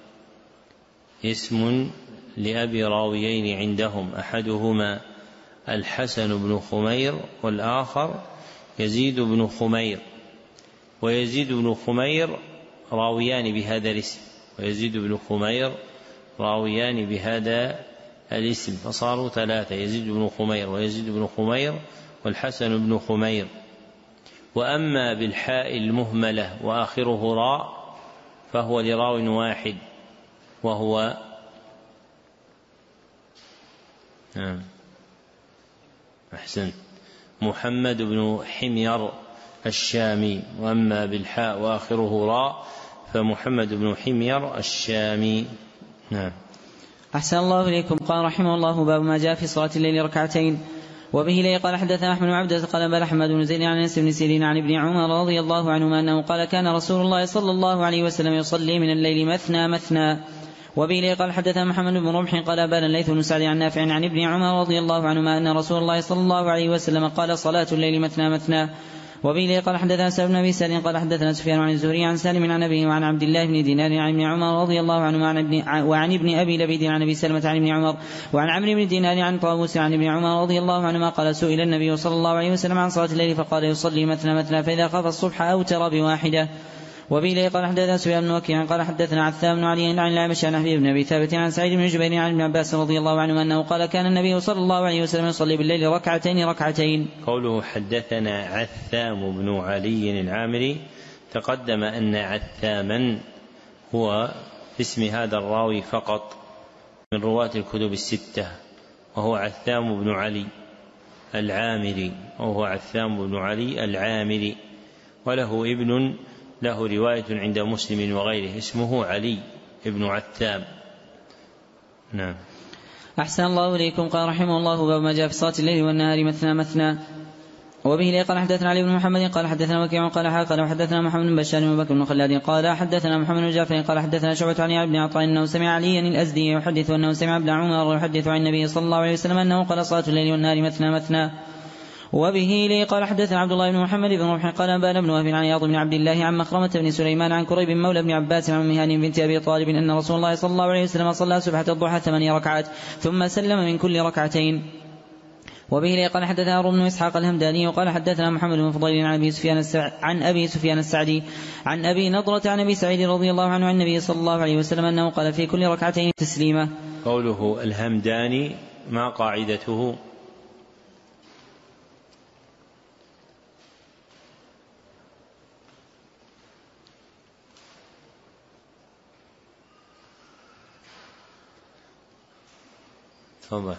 اسم لأبي راويين عندهم أحدهما الحسن بن خمير والآخر يزيد بن خمير ويزيد بن خمير راويان بهذا الاسم ويزيد بن خمير راويان بهذا الاسم فصاروا ثلاثة يزيد بن خمير ويزيد بن خمير والحسن بن خمير. وأما بالحاء المهملة وآخره راء فهو لراو واحد وهو محمد بن حمير الشامي. وأما بالحاء وآخره راء فمحمد بن حمير الشامي. نعم. أحسن الله إليكم. قال رحمه الله باب ما جاء في صلاة الليل ركعتين. وبه قال حدثنا أحمد بن عبدة قال بل أحمد بن زيد عن أنس بن سيرين عن ابن عمر رضي الله عنهما أنه قال كان رسول الله صلى الله عليه وسلم يصلي من الليل مثنى مثنى. وبه قال حدثنا محمد بن رمح قال بان الليث بن سعد عن نافع عن ابن عمر رضي الله عنهما أن رسول الله صلى الله عليه وسلم قال صلاة الليل مثنى مثنى. وبه قال حدثنا سالم بن أبي سالم قال حدثنا سفيان عن الزهري عن سالم عن أبيه وعن عبد الله بن دينار عن ابن عمر رضي الله عنهما وعن ابن أبي لبيد عن أبي سلمة عن ابن عمر وعن عمرو بن دينار عن طاووس عن ابن عمر رضي الله عنهما قال سئل النبي صلى الله عليه وسلم عن صلاة الليل فقال يصلي مثنى مثنى فإذا خاف الصبح أوتر بواحدة. وبه قال حدثنا سفيان بن وكيع قال حدثنا عثام بن علي عن الأعمش عن حبيب بن أبي ثابت عن سعيد بن جبير عن ابن عباس رضي الله عنه أنه قال كان النبي صلى الله عليه وسلم يصلي بالليل ركعتين. قوله حدثنا عثام بن علي العامري تقدم أن عثاما هو اسم هذا الراوي فقط من رواة الكتب الستة وهو عثام بن علي العامري وله ابن له رواية عند مسلم وغيره اسمه علي ابن عثام. نعم. أحسن الله إليكم. قال رحمه الله باب ما جاء في صلاة الليل والنهار مثنى مثنى. وبه قال حدثنا علي بن محمد قال حدثنا وكيع قال وحدثنا محمد بن بشار وبكر بن خلاد قال حدثنا محمد بن جعفر قال حدثنا شعبة عن بن عطاء أنه سمع عليا الأزدي يحدث أنه سمع ابن عمر يحدث عن النبي صلى الله عليه وسلم أنه قال صلاة الليل والنهار مثنى مثنى. وبه قال حدثنا عبد الله بن محمد بن رمح قال أنبانا بن وهب عن عياض بن عبد الله عن مخرمة بن سليمان عن كريب مولى بن عباس عن مهان بنت أبي طالب أن رسول الله صلى الله عليه وسلم صلى سبحة الضحى 8 ركعات ثم سلم من كل ركعتين. وبه قال حدثنا هارون بن إسحاق الهمداني وقال حدثنا محمد بن فضيل عن أبي سفيان السعدي عن أبي نضرة عن أبي سعيد رضي الله عنه عن النبي صلى الله عليه وسلم أنه قال في كل ركعتين تسليمة. قوله الهمداني ما قاعدته؟ تفضل.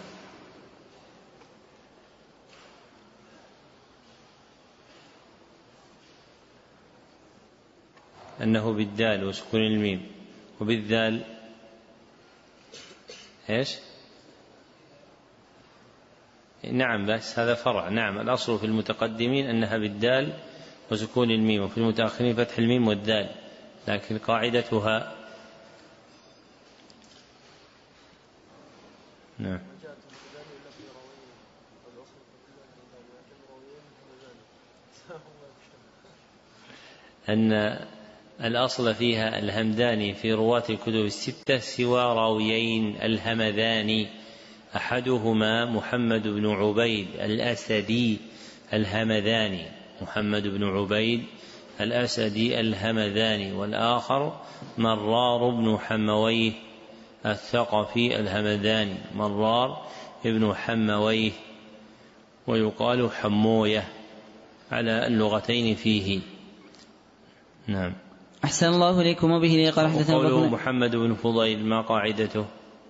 أنه بالدال وسكون الميم، وبالذال إيش؟ نعم، بس هذا فرع. نعم، الأصل في المتقدمين أنها بالدال وسكون الميم، وفي المتأخرين فتح الميم والدال، لكن قاعدتها نعم أن الأصل فيها الهمداني في رواة الكتب الستة سوى راويين الهمذاني، أحدهما محمد بن عبيد الأسدي الهمذاني، محمد بن عبيد الأسدي الهمذاني، والآخر مرار بن حمويه الثقفي الهمذاني، مرار ابن حمويه، ويقال حمويه على اللغتين فيه. نعم. أحسن الله إليكم. وبه قال حدثنا قوله محمد بن فضيل ما قاعدته؟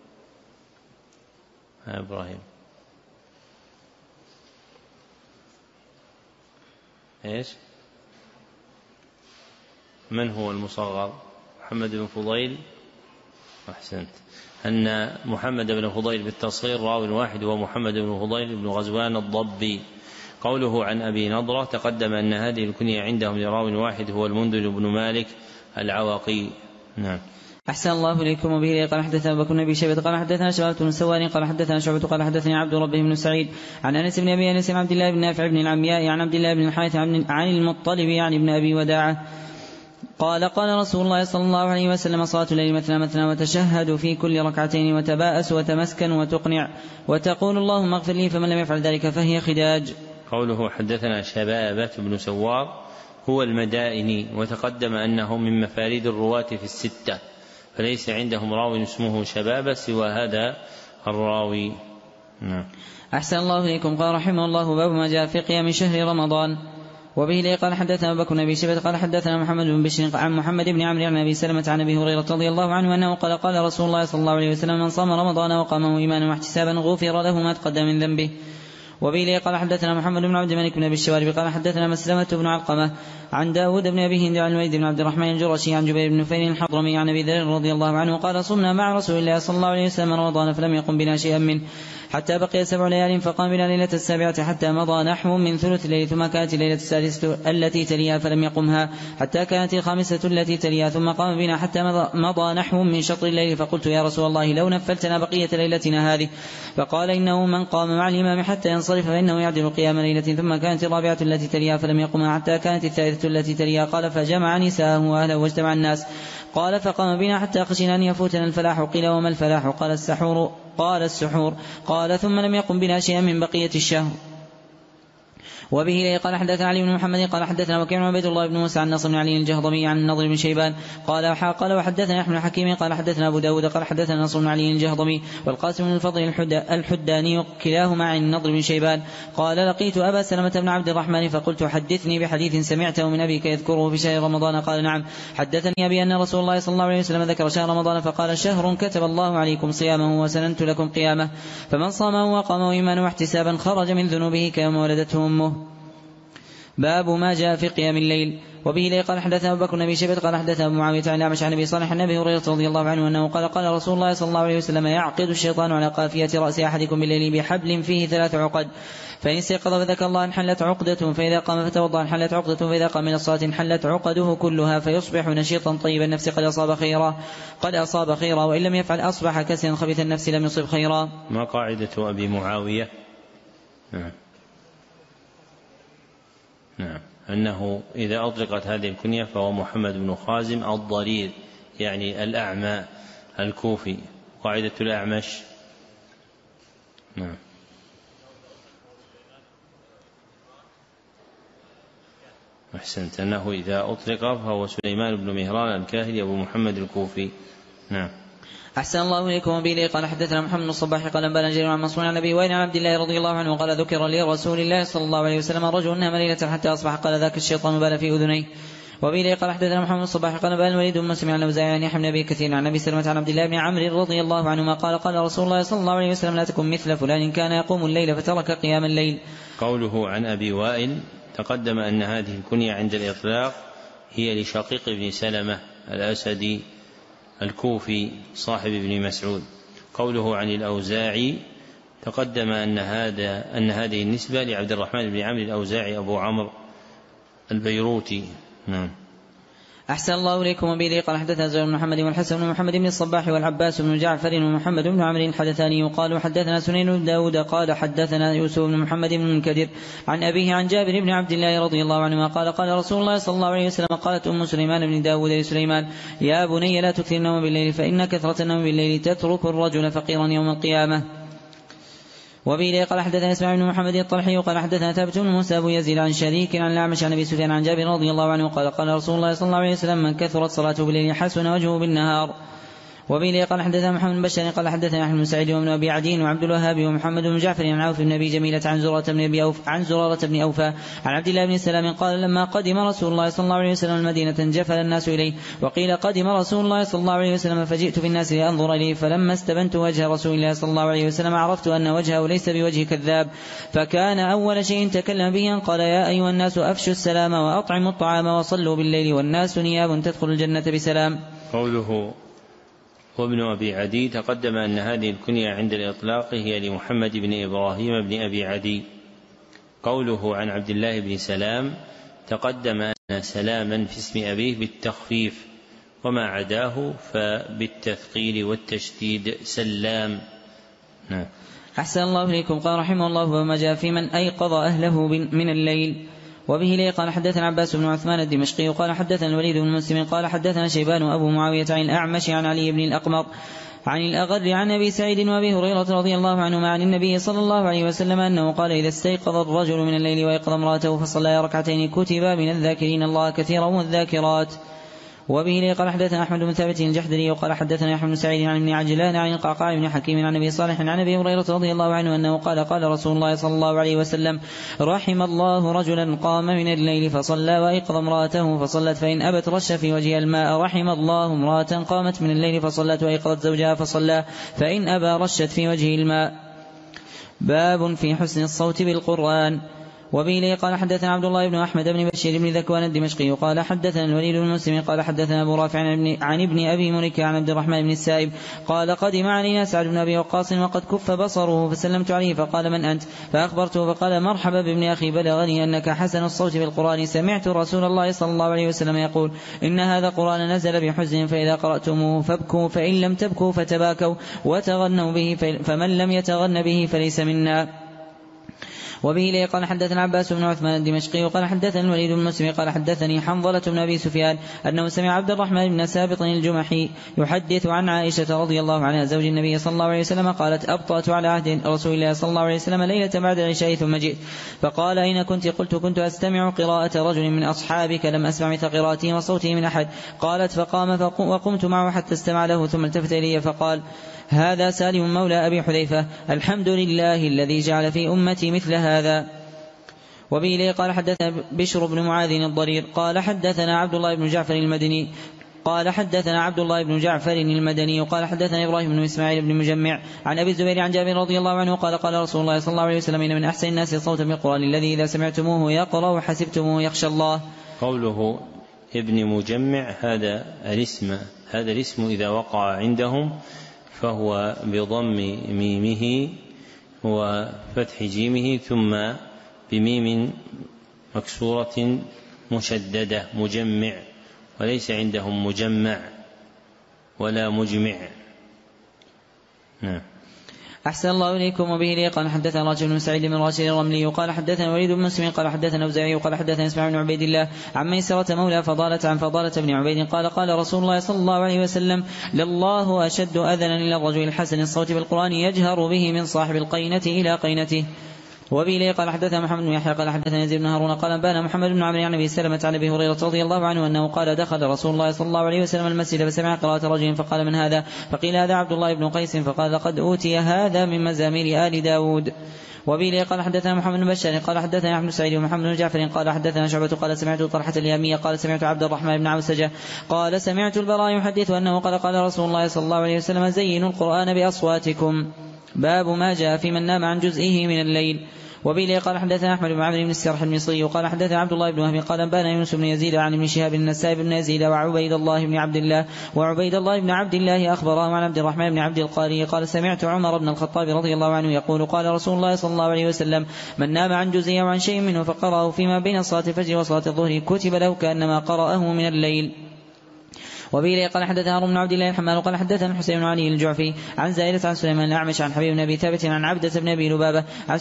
إبراهيم إيش؟ من هو المصغر؟ محمد بن فضيل. أحسنت. أن محمد بن فضيل بالتصغير راو واحد هو محمد بن فضيل بن غزوان الضبي. قوله عن أبي نضرة تقدم أن هذه الكنية عندهم لراو واحد هو المنذر بن مالك العواقي. نعم. أحسن الله إليكم. وبه قال حدثنا أبو بكر بن أبي شيبة قال حدثنا شباب بن سواني قال حدثنا شعبة قال حدثني عبد ربه بن سعيد عن أنس بن أبي أنس عبد الله بن نافع بن العمياء عن عبد الله بن الحارث عن المطلب عن ابن أبي وداعة قال قال رسول الله صلى الله عليه وسلم صلاة الليل مثنى مثنى وتشهد في كل ركعتين وتباءس وتمسكن وتقنع وتقول اللهم اغفر لي، فمن لم يفعل ذلك فهي خداج. قوله حدثنا شبابة بن سوار هو المدائني، وتقدم أنه من مفاريد الرواة في الستة، فليس عندهم راوي اسمه شبابة سوى هذا الراوي. نعم. أحسن الله إليكم. قال رحمه الله باب ما جاء في قيام شهر رمضان. وبه قال حدثنا أبو بكر بن أبي شيبة قال حدثنا محمد بن بشر عن محمد بن عمرو عن أبي سلمة عن أبي هريرة رضي الله عنه أنه قال قال رسول الله صلى الله عليه وسلم من صام رمضان وقامه إيمانا واحتسابا غفر له ما تقدم من ذنبه. وبه قال حدثنا محمد بن عبد الملك بن أبي الشوارب قال حدثنا مسلمة بن علقمة عن داود بن أبي هند عن الوليد بن عبد الرحمن الجرشي عن جبير بن نفيل الحضرمي عن أبي ذر رضي الله عنه قال صمنا مع رسول الله صلى الله عليه وسلم رمضان فلم يقم بنا شيئا منه حتى بقي 7 ليال فقام بنا ليلة 7 حتى مضى نحو من ثلث الليل، ثم كانت الليلة 6 التي تليها فلم يقمها حتى كانت 5 التي تليها، ثم قام بنا حتى مضى نحو من شطر الليل، فقلت يا رسول الله لو نفلتنا بقية ليلتنا هذه، فقال إنه من قام مع الإمام حتى ينصرف فإنه يعدل قيام ليلة، ثم كانت 4 التي تليها فلم يقمها حتى كانت 3 التي تليها، قال فجمع نساءه وأهله واجتمع الناس، قال فقام بنا حتى خشينا أن يفوتنا الفلاح، قيل وما الفلاح؟ قال السحور، قال ثم لم يقم بنا شيئا من بقية الشهر. وبه قال حدثنا علي بن محمد قال حدثنا وكيع بن عبيد الله بن موسى عن نصر بن علي الجهضمي عن النضر بن شيبان قال وحدثنا احمد الحكيم قال حدثنا ابو داود قال حدثنا نصر بن علي الجهضمي والقاسم بن الفضل الحداني كلاهما عن النضر بن شيبان قال لقيت ابا سلمة بن عبد الرحمن فقلت حدثني بحديث سمعته من ابيك يذكره في شهر رمضان، قال نعم، حدثني ابي ان رسول الله صلى الله عليه وسلم ذكر شهر رمضان فقال شهر كتب الله عليكم صيامه وسننت لكم قيامه، فمن صامه وقامه ايمانا واحتسابا خرج من ذنوبه كيوم ولدته امه. باب ما جاء في قيام الليل. وبه قال حدثنا أبو بكر بن أبي شيبة قال حدثنا أبو معاوية عن الأعمش عن أبي صالح عن أبي هريرة رضي الله عنه أنه قال قال رسول الله صلى الله عليه وسلم يعقد الشيطان على قافية رأس أحدكم بالليل بحبل فيه 3 عقد، فإن استيقظ فذكر الله انحلت عقدة، فإذا قام فتوضأ انحلت عقدة، فإذا قام من الصلاة انحلت عقده كلها، فيصبح نشيطا طيب النفس قد أصاب خيرا وإن لم يفعل أصبح كسلا خبيث النفس لم يصب خيرا. ما قاعدة أبي معاوية؟ نعم، أنه إذا أطلقت هذه الكنية فهو محمد بن خازم الضرير، يعني الأعمى الكوفي. قاعدة الأعمش؟ نعم. أحسنت، أنه إذا أطلق فهو سليمان بن مهران الكاهلي أبو محمد الكوفي. نعم. أحسن الله إليكم. وبه قال حدثنا محمد بن الصباح قال أنبأنا جرير عن منصور عن أبي وائل عن عبد الله رضي الله عنه قال ذكر لي رسول الله صلى الله عليه وسلم رجل نام ليلة حتى أصبح قال ذاك الشيطان بال في أذنيه. وبه قال حدثنا محمد بن الصباح قال أنبأنا الوليد بن مسلم عن الأوزاعي عن يحيى بن أبي كثير عن أبي سلمة عن عبد الله بن عمرو رضي الله عنهما قال قال رسول الله صلى الله عليه وسلم لا تكن مثل فلان كان يقوم الليل فترك قيام الليل. قوله عن أبي وائل تقدم أن هذه الكنية عند الإطلاق هي لشقيق بن سلمة الأسدي الكوفي صاحب ابن مسعود. قوله عن الأوزاعي تقدم أن هذه النسبة لعبد الرحمن بن عمرو الأوزاعي أبو عمرو البيروتي. نعم. أحسن الله إليكم. وبه قال حدثنا زهير بن محمد والحسن بن محمد بن الصباح والعباس بن جعفر ومحمد بن عمرو الحدثاني وقالوا حدثنا سنين بن داود قال حدثنا يوسف بن محمد بن المنكدر عن أبيه عن جابر بن عبد الله رضي الله عنهما قال قال رسول الله صلى الله عليه وسلم قالت أم سليمان بن داود لسليمان يا بني لا تكثر النوم بالليل فإن كثرة النوم بالليل تترك الرجل فقيرا يوم القيامة. وبه قال حدثنا اسماعيل بن محمد الطلحي قال حدثنا ثابت بن موسى أبو يزيد عن شريك عن الأعمش عن أبي سفيان عن جابر رضي الله عنه قال قال رسول الله صلى الله عليه وسلم من كثرت صلاته بالليل حسن وجهه بالنهار. وبه قال حدثنا محمد بن بشار قال حدثنا أحمد بن سعيد وابن أبي عدي وعبد الوهاب ومحمد بن جعفر عن عوف بن أبي جميلة عن زرارة بن أوفى عن عبد الله بن سلام قال لما قدم رسول الله صلى الله عليه وسلم المدينة انجفل الناس إليه وقيل قدم رسول الله صلى الله عليه وسلم فجئت في الناس لأنظر إليه فلما استبنت وجه رسول الله صلى الله عليه وسلم عرفت أن وجهه ليس بوجه كذاب فكان أول شيء تكلم به أن قال يا أيها الناس أفشوا السلام وأطعموا الطعام وصلوا بالليل والناس نياب تدخل الجنة بسلام. قوله وابن أبي عدي تقدم أن هذه الكنية عند الإطلاق هي لمحمد بن إبراهيم بن أبي عدي. قوله عن عبد الله بن سلام تقدم أن سلاما في اسم أبيه بالتخفيف وما عداه فبالتثقيل والتشديد سلام. نعم. أحسن الله إليكم. قال رحمه الله وما جاء في من أيقظ أهله من الليل. وبه لي قال حدثنا عباس بن عثمان الدمشقي قال حدثنا الوليد بن مسلم قال حدثنا شيبان أبو معاوية عن الأعمش عن علي بن الأقمر عن الأغر عن أبي سعيد وأبي هريرة رضي الله عنهما عن النبي صلى الله عليه وسلم أنه قال إذا استيقظ الرجل من الليل ويقظ امرأته فصلى ركعتين كتبا من الذاكرين الله كثيرا والذاكرات. وبه لي قال حدثنا أحمد بن ثابت الجحدري وقال حدثنا يحيى بن سعيد عن ابن عجلان عن القعقاع بن حكيم عن أبي صالح عن أبي هريرة رضي الله عنه أنه قال قال رسول الله صلى الله عليه وسلم رحم الله رجلا قام من الليل فصلى وأيقظ امرأته فصلت فإن أبت رش في وجهها الماء رحم الله امرأة قامت من الليل فصلت وأيقظت زوجها فصلى فإن أبى رشت في وجهه الماء. باب في حسن الصوت بالقرآن. وبه لي قال حدثنا عبد الله بن أحمد بن بشير بن ذكوان الدمشقي قال حدثنا الوليد بن مسلم قال حدثنا أبو رافع عن ابن أبي مليكة عن عبد الرحمن بن السائب قال قدم علينا سعد بن أبي وقاص وقد كف بصره فسلمت عليه فقال من أنت فأخبرته فقال مرحبا بابن أخي بلغني أنك حسن الصوت بالقرآن سمعت رسول الله صلى الله عليه وسلم يقول إن هذا قرآن نزل بحزن فإذا قرأتموه فابكوا فإن لم تبكوا فتباكوا وتغنوا به فمن لم يتغن به فليس منا. وبه لي قال حدثنا عباس بن عثمان الدمشقي وقال حدثنا الوليد بن مسلم قال حدثني حنظلة بن أبي سفيان أنه سمع عبد الرحمن بن سابط الجمحي يحدث عن عائشة رضي الله عنها زوج النبي صلى الله عليه وسلم قالت أبطأت على عهد رسول الله صلى الله عليه وسلم ليلة بعد العشاء ثم جئت فقال أين كنت قلت كنت أستمع قراءة رجل من أصحابك لم أسمع مثل قراءته وصوته من أحد قالت فقام وقمت معه حتى استمع له ثم التفت إلي فقال هذا سالم مولى أبي حذيفة الحمد لله الذي جعل في أمتي مثل هذا. وبه لي قال حدثنا بشر بن معاذ الضرير قال حدثنا عبد الله بن جعفر المدني قال حدثنا عبد الله بن جعفر المدني وقال حدثنا إبراهيم بن إسماعيل بن مجمع عن أبي الزبير عن جابر رضي الله عنه قال قال رسول الله صلى الله عليه وسلم إن من أحسن الناس صوتا بالقرآن الذي إذا سمعتموه يقرأ حسبتموه يخشى الله. قوله ابن مجمع هذا الاسم إذا وقع عندهم فهو بضم ميمه وفتح جيمه ثم بميم مكسورة مشددة مجمع وليس عندهم مجمع ولا مجمع. نعم. أحسن الله إليكم. وبه لي قال حدثنا راجل بن سعيد بن راشد الرملي وقال حدثنا وليد بن مسلم قال حدثنا أوزاعي وقال حدثنا اسماعيل بن عبيد الله عن ميسرة مولى فضالة عن فضالة بن عبيد قال قال رسول الله صلى الله عليه وسلم لله أشد أذنا إلى الرجل الحسن الصوت بالقرآن يجهر به من صاحب القينة إلى قينته. وبه لي قال حدثنا محمد بن يحيى قال حدثنا يزيد بن هارون قال بان محمد بن عمرو عن ابي سلمة عن ابي هريرة رضي الله عنه انه قال دخل رسول الله صلى الله عليه وسلم المسجد فسمع قراءة رجل فقال من هذا فقيل هذا عبد الله بن قيس فقال لقد اوتي هذا من مزامير آل داود. وبه لي قال حدثنا محمد بن بشار قال حدثنا احمد سعيد ومحمد بن جعفر قال حدثنا شعبة قال سمعت طلحة اليامية قال سمعت عبد الرحمن بن عوسجة قال سمعت البراء يحدث انه قال قال رسول الله صلى الله عليه وسلم زينوا القرآن بأصواتكم. باب ما جاء في من نام عن جزئه من الليل. وبه قال حدثنا أحمد بن عمرو بن السرح المصري قال حدثنا عبد الله بن وهب قال أنبانا يونس بن يزيد عن ابن شهاب النسائي بن يزيد وعبيد الله بن عبد الله أخبره عن عبد الرحمن بن عبد القاري قال سمعت عمر بن الخطاب رضي الله عنه يقول قال رسول الله صلى الله عليه وسلم من نام عن جزء أو عن شيء منه فقرأه فيما بين صلاة الفجر وصلاة الظهر كتب له كأنما قرأه من الليل. وبه قال حدثنا هارون بن عبد الله الحمال قال حدثنا الحسين بن علي الجعفي عن زائدة عن سليمان الأعمش عن حبيب بن أبي ثابت عن عبدة بن أبي لبابة عن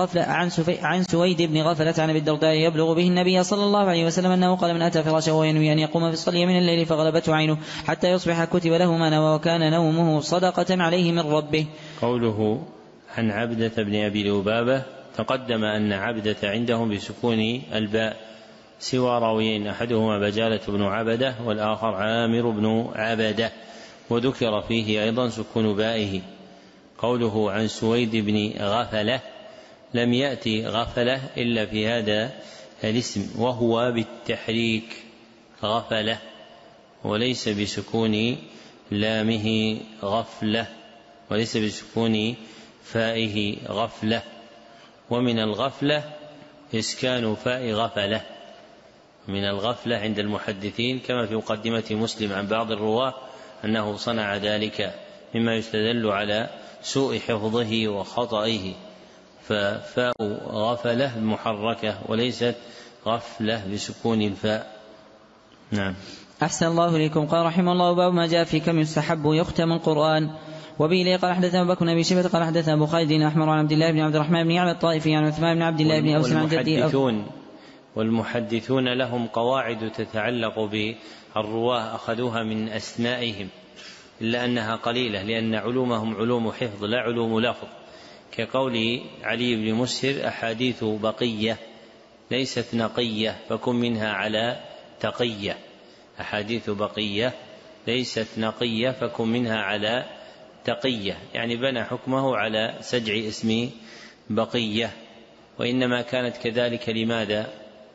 سويد بن غفلة عن أبي الدرداء يبلغ به النبي صلى الله عليه وسلم أنه قال من أتى فراشه وينوي أن يقوم في الصلاة من الليل فغلبته عينه حتى يصبح كتب له ما نوى وكان نومه صدقة عليه من ربه. قوله عن عبدة بن أبي لبابة تقدم أن عبدة عندهم بسكون الباء سوى راويين أحدهما بجالة بن عبدة والآخر عامر بن عبدة وذكر فيه أيضا سكون بائه. قوله عن سويد بن غفلة لم يأتي غفلة إلا في هذا الاسم وهو بالتحريك غفلة وليس بسكون لامه غفلة وليس بسكون فائه غفلة. ومن الغفلة إسكان فاء غفلة من الغفلة عند المحدثين كما في مقدمة مسلم عن بعض الرواة أنه صنع ذلك مما يستدل على سوء حفظه وخطئه ففاء غفلة محركة وليست غفلة بسكون الفاء. نعم. أحسن الله إليكم. قال رحمه الله باب ما جاء في كم يستحب يختم القرآن. وبه قال حدثنا بكر بن أبي شيبة قال حدثنا أبو خالد أحمر عن عبد الله بن عبد الرحمن بن يعلى الطائفي عن عثمان بن عبد الله بن أوس عن جدي. والمحدثون لهم قواعد تتعلق بالرواة أخذوها من أسمائهم إلا أنها قليلة لأن علومهم علوم حفظ لا علوم لفظ كقول علي بن مسهر أحاديث بقية ليست نقية فكن منها على تقية. أحاديث بقية ليست نقية فكن منها على تقية يعني بنى حكمه على سجع اسم بقية وإنما كانت كذلك لماذا؟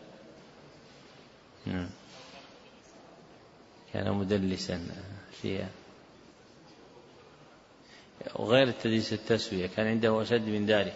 كان مدلسا فيها وغير التدليس التسوية كان عنده أشد من ذلك.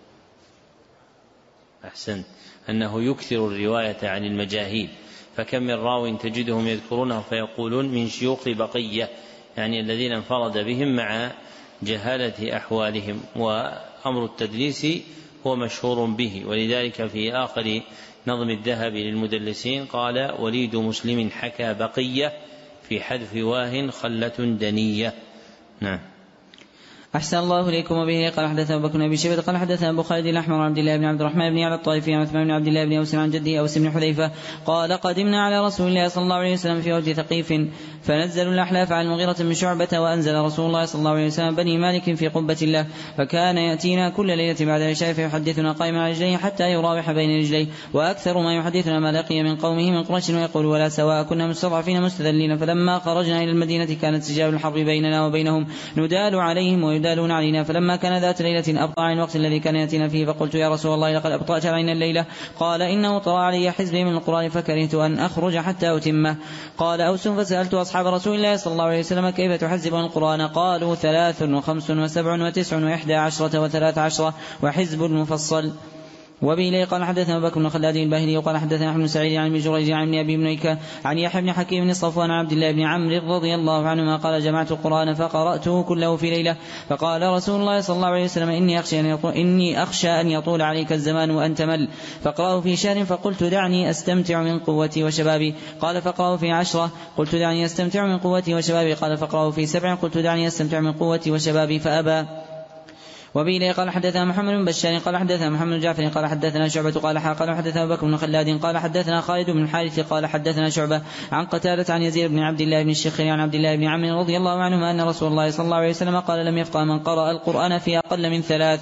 أحسنت أنه يكثر الرواية عن المجاهيل فكم من راو تجدهم يذكرونه فيقولون من شيوخ بقية يعني الذين انفرد بهم مع جهالة أحوالهم وأمر التدليس هو مشهور به. ولذلك في آخر نظم الذهب للمدلسين قال وليد مسلم حكى بقية في حذف واه خلة دنية. نعم. أحسن الله إليكم. وبه قال حدثنا بكر بن أبي شيبة قال حدثنا أبو خالد الأحمر عن عبد الله بن عبد الرحمن بن يعلى الطائفي عن عثمان بن عبد الله بن أوس عن جده أوس بن حذيفة قال قدمنا على رسول الله صلى الله عليه وسلم في وجه ثقيف فنزلوا الأحلاف عن المغيرة بن شعبة وأنزل رسول الله صلى الله عليه وسلم بني مالك في قبة الله فكان يأتينا كل ليلة بعد العشاء فيحدثنا قائما على رجليه حتى يراوح بين رجليه وأكثر ما يحدثنا ما لقي من قومه من قريش ويقول ولا سواء كنا مستضعفين مستذلين فلما خرجنا إلى المدينة كانت سجال الحرب بيننا وبينهم ندال عليهم ويدالون علينا فلما كان ذات ليلة أبطأ عن الوقت الذي كان يأتينا فيه فقلت يا رسول الله لقد أبطأت علينا الليلة قال إنه طرأ علي حزبي من القرآن فكرهت أن أخرج حتى أتمه. قال أوس فسألت أصحاب رسول الله صلى الله عليه وسلم كيف تحزبون القرآن قالوا 3 و5 و7 و9 و11 و13 وحزب المفصل. وبه قال حدثنا بكر بن خلاد الباهلي وقال حدثنا أحمد بن سعيد عن ابن جريج عن أبي مليكة عن يحيى بن حكيم بن صفوان عن عبد الله بن عمرو رضي الله عنهما قال جمعت القرآن فقرأته كله في ليلة فقال رسول الله صلى الله عليه وسلم إني أخشى أن يطول عليك الزمان وأنت مل فاقرأه في شهر فقلت دعني أستمتع من قوتي وشبابي قال فاقرأه في 10 قلت دعني أستمتع من قوتي وشبابي قال فاقرأه في 7 قلت دعني أستمتع من قوتي وشبابي فأبى. وبه قال حدثنا محمد بن بشار قال حدثنا محمد بن جعفر قال حدثنا شعبة قال حدثنا بكر بن خلاد قال حدثنا خالد بن الحارث قال حدثنا شعبة عن قتادة عن يزيد بن عبد الله بن الشخير عن عبد الله بن عمرو رضي الله عنهما أن رسول الله صلى الله عليه وسلم قال لم يفقه من قرأ القرآن في أقل من 3.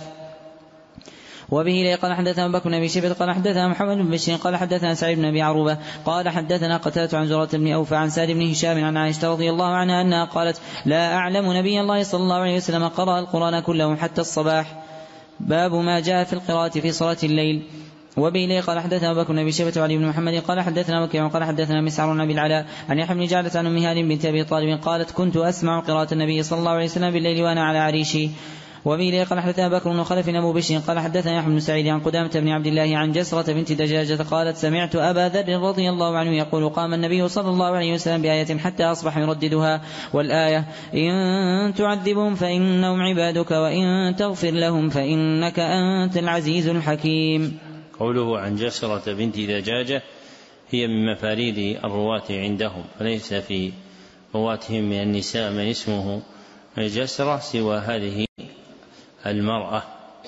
وبه قال حدثنا بكر بن أبي شيبة قال حدثنا محمد بن بشير قال حدثنا سعيد بن أبي عروبة قال حدثنا قتادة عن زرارة بن أوفى عن سعد بن هشام عن عائشة رضي الله عنها أنها قالت لا أعلم نبي الله صلى الله عليه وسلم قرأ القرآن كله حتى الصباح. باب ما جاء في القراءة في صلاة الليل. وبه قال حدثنا بكر بن أبي شيبة وعلي بن محمد قال حدثنا وكيع قال حدثنا مسعر بن أبي العلاء عن يحيى بن جعلة عن أم هانئ بنت أبي طالب قالت كنت أسمع قراءة النبي صلى الله عليه وسلم بالليل وأنا على عريشي. وبه قال حدثنا بكر بن خلف أبو بشر قال حدثنا يحيى بن سعيد عن قدامة بن عبد الله عن جسرة بنت دجاجة قالت سمعت أبا ذر رضي الله عنه يقول قام النبي صلى الله عليه وسلم بآية حتى أصبح يرددها والآية إن تعذبهم فإنهم عبادك وإن تغفر لهم فإنك أنت العزيز الحكيم. قوله عن جسرة بنت دجاجة هي من مفاريد الرواة عندهم، فليس في رواتهم من النساء من اسمه جسرة سوى هذه المرأة.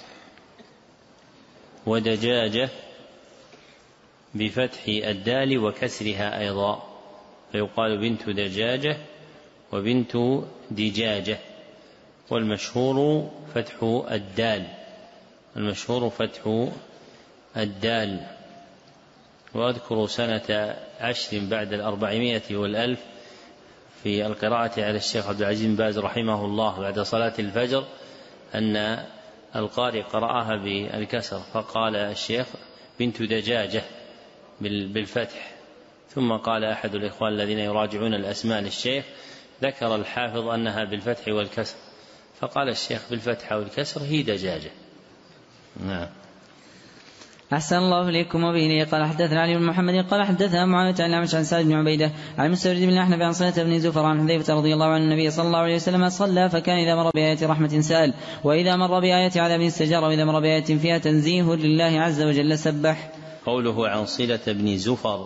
ودجاجة بفتح الدال وكسرها أيضا، فيقال بنت دجاجة وبنت دجاجة، والمشهور فتح الدال. وأذكر سنة 10 بعد 400 والألف في القراءة على الشيخ عبد العزيز بن باز رحمه الله بعد صلاة الفجر أن القارئ قرأها بالكسر، فقال الشيخ بنت دجاجة بالفتح، ثم قال أحد الإخوان الذين يراجعون الأسماء للشيخ ذكر الحافظ أنها بالفتح والكسر، فقال الشيخ بالفتح والكسر هي دجاجة. نعم. أحسن الله إليكم. وبه قال حدثنا علي بن محمد قال حدثنا معاوية عن الأعمش عن سعد بن عبيدة عن مستورد بن الأحنف عن صلة بن زفر عن حذيفة رضي الله عنه النبي صلى الله عليه وسلم صلى فكان إذا مر بآية رحمة سأل، وإذا مر بآية عذاب استجار، وإذا مر بآية فيها تنزيه لله عز وجل سبح. قوله عن صلة بن زفر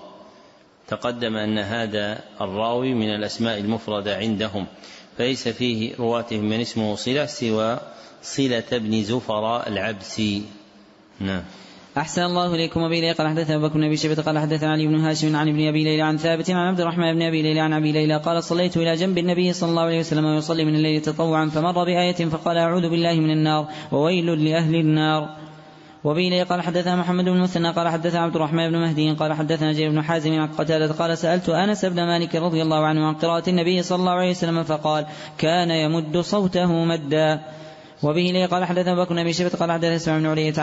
تقدم أن هذا الراوي من الأسماء المفردة عندهم، فليس فيه رواتهم من اسمه صلة سوى صلة بن زفر العبسي. نعم. أحسن الله إليكم. وبه قال حدثنا أبو بكر بن أبي شيبة قال حدثنا علي بن هاشم عن ابن أبي ليلى عن ثابت عن عبد الرحمن بن أبي ليلى عن أبي ليلى قال صليت إلى جنب النبي صلى الله عليه وسلم ويصلي من الليل تطوعا، فمر بآية فقال أعوذ بالله من النار وويل لأهل النار. وبه قال حدثنا محمد بن المثنى قال حدثنا عبد الرحمن بن مهدي قال حدثنا جرير بن حازم عن قتادة قال سألت أنس بن مالك رضي الله عنه عن قراءة النبي صلى الله عليه وسلم فقال كان يمد صوته مدا. وبه قال حدثنا بكر بن أبي شيبة قال حدثنا اسماعيل بن علية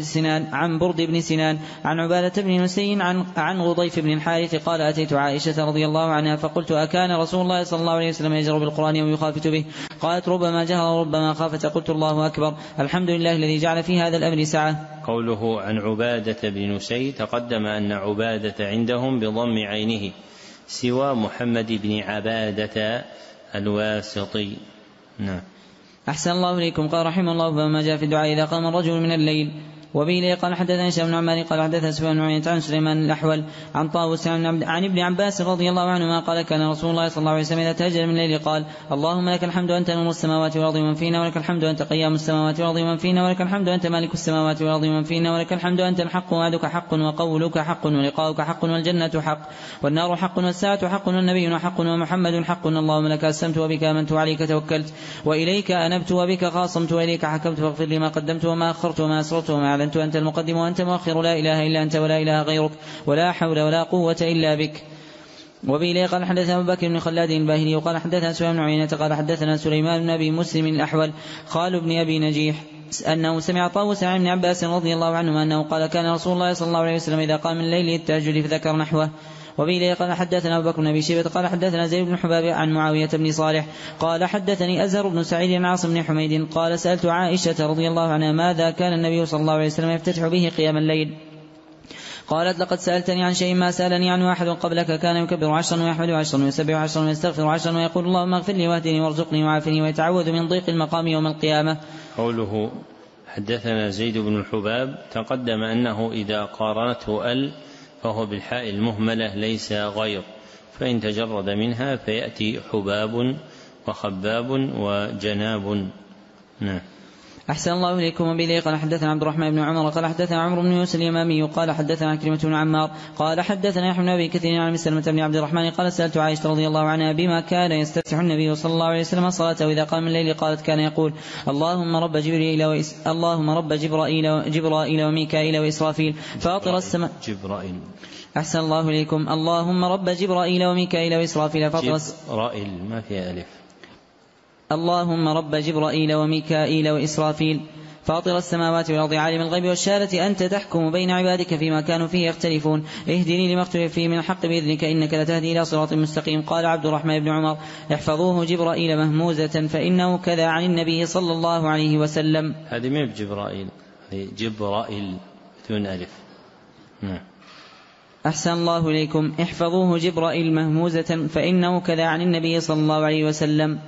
عن برد بن سنان عن عبادة بن نسي عن غضيف بن الحارث قال أتيت عائشة رضي الله عنها فقلت أكان رسول الله صلى الله عليه وسلم يجر بالقرآن ويخافت به؟ قالت ربما جهر وربما خافت. قلت الله أكبر، الحمد لله الذي جعل في هذا الأمر سعة. قوله عن عبادة بن نسي تقدم أن عبادة عندهم بضم عينه سوى محمد بن عبادة الواسطي. نعم. أحسن الله إليكم. قال رحمه الله فما جاء في الدعاء إذا قام الرجل من الليل. وبه قال حدثنا هشام بن عمار قال حدثنا سفيان بن عيينة عن سليمان الأحول عن طاووس عن ابن عباس رضي الله عنهما قال كان رسول الله صلى الله عليه وسلم إذا تهجد من الليل قال اللهم لك الحمد أنت نور السماوات والأرض ومن فينا، ولك الحمد أنت قيام السماوات والأرض ومن فينا، ولك الحمد أنت مالك السماوات والأرض ومن فينا، ولك الحمد أنت الحق ووعدك حق وقولك حق ولقاؤك حق والجنة حق والنار حق والساعة حق والنبي حق ومحمد حق. اللهم لك أسلمت وبك آمنت وعليك توكلت وإليك أنبت وبك خاصمت وإليك حكمت فاغفر لي ما قدمت وما أخرت وما أسررت وما أعلنت أنت المقدم وأنت مؤخر لا إله إلا أنت ولا إله غيرك ولا حول ولا قوة إلا بك. وبه قال حدثنا أبو بكر بن خلاد الباهلي وقال حدثنا سفيان بن عيينة قال حدثنا سليمان بن أبي مسلم الأحول خال بن أبي نجيح أنه سمع طاووس عن ابن عباس رضي الله عنهما أنه قال كان رسول الله صلى الله عليه وسلم إذا قام من الليل التهجد فذكر نحوه. وبه قال حدثنا أبو بكر بن أبي شيبة قال حدثنا زيد بن حباب عن معاوية بن صالح قال حدثني أزهر بن سعيد عن عاصم بن حميد قال سألت عائشة رضي الله عنها ماذا كان النبي صلى الله عليه وسلم يفتتح به قيام الليل؟ قالت لقد سألتني عن شيء ما سألني عنه أحد قبلك، كان يكبر 10 ويحمد 10 ويسبح 10 ويستغفر 10 ويقول اللهم اغفر لي واهدني وارزقني وعافني ويتعوذ من ضيق المقام يوم القيامة. قوله حدثنا زيد بن الحباب تقدم أنه إذا قارنته فهو بالحاء المهملة ليس غير، فإن تجرد منها فيأتي حباب وخباب وجناب. نعم. أحسن الله إليكم. وبه قال حدثنا عبد الرحمن بن عمر قال حدثنا عمرو بن يوسف اليمامي قال حدثنا كلمة بن عمار قال حدثنا يحيى بن أبي كثير عن مسلمة بن عبد الرحمن قال سألت عائشة رضي الله عنها بما كان يستفتح النبي صلى الله عليه وسلم صلاته إذا قام الليل؟ قالت كان يقول اللهم رب جبرائيل وميكائيل وإسرافيل فاطر السماء. أحسن الله إليكم. اللهم رب جبرائيل وميكائيل وإسرافيل فاطر جبرائيل ما فيها ألف. اللهم رب جبرائيل وميكائيل وإسرافيل فاطر السماوات والأرض عالم الغيب والشهادة أنت تحكم بين عبادك فيما كانوا فيه يختلفون اهدني لما اختلف فيه من الحق بإذنك إنك لتهدي إلى صراط مستقيم. قال عبد الرحمن بن عمر احفظوه جبرائيل مهموزة فإنه كذا عن النبي صلى الله عليه وسلم. هذه ما بجبرائيل، جبرائيل بدون ألف. أحسن الله إليكم. احفظوه جبرائيل مهموزة فإنه كذا عن النبي صلى الله عليه وسلم.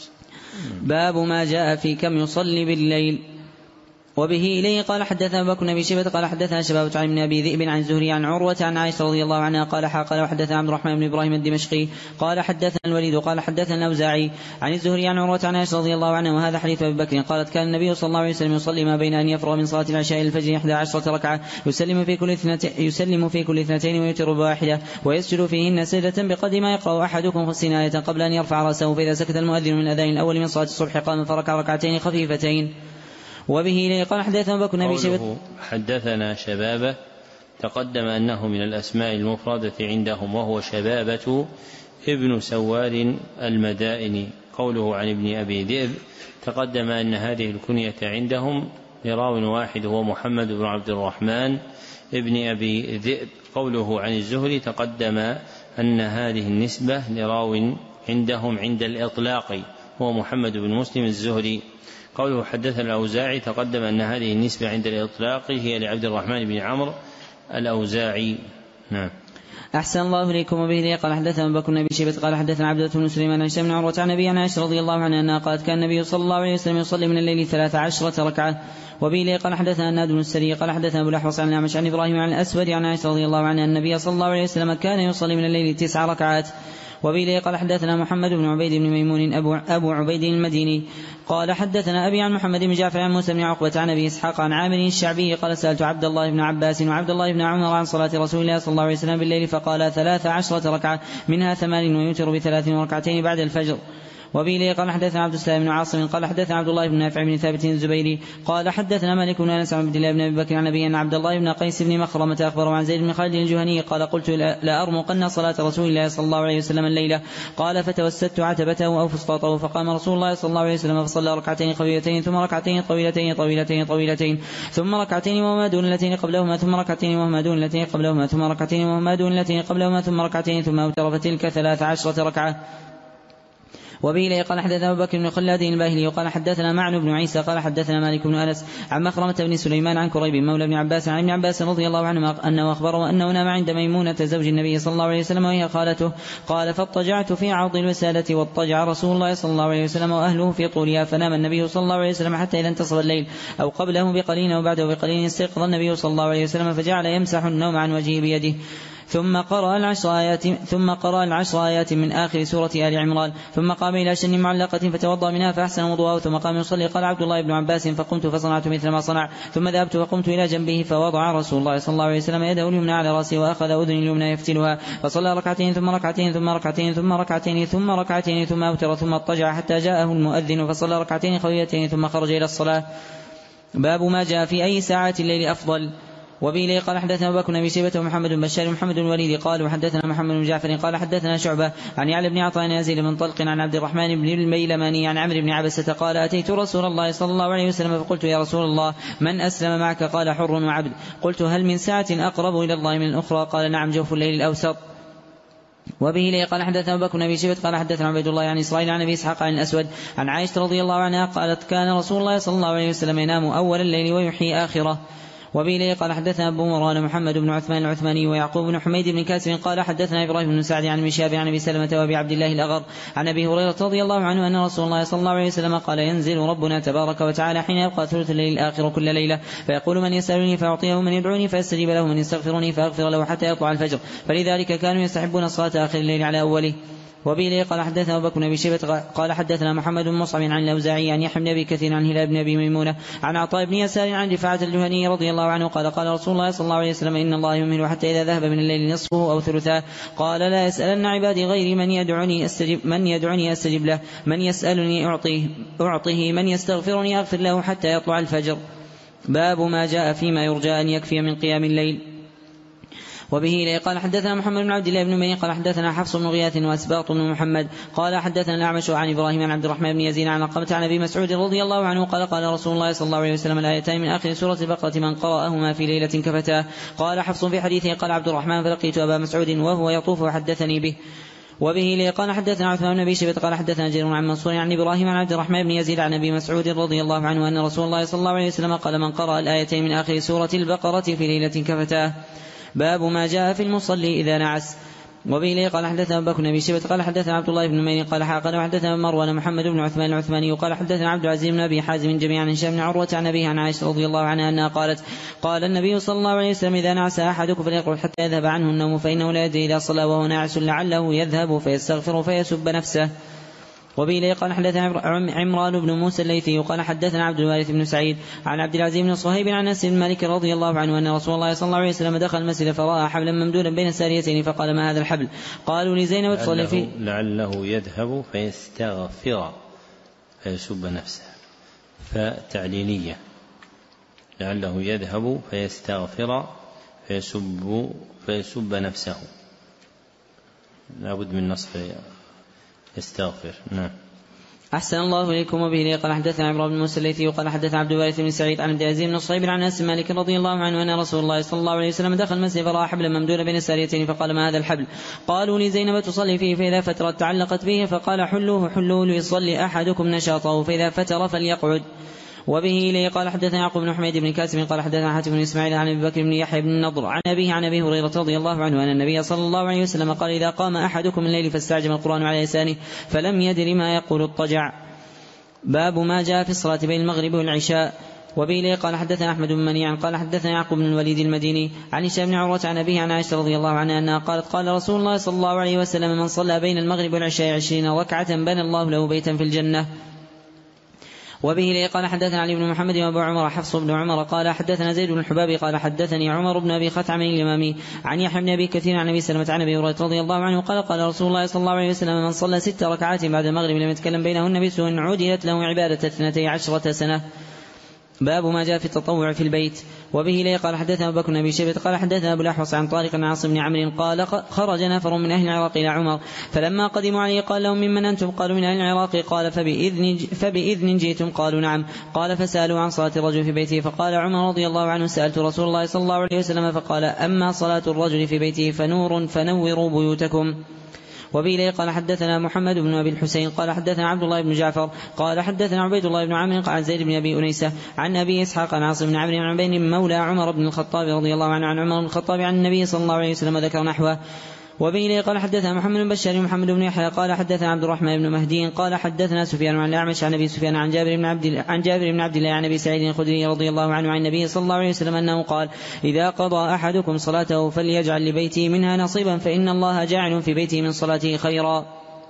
باب ما جاء في كم يصلي بالليل. وبه إليه قال حدثنا أبو بكر بن أبي شيبة قال حدثنا شباب عن ابن أبي ذئب عن الزهري عن عروة عن عائشة رضي الله عنها قال وحدثنا عبد الرحمن بن إبراهيم الدمشقي قال حدثنا الوليد قال حدثنا الأوزاعي عن الزهري عن عروة عن عائشة رضي الله عنها وهذا حديث أبي بكر قالت كان النبي صلى الله عليه وسلم يصلي ما بين أن يفرغ من صلاة العشاء إلى الفجر 11 ركعة يسلم في كل اثنتين ويوتر بواحدة ويسجد فيهن سجدة بقدر ما يقرأ أحدكم 50 آية قبل أن يرفع رأسه فإذا سكت المؤذن من الأذان الأول من صلاة الصبح قام فركع ركعتين خفيفتين. وبه إليه قال حدثنا أبو بكر بن أبي شيبة حدثنا شبابة تقدم أنه من الأسماء المفردة عندهم وهو شبابة ابن سوار المدائني. قوله عن ابن أبي ذئب تقدم أن هذه الكنية عندهم لراو واحد هو محمد بن عبد الرحمن ابن أبي ذئب. قوله عن الزهري تقدم أن هذه النسبة لراو عندهم عند الإطلاق هو محمد بن مسلم الزهري. قوله حدثنا الأوزاعي تقدم أن هذه النسبة عند الإطلاق هي لعبد الرحمن بن عمرو الأوزاعي. نعم. أحسن الله إليكم. وبه قال حدثنا أبو بكر بن أبي شيبة قال حدثنا عبدة بن سليمان عن بن عروة عن أبي عائشة رضي الله عنها أنها قالت كان النبي صلى الله عليه وسلم يصلي من الليل 13 ركعة. وبه قال حدثنا الناد بن السري قال حدثنا أبو الأحوص عن الأعمش عن إبراهيم عن الأسود عن عائشة رضي الله عنها أن النبي صلى الله عليه وسلم كان يصلي من الليل 9 ركعات. وبه قال حدثنا محمد بن عبيد بن ميمون أبو عبيد المديني قال حدثنا أبي عن محمد بن جعفر عن موسى بن عقبة عن أبي إسحاق عن عامر الشعبي قال سألت عبد الله بن عباس وعبد الله بن عمر عن صلاة رسول الله صلى الله عليه وسلم بالليل فقال 13 ركعة منها 8 ويوتر ب3 ركعتين بعد الفجر. وبه قال حدثنا عبد السلام بن عاصم قال حدثنا عبد الله بن نافع بن ثابت الزبيري قال حدثنا مالك بن انس عن عبد الله بن ابي بكر عن ابي ان عبد الله بن قيس بن مخرمة اخبره عن زيد بن خالد الجهني قال قلت لا ارمقن صلاة رسول الله صلى الله عليه وسلم الليلة. قال فتوسدت عتبته او فسطاطه فقام رسول الله صلى الله عليه وسلم فصلى ركعتين خفيفتين ثم ركعتين طويلتين ثم ركعتين وهما دون اللتين قبلهما ثم ركعتين وهما دون اللتين قبلهما ثم ركعتين وهما دون اللتين قبلهما ثم ركعتين ثم اوتر فتلك 13 ركعة. وبه قال حدثنا أبو بكر بن خلاد الباهلي وقال حدثنا معن بن عيسى قال حدثنا مالك بن أنس عن مخرمة بن سليمان عن كريب مولى بن عباس عن ابن عباس رضي الله عنه أنه أخبره أنه نام عند ميمونة زوج النبي صلى الله عليه وسلم وهي خالته. قال فاضطجعت في عرض الوسادة واضطجع رسول الله صلى الله عليه وسلم وأهله في طولها فنام النبي صلى الله عليه وسلم حتى إذا انتصف الليل أو قبله بقليل وبعده بقليل استيقظ النبي صلى الله عليه وسلم فجعل يمسح النوم عن وجهه بيده ثم قرأ العشر آيات من آخر سورة آل عمران ثم قام إلى شن معلقة فتوضأ منها فأحسن وضوءه ثم قام يصلي. قال عبد الله بن عباس فقمت فصنعت مثل ما صنع ثم ذهبت وقمت إلى جنبه فوضع رسول الله صلى الله عليه وسلم يده اليمنى على رأسه وأخذ أذن اليمنى يفتلها فصلى ركعتين ثم ركعتين ثم ركعتين ثم ركعتين ثم ركعتين ثم أوتر ثم اضطجع حتى جاءه المؤذن فصلى ركعتين خويتين ثم خرج إلى الصلاة. باب ما جاء في أي ساعات الليل أفضل. وبه قال حدثنا أبو بكر بن أبي شيبة ومحمد بن بشار محمد بن الوليد قال وحدثنا محمد بن جعفر قال حدثنا شعبة عن يعلى بن عطاء يزيد بن طلق عن عبد الرحمن بن الميلماني عن عمرو بن عبسة قال أتيت رسول الله صلى الله عليه وسلم فقلت يا رسول الله من أسلم معك؟ قال حر وعبد. قلت هل من ساعة أقرب إلى الله من الأخرى؟ قال نعم جوف الليل الأوسط. وبه قال حدثنا أبو بكر بن أبي شيبة قال حدثنا عبيد الله عن إسرائيل عن أبي إسحاق عن الأسود عن عائشة رضي الله عنها قالت كان رسول الله صلى الله عليه وسلم ينام أول الليل ويحيي آخره. وبه قال حدثنا أبو مروان محمد بن عثمان العثماني ويعقوب بن حميد بن كاسب قال حدثنا إبراهيم بن سعد عن مشاب عن أبي سلمة وأبي عبد الله الأغر عن أبي هريرة رضي الله عنه أن رسول الله صلى الله عليه وسلم قال ينزل ربنا تبارك وتعالى حين يبقى ثلث الليل الآخر كل ليلة فيقول من يسألني فأعطيه من يدعوني فأستجيب له من يستغفرني فأغفر له حتى يطلع الفجر فلذلك كانوا يستحبون صلاة آخر الليل على أوله. وبه قال حدثنا أبو بكر بن أبي شيبة قال حدثنا محمد بن مصعب عن الأوزاعي عن يحيى بن أبي كثير عن هلال بن أبي ميمونة عن عطاء بن يسار عن رفاعة الجهني رضي الله عنه قال قال رسول الله صلى الله عليه وسلم إن الله يمهل حتى إذا ذهب من الليل نصفه أو ثلثاه قال لا يسألن عبادي غيري من يدعني أستجب له من يسألني أعطيه من يستغفرني أغفر له حتى يطلع الفجر. باب ما جاء فيما يرجى أن يكفي من قيام الليل. وبه قال حدثنا محمد بن عبد الله بن نمير قال حدثنا حفص بن غياث وأسباط بن محمد قال حدثنا الأعمش عن إبراهيم عن عبد الرحمن بن يزيد عن علقمة عن أبي مسعود رضي الله عنه قال رسول الله صلى الله عليه وسلم الآيتان من آخر سورة البقرة من قرأهما في ليلة كفتاه. قال حفص في حديثه قال عبد الرحمن فلقيت أبا مسعود وهو يطوف وحدثني به. وبه قال حدثنا عثمان بن أبي شيبة قال حدثنا جرير عن منصور عن إبراهيم عن عبد الرحمن بن يزيد عن أبي مسعود رضي الله عنه أن رسول الله صلى الله عليه وسلم قال من قرأ الآيتين من آخر سورة البقرة في ليلة كفتاه. باب ما جاء في المصلي إذا نعس. وبه قال حدثنا أبو بكر بن أبي شيبة قال حدثنا عبد الله بن نمير قال حدثنا مروان محمد بن عثمان العثماني قال حدثنا عبد العزيز بن أبي حازم جميعا عن هشام بن عروة عن أبيه عن عائشة رضي الله عنها أنها قالت قال النبي صلى الله عليه وسلم إذا نعس أحدكم فليقعد حتى يذهب عنه النوم فإنه لا يدري إذا صلى وهو ناعس لعله يذهب فيستغفر فيسب نفسه. وبه قال حدثنا عمران بن موسى الليثي قال حدثنا عبد الوارث بن سعيد عن عبد العزيز بن صهيب عن أنس بن مالك رضي الله عنه أن رسول الله صلى الله عليه وسلم دخل المسجد فرأى حبلا ممدودا بين الساريتين فقال ما هذا الحبل؟ قالوا لزينب تصلي فيه لعله يذهب فيستغفر فيسب نفسه فتعليلية لعله يذهب فيستغفر فيسب نفسه لا بد من نصف يستغفر. نعم. أحسن الله إليكم. وبه قال حدثنا عمران بن موسى الليثي قال حدثنا عبد الوارث بن سعيد عن عبد العزيز بن صهيب عن أنس مالك رضي الله عنه أن رسول الله صلى الله عليه وسلم دخل المسجد فرأى حبلا ممدودا بين الساريتين فقال ما هذا الحبل؟ قالوا لزينب تصلي فيه فإذا فترت تعلقت به فقال حلوه ليصلي أحدكم نشاطه فإذا فتر فليقعد. وبه قال حدثنا يعقوب بن حميد بن كاسم قال حدثنا حاتم بن إسماعيل عن أبي بكر بن يحيى بن النضر عن أبيه عن أبي هريرة رضي الله عنه أن النبي صلى الله عليه وسلم قال إذا قام أحدكم الليل فاستعجم القرآن على لسانه فلم يدر ما يقول اضطجع. باب ما جاء في الصلاة بين المغرب والعشاء. وبه قال حدثنا أحمد بن منيع قال حدثنا يعقوب بن الوليد المديني عن هشام بن عروة عن أبيه عن عائشة رضي الله عنها أنها قالت قال رسول الله صلى الله عليه وسلم من صلى بين المغرب والعشاء 20 ركعة بنى الله له بيتا في الجنة. وبه قال حدثنا علي بن محمد وابو عمر حفص بن عمر قال حدثنا زيد بن الحباب قال حدثني عمر بن ابي خثعم اليمامي عن يحيى بن ابي كثير عن ابي سلمة عن ابي هريرة رضي الله عنه قال قال رسول الله صلى الله عليه وسلم من صلى 6 ركعات بعد المغرب لم يتكلم بينهن بسوء عودلت له عبادة 12 سنة. باب ما جاء في التطوع في البيت. وبه قال حدثنا أبو بكر بن أبي شيبة قال حدثنا أبو الأحوص عن طارق بن عاصم بن عمرو قال خرج نفر من أهل العراق إلى عمر فلما قدموا عليه قال لهم ممن أنتم؟ قالوا من أهل العراق. قال فبإذن جئتم؟ قالوا نعم. قال فسألوا عن صلاة الرجل في بيته فقال عمر رضي الله عنه سألت رسول الله صلى الله عليه وسلم فقال أما صلاة الرجل في بيته فنور فنوروا بيوتكم. وبه قال حدثنا محمد بن أبي الحسين قال حدثنا عبد الله بن جعفر قال حدثنا عبيد الله بن عمرو عن زيد بن أبي أنيسة عن أبي إسحاق عن عاصم بن عمرو عن بين مولى عمر بن الخطاب رضي الله عنه عن عمر بن الخطاب عن النبي صلى الله عليه وسلم ذكر نحوه. وبه قال حدثنا محمد بن بشار محمد بن يحيى قال حدثنا عبد الرحمن بن مهدي قال حدثنا سفيان عن الأعمش عن أبي سفيان عن جابر بن عبد الله عن أبي سعيد الخدري رضي الله عنه عن النبي صلى الله عليه وسلم أنه قال إذا قضى أحدكم صلاته فليجعل لبيته منها نصيبا فإن الله جاعل في بيته من صلاته خيرا.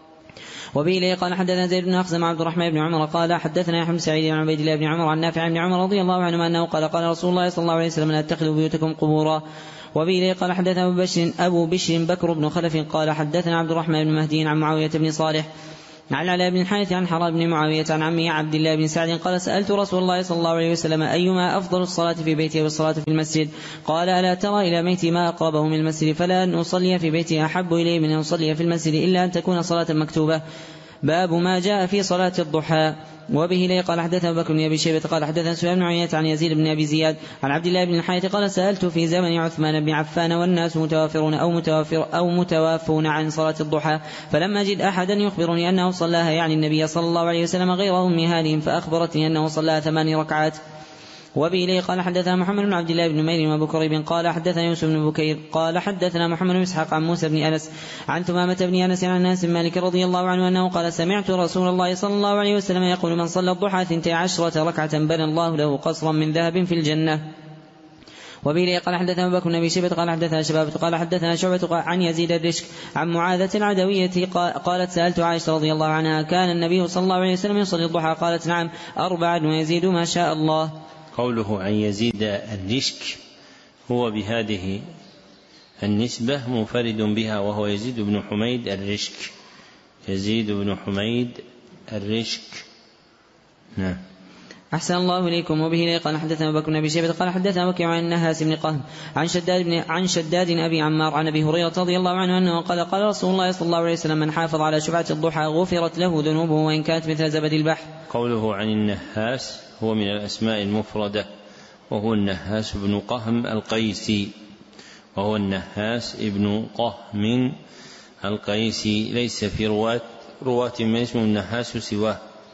وبه قال حدثنا زيد بن أخزم عبد الرحمن بن عمر قال حدثنا يحيى بن سعيد عن عبيد الله بن عمر عن نافع بن عمر رضي الله عنه أنه قال قال رسول الله صلى الله عليه وسلم لا تتخذوا بيوتكم قبورا. وبه قال حدثنا أبو بشر بكر بن خلف قال حدثنا عبد الرحمن بن مهدي عن معاوية بن صالح عن علاء بن الحارث عن حرام بن معاوية عن عمه عبد الله بن سعد قال سألت رسول الله صلى الله عليه وسلم أيما أفضل الصلاة في بيته والصلاة في المسجد؟ قال ألا ترى إلى ميت ما أقربه من المسجد فلا أن أصلي في بيتي أحب إليه من أن أصلي في المسجد إلا أن تكون صلاة مكتوبة. باب ما جاء في صلاة الضحى. وبه قال حدثنا أبو بكر بن أبي شيبة قال حدثنا سفيان بن عيينة عن يزيد بن أبي زياد عن عبد الله بن الحارث قال سألت في زمن عثمان بن عفان والناس متوافرون أو متوافون عن صلاة الضحى فلم أجد أحدا يخبرني أنه صلاها يعني النبي صلى الله عليه وسلم غير أم هانئ فأخبرتني أنه صلاها 8 ركعات. وبه قال حدثنا محمد بن عبد الله بن نمير وابو كريب قال حدثنا يوسف بن بكير قال حدثنا محمد بن اسحاق عن موسى بن انس عن ثمامة بن انس عن انس مالك رضي الله عنه انه قال سمعت رسول الله صلى الله عليه وسلم يقول من صلى الضحى 12 ركعة بنى الله له قصرا من ذهب في الجنة. وبه قال حدثنا أبو بكر بن أبي شيبة قال حدثنا شبابة قال حدثنا شعبة عن يزيد الرشك عن معاذة العدوية قالت سألت عائشة رضي الله عنها كان النبي صلى الله عليه وسلم يصلي الضحى؟ قالت نعم 4 ويزيد ما شاء الله. قوله عن يزيد الرشك هو بهذه النسبة منفرد بها وهو يزيد بن حميد الرشك. يزيد بن حميد الرشك. نعم. أحسن الله إليكم. وبه لي قال حدثنا أبو بكر بن أبي شيبة قال حدثنا وكيع عن النهاس بن قهم عن شداد أبي عمار عن أبي هريرة رضي الله عنه أنه قال قال رسول الله صلى الله عليه وسلم من حافظ على شفعة الضحى غفرت له ذنوبه وإن كانت مثل زبد البحر. قوله عن النهاس هو من الأسماء المفردة، وهو النهاس بن قهم القيسي، وهو النهاس ابن قهم القيسي، ليس في رواة من اسمه النهاس سواه.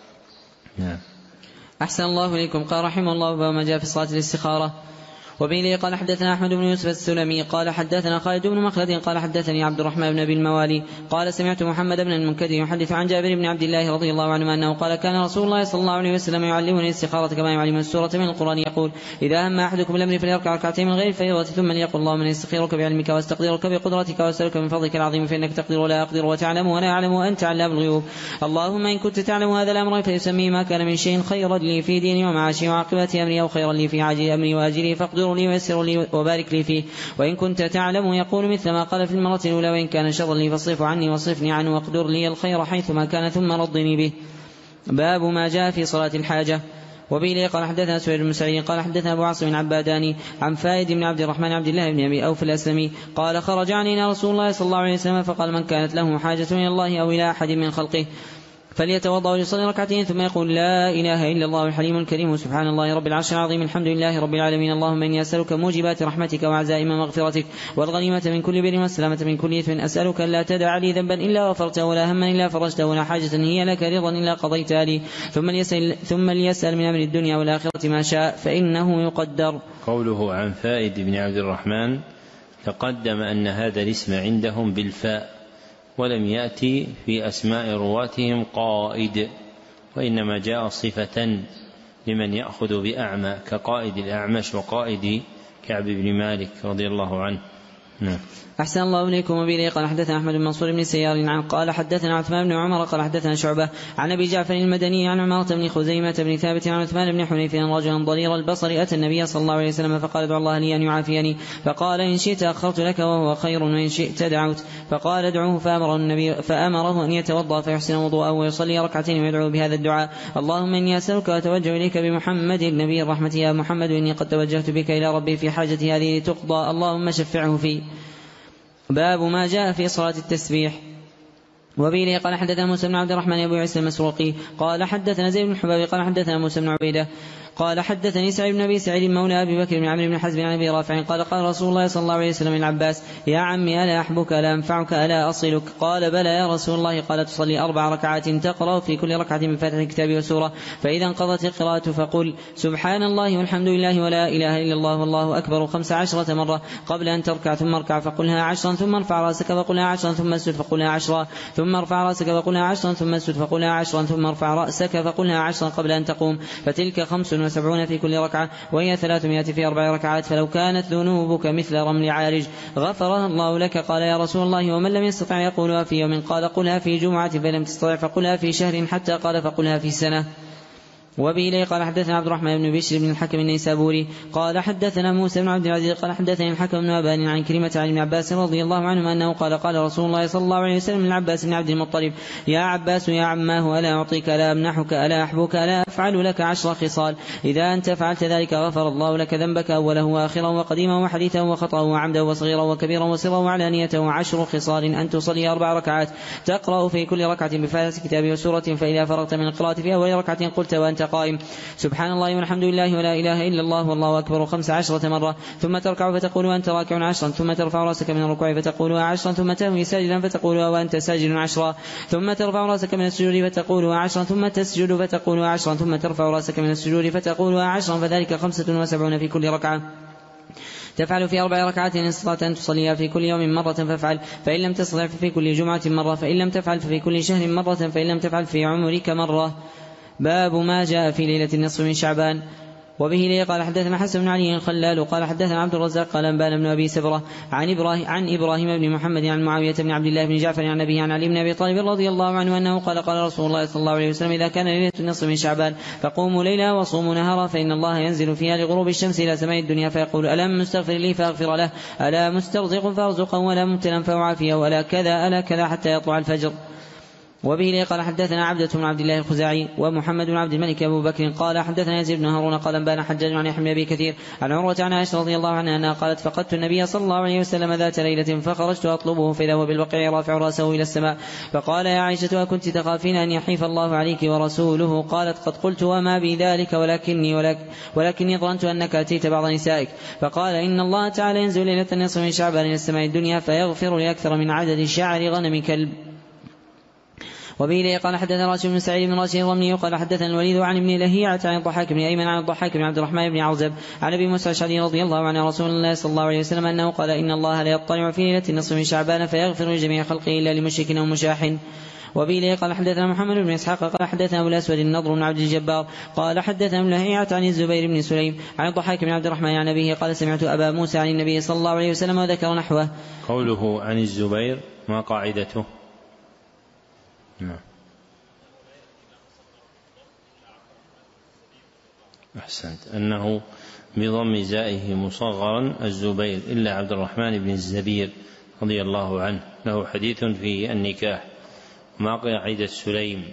نعم. أحسن الله إليكم. قال رحمه الله باب ما جاء في صلاة الاستخارة. وبه قال حدثنا أحمد بن يوسف السلمي قال حدثنا خالد بن مخلد قال حدثني عبد الرحمن بن أبي الموالي قال سمعت محمد بن المنكدر يحدث عن جابر بن عبد الله رضي الله عنه أنه قال كان رسول الله صلى الله عليه وسلم يعلمني الاستخارة كما يعلم السورة من القرآن يقول إذا هم أحدكم الأمر فليركع ركعتين من غير الفريضة ثم ليقل اللهم إني أستخيرك بعلمك واستقدرك بقدرتك وأسألك من فضلك العظيم فإنك تقدر ولا أقدر وتعلم ولا أعلم وأنت علام الغيوب. اللهم إن كنت تعلم هذا الأمر فيسميه ما كان من شيء خيرا لي في ديني ومعاشي وعاقبة أمري أو خيرا لي في عاجل أمري وآجله فاقدر لي ويسر لي وبارك لي فيه. وإن كنت تعلم يقول مثل ما قال في المرة الأولى وإن كان شرا لي فاصرف عني واصرفني عنه واقدر لي الخير حيثما كان ثم رضني به. باب ما جاء في صلاة الحاجة. وبه قال حدثنا سويد بن سعيد قال حدثنا أبو عاصم العباداني عن فائد بن عبد الرحمن عبد الله بن أبي أوف الأسلمي قال خرج علينا رسول الله صلى الله عليه وسلم فقال من كانت له حاجة إلى الله أو إلى أحد من خلقه فليتوضأ وليصلي ركعتين ثم يقول لا إله إلا الله الحليم الكريم سبحان الله رب العرش العظيم الحمد لله رب العالمين اللهم إني أسألك موجبات رحمتك وعزائم مغفرتك والغنيمة من كل بر والسلامة من كل إثم أسألك لا تدع لي ذنبا إلا غفرته ولا هما إلا فرجته ولا حاجة هي لك رضا إلا قضيتها لي ثم ليسأل من أمر الدنيا والآخرة ما شاء فإنه يقدر. قوله عن فائد بن عبد الرحمن تقدم أن هذا الاسم عندهم بالفاء ولم يأتي في أسماء رواتهم قائد، وإنما جاء صفة لمن يأخذ بأعمى كقائد الأعمش وقائد كعب بن مالك رضي الله عنه. نعم. أحسن الله إليكم. وبه قال حدثنا أحمد بن منصور بن سيار عن قال حدثنا عثمان بن عمر قال حدثنا شعبة عن أبي جعفر المدني عن عمارة بن خزيمة بن ثابت عن عثمان بن حنيف رجلا ضرير البصر أتى النبي صلى الله عليه وسلم فقال ادعو الله لي أن يعافيني فقال إن شئت أخرت لك وهو خير وإن شئت دعوت فقال ادعوه فأمره أن يتوضأ فيحسن وضوءه ويصلي ركعتين ويدعو بهذا الدعاء اللهم إني أسألك وأتوجه إليك بمحمد النبي الرحمة يا محمد إني قد توجهت بك إلى ربي في حاجتي هذه لتقضى اللهم شفعه فيه. باب ما جاء في صلاة التسبيح. وبه قال حدثنا موسى بن عبد الرحمن أبو عيسى المسروقي قال حدثنا زيد بن حباب قال حدثنا موسى بن عبيدة قال حدثني سعيد بن أبي سعيد مولى أبي بكر بن عمرو بن حزم عن أبي رافع قال قال رسول الله صلى الله عليه وسلم للعباس يا عمي ألا أحبك ألا أنفعك ألا أصلك قال بلى يا رسول الله قال تصلي 4 ركعات تقرأ في كل ركعة بفاتحة الكتاب وسورة فإذا انقضت القراءة فقل سبحان الله والحمد لله ولا إله إلا الله والله أكبر 15 مرة قبل أن تركع ثم اركع فقلها 10 ثم ارفع رأسك فقلها 10 ثم اسجد فقلها 10 ثم ارفع رأسك فقلها 10 ثم اسجد فقلها 10 ثم ارفع رأسك فقلها 10 قبل أن تقوم فتلك 75 في كل ركعة وهي 300 في 4 ركعات فلو كانت ذنوبك مثل رمل عارج غفرها الله لك. قال يا رسول الله ومن لم يستطع يقولها في يوم قال قلها في جمعة فلم تستطع فقلها في شهر حتى قال فقلها في سنة. وبه قال حدثنا عبد الرحمن بن بشر بن الحكم النيسابوري قال حدثنا موسى بن عبد العزيز قال حدثني الحكم بن أبان عن كلمة عن ابن عباس رضي الله عنهما أنه قال قال رسول الله صلى الله عليه وسلم للعباس بن عبد المطلب يا عباس يا عماه ألا أعطيك ألا أمنحك ألا أحبك ألا أفعل لك 10 خصال إذا أنت فعلت ذلك غفر الله لك ذنبك أوله وآخره وقديمه وحديثه وخطأه وعمده وصغيره وكبيره وسره وعلانيته 10 خصال أن تصلي 4 ركعات تقرأ في كل ركعة بفاتحة كتاب وسورة فإذا فرغت من القراءة في أول ركعة قلت وأنت قائم سبحان الله والحمد لله ولا إله إلا الله والله أكبر 15 مرة ثم تركع فتقول وأنت راكع 10 ثم ترفع رأسك من الركوع فتقول 10 ثم تهوي ساجدا فتقول وأنت ساجد 10 ثم ترفع رأسك من السجود فتقول 10 ثم تسجد فتقول 10 ثم ترفع رأسك من السجود فتقول 10 فذلك 75 في كل ركعة تفعل في 4 ركعات إن استطعت أن تصليها في كل يوم مرة فافعل فإن لم تستطع ففي كل جمعة مرة فإن لم تفعل ففي كل شهر مرة فإن لم تفعل في عمرك مرة. باب ما جاء في ليلة النصف من شعبان. وبه قال حدثنا حسن بن علي الخلال قال حدثنا عبد الرزاق قال أنبانا بن أبي سبرة عن إبراهيم بن محمد عن معاوية بن عبد الله بن جعفر عن أبيه عن علي بن أبي طالب رضي الله عنه أنه قال قال رسول الله صلى الله عليه وسلم إذا كان ليلة النصف من شعبان فقوموا ليلا وصوموا نهارا فإن الله ينزل فيها لغروب الشمس إلى سماء الدنيا فيقول ألا مستغفر لي فأغفر له ألا مسترزق فأرزقه ولا مبتلا فأعافيه ولا كذا ألا كذا حتى يطلع الفجر. وبه قال حدثنا عبدة بن عبد الله الخزاعي ومحمد بن عبد الملك أبو بكر قال حدثنا يزيد بن هارون قال أنبانا حجاج عن يحيى بن أبي كثير عن عروة عن عائشة رضي الله عنها أنها قالت فقدت النبي صلى الله عليه وسلم ذات ليلة فخرجت أطلبه فإذا هو بالبقيع رافع رأسه إلى السماء فقال يا عائشة أكنت تخافين أن يحيف الله عليك ورسوله؟ قالت قد قلت وما بي ذلك ولكني ظننت أنك أتيت بعض نسائك. فقال إن الله تعالى ينزل ليلة النصف من شعبان إلى السماء الدنيا فيغفر لأكثر من عدد شعر غنم كلب. وبه قال حدثنا راشد بن سعيد بن راشد الرملي قال حدثنا الوليد عن ابن لهيعة عن الضحاك بن أيمن عن الضحاك بن عبد الرحمن بن عوزب عن أبي موسى الأشعري رضي الله عنه رسول الله صلى الله عليه وسلم أنه قال إن الله لا يطلع في ليلة النصف من شعبان فيغفر لجميع خلقه إلا لمشرك أو مشاح. وبه قال حدثنا محمد بن إسحاق قال حدثنا أبو الأسود النضر بن عبد الجبار قال حدثنا ابن لهيعة عن الزبير بن سليم عن الضحاك بن عبد الرحمن عن أبيه قال سمعت أبا موسى عن النبي صلى الله عليه وسلم وذكر نحوه. قوله عن الزبير ما قاعدته؟ نعم أحسنت، أنه بضم زائه مصغرا الزبير إلا عبد الرحمن بن الزبير رضي الله عنه له حديث في النكاح. ما قاعدة سليم؟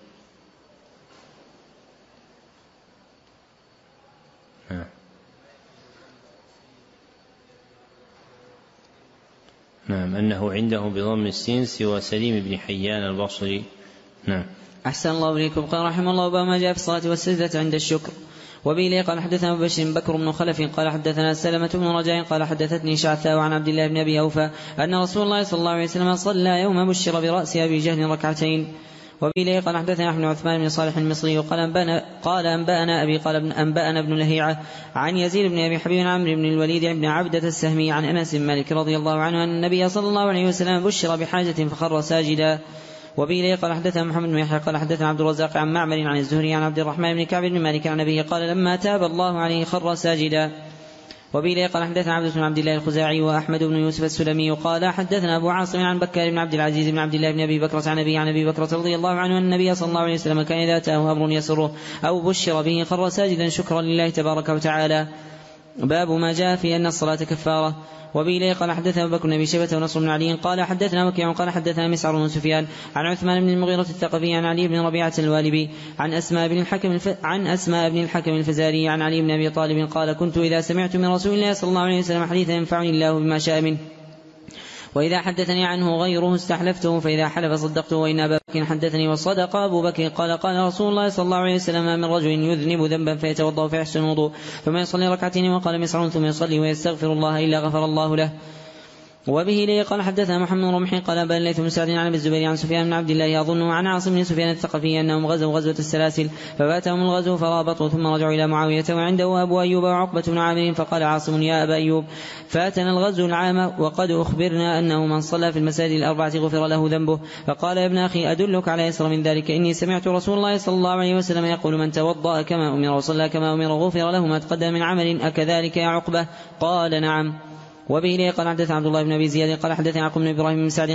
نعم أنه عنده بضم السين سوى سليم بن حيان البصري. نعم. أحسن الله إليكم. قال رحمه الله باب ما جاء في الصلاة والسجدة عند الشكر. وبه قال حدثنا أبو بشر بكر بن خلف قال حدثنا سلمة بن رجاء قال حدثتني شعثاء عن عبد الله بن أبي أوفى أن رسول الله صلى الله عليه وسلم صلى يوم بشر برأس أبي جهل ركعتين. وبه قال حدثنا أحمد بن عثمان بن صالح المصري قال أنبأنا أبي قال أنبأنا ابن لهيعة عن يزيد بن أبي حبيب عمرو بن الوليد بن عبدة السهمي عن أنس بن مالك رضي الله عنه أن النبي صلى الله عليه وسلم بشر بحاجة فخر ساجدا. وبه قال حدثنا محمد بن يحيى قال حدثنا عبد الرزاق عن معمر عن الزهري عن عبد الرحمن بن كعب بن مالك عن أبيه قال لما تاب الله عليه خر ساجدا. وبه قال حدثنا عبد بن عبد الله الخزاعي وأحمد بن يوسف السلمي قال حدثنا أبو عاصم عن بكار بن عبد العزيز بن عبد الله بن أبي بكرة عن أبي بكرة رضي الله عنه أن النبي صلى الله عليه وسلم كان إذا أتاه أمر يسره أو بشر به خر ساجدا شكرا لله تبارك وتعالى. باب ما جاء في أن الصلاة كفارة. وبه قال حدثنا أبو بكر بن أبي شيبة ونصر بن علي قال حدثنا وكيع قال حدثنا مسعر بن سفيان عن عثمان بن المغيرة الثقفي عن علي بن ربيعة الوالبي عن أسماء بن الحكم الفزاري عن علي بن أبي طالب قال كنت إذا سمعت من رسول الله صلى الله عليه وسلم حديثا ينفعني الله بما شاء منه وإذا حدثني عنه غيره استحلفته فإذا حلف صدقته. وإن أبا بكر حدثني وصدق أبو بكر قال رسول الله صلى الله عليه وسلم من رجل يذنب ذنبا فيتوضأ فيحسن الوضوء ثم يصلي ركعتين وقال مسعر ثم يصلي ويستغفر الله إلا غفر الله له. وبه قال حدثنا محمد بن رمح قال بل ليث بن سعد عن ابي الزبير عن سفيان بن عبد الله أظنه عن عاصم بن سفيان الثقفي أنهم غزوا غزوة السلاسل ففاتهم الغزو فرابطوا ثم رجعوا إلى معاوية وعنده أبو أيوب وعقبة بن عامر فقال عاصم يا أبا أيوب فاتنا الغزو العام وقد أخبرنا أنه من صلى في المساجد الأربعة غفر له ذنبه. فقال يا ابن أخي أدلك على يسر من ذلك إني سمعت رسول الله صلى الله عليه وسلم يقول من توضأ كما أمر وصلى كما أمر غفر له ما تقدم من عمل أكذلك يا عقبة؟ قال نعم. وبه قال حدثنا عبد الله بن أبي زياد قال حدثني يعقوب بن إبراهيم بن سعد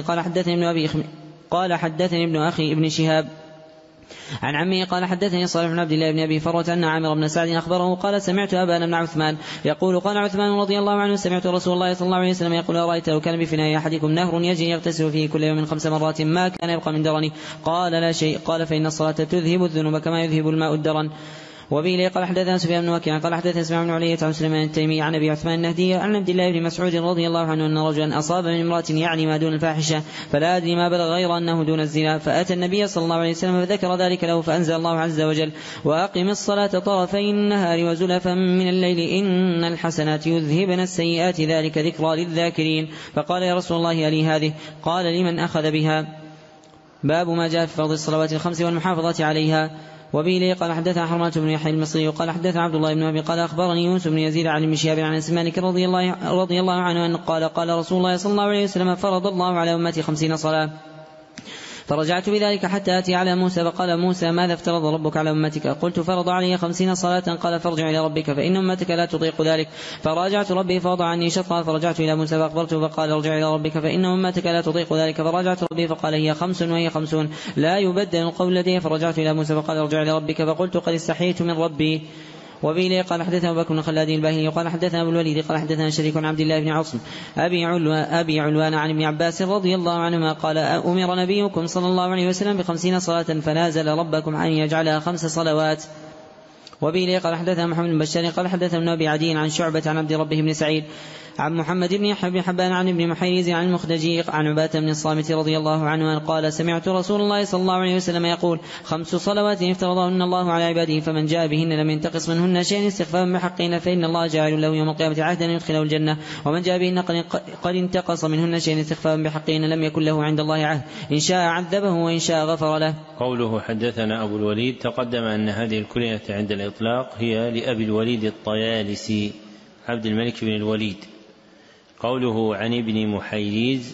قال حدثني ابن أخي ابن شهاب عن عمه قال حدثني صالح بن عبد الله بن أبي فروة أن عامر بن سعد أخبره قال سمعت أبانا بن عثمان يقول قال عثمان رضي الله عنه سمعت رسول الله صلى الله عليه وسلم يقول أرأيت لو كان بفناء أحدكم نهر يجري يغتسل فيه كل يوم 5 مرات ما كان يبقى من درنه؟ قال لا شيء. قال فإن الصلاة تذهب الذنوب كما يذهب الماء الدرن. وبه قال حدثنا سفيان بن وكيع قال حدثنا اسماعيل بن علية عن سليمان التيمي عن أبي عثمان النهدي عن عبد الله بن مسعود رضي الله عنه أن رجلا أصاب من امرأة يعني ما دون الفاحشة فلا أدري ما بلغ غير أنه دون الزنا فأتى النبي صلى الله عليه وسلم فذكر ذلك له فأنزل الله عز وجل وأقم الصلاة طرفي النهار وزلفا من الليل إن الحسنات يذهبن السيئات ذلك ذكرى للذاكرين. فقال يا رسول الله ألي هذه؟ قال لمن أخذ بها. باب ما جاء في فرض الصلوات الخمس والمحافظة عليها. وبه قال حدثنا حرمة بن يحيى المصري قال حدثنا عبد الله بن أبي قال أخبرني يونس بن يزيد عن ابن شهاب عن أنس مالك رضي الله عنه أن قال رسول الله صلى الله عليه وسلم فرض الله على أمتي 50 صلاة فرجعت بذلك حتى أتي على موسى فقال موسى ماذا افترض ربك على أمتك؟ قلت فرض علي 50 صلاة. قال فارجع إلى ربك فإن أمتك لا تطيق ذلك. فراجعت ربي فوضع عني شطرا فرجعت إلى موسى فأخبرته فقال ارجع إلى ربك فإن أمتك لا تطيق ذلك. فراجعت ربي فقال هي 5 وهي 50 لا يبدل القول لدي. فرجعت إلى موسى فقال ارجع إلى ربك فقلت قد استحييت من ربي. وبه قال حدثنا أبو بكر بن خلاد الباهلي قال حدثنا أبو الوليد قال حدثنا شريك عن عبد الله بن عاصم أبي علوان عن ابن عباس رضي الله عنهما قال أمر نبيكم صلى الله عليه وسلم ب50 صلاة فنازل ربكم أن يجعلها 5 صلوات. وبه قال حدثنا محمد بن بشار قال حدثنا ابن أبي عدي عن شعبة عن عبد ربه بن سعيد عن محمد بن حبان عن ابن محيريز عن المخدجي عن عبادة بن الصامت رضي الله عنه قال سمعت رسول الله صلى الله عليه وسلم يقول 5 صلوات افترضهن الله على عباده فمن جاء بهن لم ينتقص منهن شيء استخفافا بحقهن فإن الله جاعل له يوم القيامة عهدا يدخله الجنة ومن جاء بهن قد انتقص منهن شيء استخفافا بحقهن لم يكن له عند الله عهد إن شاء عذبه وإن شاء غفر له. قوله حدثنا أبو الوليد تقدم أن هذه الكنية عند الإطلاق هي لأبي الوليد الطيالسي عبد الملك بن الوليد. قوله عن ابن محيريز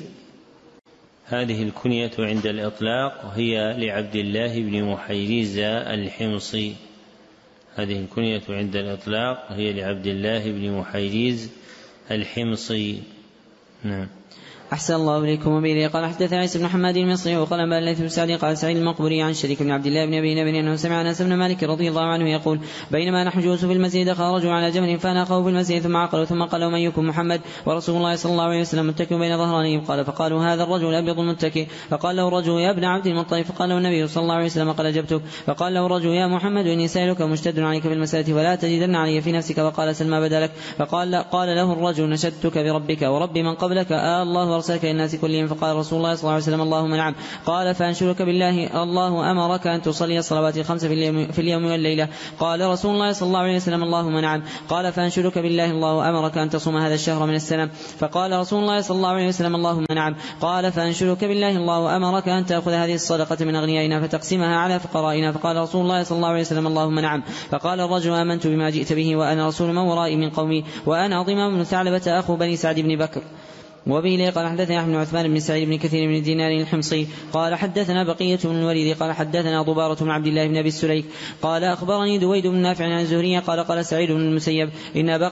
هذه الكنية عند الإطلاق هي لعبد الله بن محيريز الحمصي. هذه الكنية عند الإطلاق هي لعبد الله بن محيريز الحمصي. نعم. أحسن الله إليكم. وبه قال حدثنا عيسى بن حماد المصري وقال أنبأنا الليث بن سعد قال سعيد المقبري عن شريك بن عبد الله بن أبي نبي أنه سمع أنس بن مالك رضي الله عنه يقول بينما نحن جلوس في المسجد دخل رجل على جمل فأناقه في المسجد ثم عقله ثم قال من يكن محمد ورسول الله صلى الله عليه وسلم متكئ بين ظهرانهم قال فقالوا هذا الرجل الأبيض المتكئ فقال له الرجل يا ابن عبد المطلب فقال له النبي صلى الله عليه وسلم قد أجبتك فقال له الرجل يا محمد إني سائلك مشتد عليك في المسألة ولا تجدن علي في نفسك وقال سل ما بدا لك فقال له الرجل نشدتك بربك ورب من قبلك الله أرسلك للناس كلهم فقال رسول الله صلى الله عليه وسلم اللهم نعم قال فأنشرك بالله الله أمرك أن تصلي الصلوات 5 في اليوم والليلة قال رسول الله صلى الله عليه وسلم اللهم نعم قال فأنشرك بالله الله أمرك أن تصوم هذا الشهر من السنة فقال رسول الله صلى الله عليه وسلم اللهم نعم قال فأنشرك بالله الله أمرك أن تأخذ هذه الصدقة من أغنيائنا فتقسمها على فقرائنا فقال رسول الله صلى الله عليه وسلم اللهم نعم فقال الرجل آمنت بما جئت به وأنا رسول من ورائي من قومي وأنا ضمام بن ثعلبة أخو بني سعد بن بكر. وبه قال حدثنا أحمد بن عثمان بن سعيد بن كثير بن دينار الحمصي قال حدثنا بقية بن الوليد قال حدثنا ضبارة بن عبد الله بن أبي السليك قال أخبرني دويد بن نافع عن الزهري قال سعيد بن المسيب إن أبا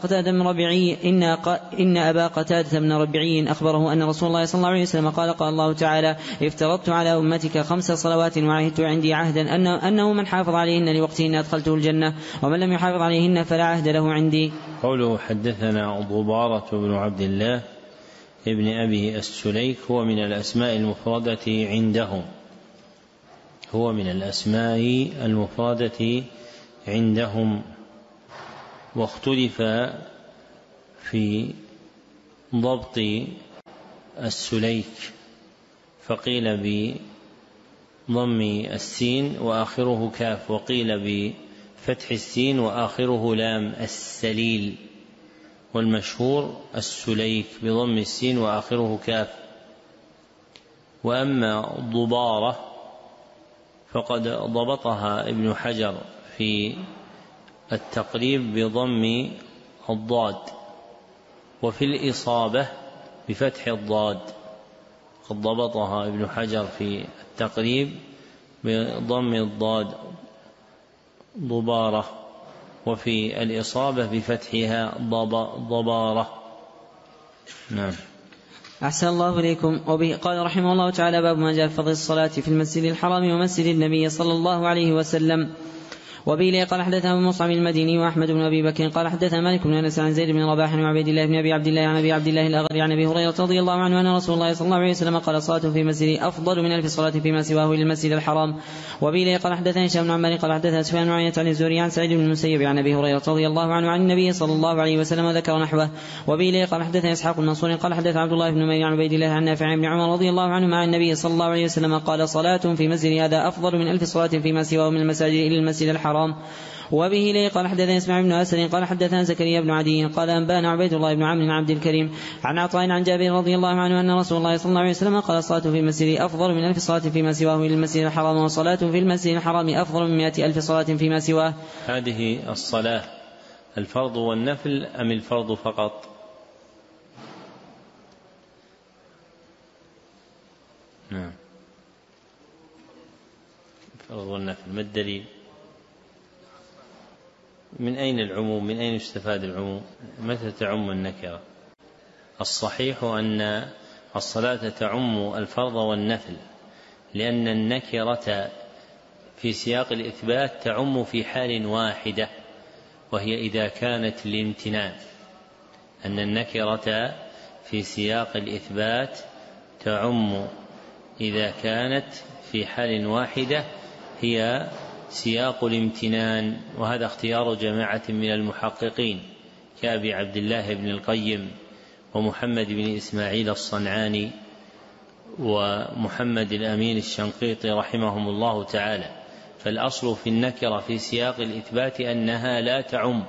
قتادة بن ربيعي أخبره أن رسول الله صلى الله عليه وسلم قال الله تعالى افترضت على أمتك 5 صلوات وعهدت عندي عهدا أنه من حافظ عليهن لوقتهن أدخلته الجنة ومن لم يحافظ عليهن فلا عهد له عندي. قوله حدثنا ضبارة بن عبد الله ابن أبي السليك هو من الأسماء المفردة عندهم واختلف في ضبط السليك فقيل بضم السين وآخره كاف وقيل بفتح السين وآخره لام السليل والمشهور السليك بضم السين وآخره كاف. وأما ضبارة فقد ضبطها ابن حجر في التقريب بضم الضاد وفي الإصابة بفتح الضاد قد ضبطها ابن حجر في التقريب بضم الضاد ضبارة وفي الإصابة بفتحها ضبارة. نعم. أحسن الله إليكم. وبه قال رحمه الله تعالى باب ما جاء في فضل الصلاة في المسجد الحرام ومسجد النبي صلى الله عليه وسلم. وبه قال حدثنا ابو مصعب المديني واحمد بن ابي بكر قال حدثنا مالك بن انس عن زيد بن رباح وعبيد الله بن ابي عبد الله عن ابي عبد الله الاغري عن ابي هريره رضي الله عنه ان رسول الله صلى الله عليه وسلم قال صلاه في مسجد افضل من 1000 صلاه فيما سواه للمسجد الحرام. وبه قال حدثنا هشام بن عمار قال حدثنا سفيان بن عيينة عن الزهري عن سعيد بن المسيب عن ابي هريره رضي الله عنه عن النبي صلى الله عليه وسلم ذكر نحوه. وبه قال حدثنا اسحاق بن منصور قال حدثنا عبد الله بن نمير عن عبيد الله عن نافع بن عمر رضي الله عنه مع النبي صلى الله عليه وسلم قال صلاه في مسجد هذا افضل من 1000 صلاه فيما سواه من المساجد الى المسجد الحرام. وبه لي قال حدثنا اسماعيل بن أسد قال حدثنا زكريا بن عدي قال أنبانا عبيد الله بن عمرو بن عبد الكريم عن عطاء عن جابر رضي الله عنه أن رسول الله صلى الله عليه وسلم قال الصلاة في المسجد أفضل من 1000 صلاة فيما سواه للمسجد الحرام وصلاة في المسجد الحرام أفضل من 100,000 صلاة فيما سواه. هذه الصلاة الفرض والنفل أم الفرض فقط؟ نعم الفرض والنفل. ما الدليل؟ من أين العموم؟ من أين يستفاد العموم؟ متى تعم النكرة؟ الصحيح أن الصلاة تعم الفرض والنفل لأن النكرة في سياق الإثبات تعم في حال واحدة وهي إذا كانت للامتنان، أن النكرة في سياق الإثبات تعم إذا كانت في حال واحدة هي سياق الامتنان، وهذا اختيار جماعة من المحققين كأبي عبد الله بن القيم ومحمد بن إسماعيل الصنعاني ومحمد الأمين الشنقيطي رحمهم الله تعالى. فالأصل في النكرة في سياق الإثبات أنها لا تعم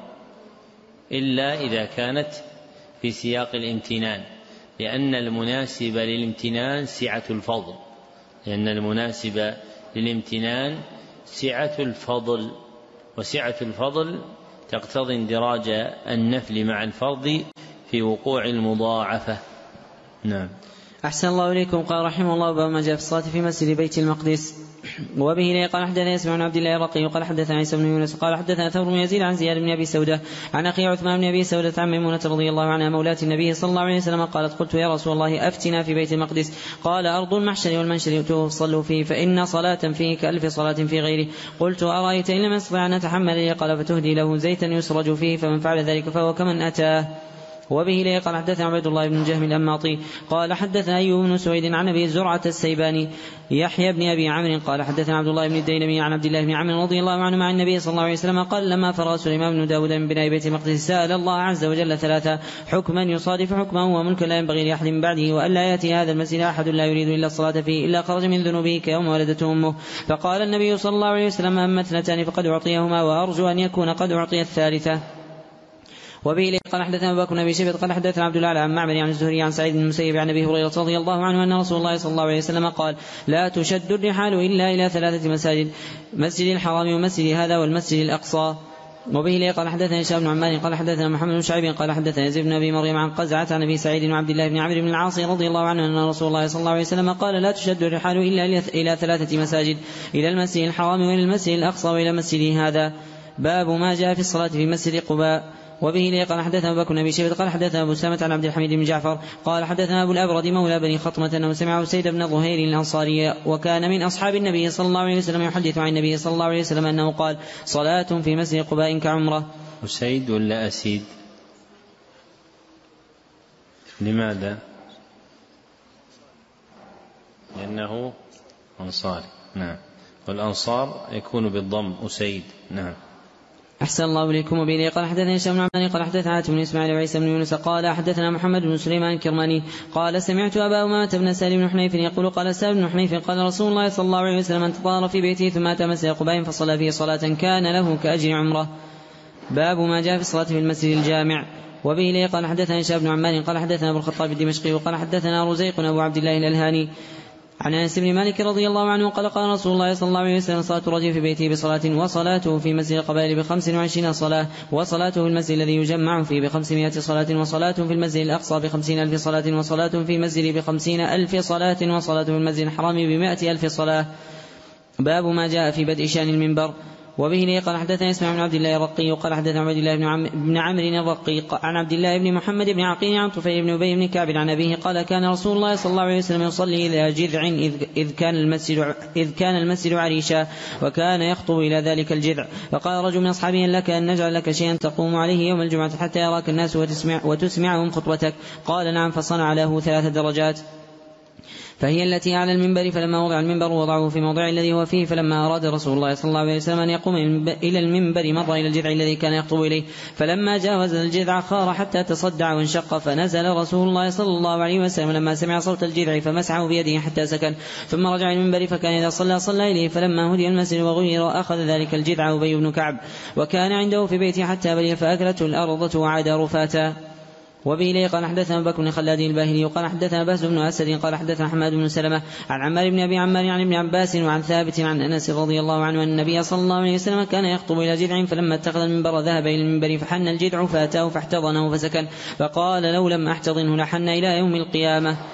إلا إذا كانت في سياق الامتنان، لأن المناسب للامتنان سعة الفضل، لأن المناسب للامتنان سعة الفضل، وسعة الفضل تقتضي اندراج النفل مع الفرض في وقوع المضاعفة. نعم. أحسن الله إليكم. قال رحمه الله: باب ما جاء في الصلاة في مسجد بيت المقدس. وبه لي قال حدثنا يسمع بن عبد الله الرقي قال حدثنا عيسى بن يونس قال حدثنا ثور بن يزيد عن زياد بن أبي سودة عن أخي عثمان بن أبي سودة عن ميمونة رضي الله عنها مولاة النبي صلى الله عليه وسلم قالت: قلت يا رسول الله أفتنا في بيت المقدس. قال: أرض المحشر والمنشر صلوا فيه فإن صلاة فيه كألف صلاة في غيره. قلت: أرأيت إن لم يستطع أن أتحمل لي؟ قال: فتهدي له زيتا يسرج فيه، فمن فعل ذلك فهو كمن أتاه. وبه لي قال حدثنا عبد الله بن جهم الأماطي قال حدثنا أيوب بن سويد عن أبي زرعة السيباني يحيى بن أبي عمرو قال حدثنا عبد الله بن الديلمي عن عبد الله بن عمرو رضي الله عنه مع النبي صلى الله عليه وسلم قال: لما فرغ سليمان بن داود من بناء بيت المقدس سأل الله عز وجل ثلاثة: حكما يصادف حكمه وملكا لا ينبغي لأحد من بعده، وألا يأتي هذا المسجد أحد لا يريد إلا الصلاة فيه إلا خرج من ذنوبه كيوم ولدته أمه. فقال النبي صلى الله عليه وسلم: أما اثنتان فقد أعطيهما، وأرجو أن يكون قد أعطي الثالثة. وبه لي قال حدثنا أبو بكر بن أبي شيبة قال حدثنا عبد الله عن معمر عن الزهري عن سعيد بن المسيب عن أبي هريرة رضي الله عنه أن رسول الله صلى الله عليه وسلم قال: لا تشد الرحال إلا إلى ثلاثة مساجد: مسجد الحرام ومسجد هذا والمسجد الأقصى. وبه لي قال حدثنا هشام بن عمار قال حدثنا محمد بن شعيب قال حدثنا يزيد بن أبي مريم عن قزعة عن أبي سعيد وعبد الله بن عمرو بن العاص رضي الله عنه أن رسول الله صلى الله عليه وسلم قال: لا تشد الرحال إلا إلى ثلاثة مساجد: إلى المسجد الحرام وإلى المسجد الأقصى وإلى مسجد هذا. باب ما جاء في الصلاة في مسجد قباء. وبه لي قال حدثنا أبو بكر بن أبي شيبة قال حدثنا أبو سامة عن عبد الحميد بن جعفر قال حدثنا أبو الأبرد مولى بني خطمة أنه سمع أسيد بن ظهير الأنصاري وكان من أصحاب النبي صلى الله عليه وسلم يحدث عن النبي صلى الله عليه وسلم أنه قال: صلاة في مسجد قباء كعمرة. أسيد ولا أسيد؟ لماذا؟ لأنه أنصاري. نعم. والأنصار يكون بالضم أسيد. نعم. أحسن الله إليكم. وبه قال حدثنا هشام بن عمار قال حدثنا عاتب بن إسماعيل وعيسى بن يونس قال حدثنا محمد بن سليمان الكرماني قال: سمعت أبا أمامة بن سالم بن حنيف يقول: قال سالم بن حنيف قال رسول الله صلى الله عليه وسلم: من تطهر في بيته ثم أتى مسجد قباء فصلى فيه صلاة كان له كأجر عمره. باب ما جاء في الصلاة في المسجد الجامع. وبه لي قال حدثنا هشام بن عمار قال حدثنا أبو الخطاب الدمشقي وقال حدثنا رزيق أبو عبد الله الألهاني عن أنس بن مالك رضي الله عنه قال: قال رسول الله صلى الله عليه وسلم: صلاة الرجل في بيته بصلاة، وصلاته في مسجد القبائل ب25 صلاة، وصلاته في المسجد الذي يجمع فيه ب500 صلاة، وصلاة في المسجد الأقصى ب50,000 صلاة، وصلاة في المسجد ب50,000 صلاة، وصلاة في المسجد الحرام ب100,000 صلاة. باب ما جاء في بدء شأن المنبر. وبه لي قال حدثنا اسماعيل بن عبد الله الرقي قال حدثنا عبد الله بن عمرو الرقي عن عبد الله بن محمد بن عقيل عن طفيل بن أبي بن كعب عن أبيه قال: كان رسول الله صلى الله عليه وسلم يصلي إلى جذع إذ كان المسجد عريشا، وكان يخطب إلى ذلك الجذع. فقال رجل من أصحابه: لك أن نجعل لك شيئا تقوم عليه يوم الجمعة حتى يراك الناس وتسمعهم خطبتك؟ قال: نعم. فصنع له 3 درجات فهي التي على المنبر، فلما وضع المنبر وضعه في موضع الذي هو فيه، فلما أراد رسول الله صلى الله عليه وسلم أن يقوم إلى المنبر مر إلى الجذع الذي كان يخطب إليه، فلما جاوز الجذع خار حتى تصدع وانشق، فنزل رسول الله صلى الله عليه وسلم لما سمع صوت الجذع فمسحه بيده حتى سكن، ثم رجع إلى المنبر، فكان إذا صلى إليه، فلما هدي المسجد وغير أخذ ذلك الجذع أبي بن كعب، وكان عنده في بيته حتى بلي فأكلته الأرض وعاد رفاتا. وبه لي قال حدثنا أبو بكر بن خلاد الباهلي وقال حدثنا بهز بن أسد قال حدثنا حماد بن سلمة عن عمار بن أبي عمار عن ابن عباس وعن ثابت عن أنس رضي الله عنه أن النبي صلى الله عليه وسلم كان يخطب إلى جذع، فلما اتخذ المنبر ذهب إلى المنبر فحن الجذع فأتاه فاحتضنه فسكن، فقال: لو لم أحتضنه لحن إلى يوم القيامة.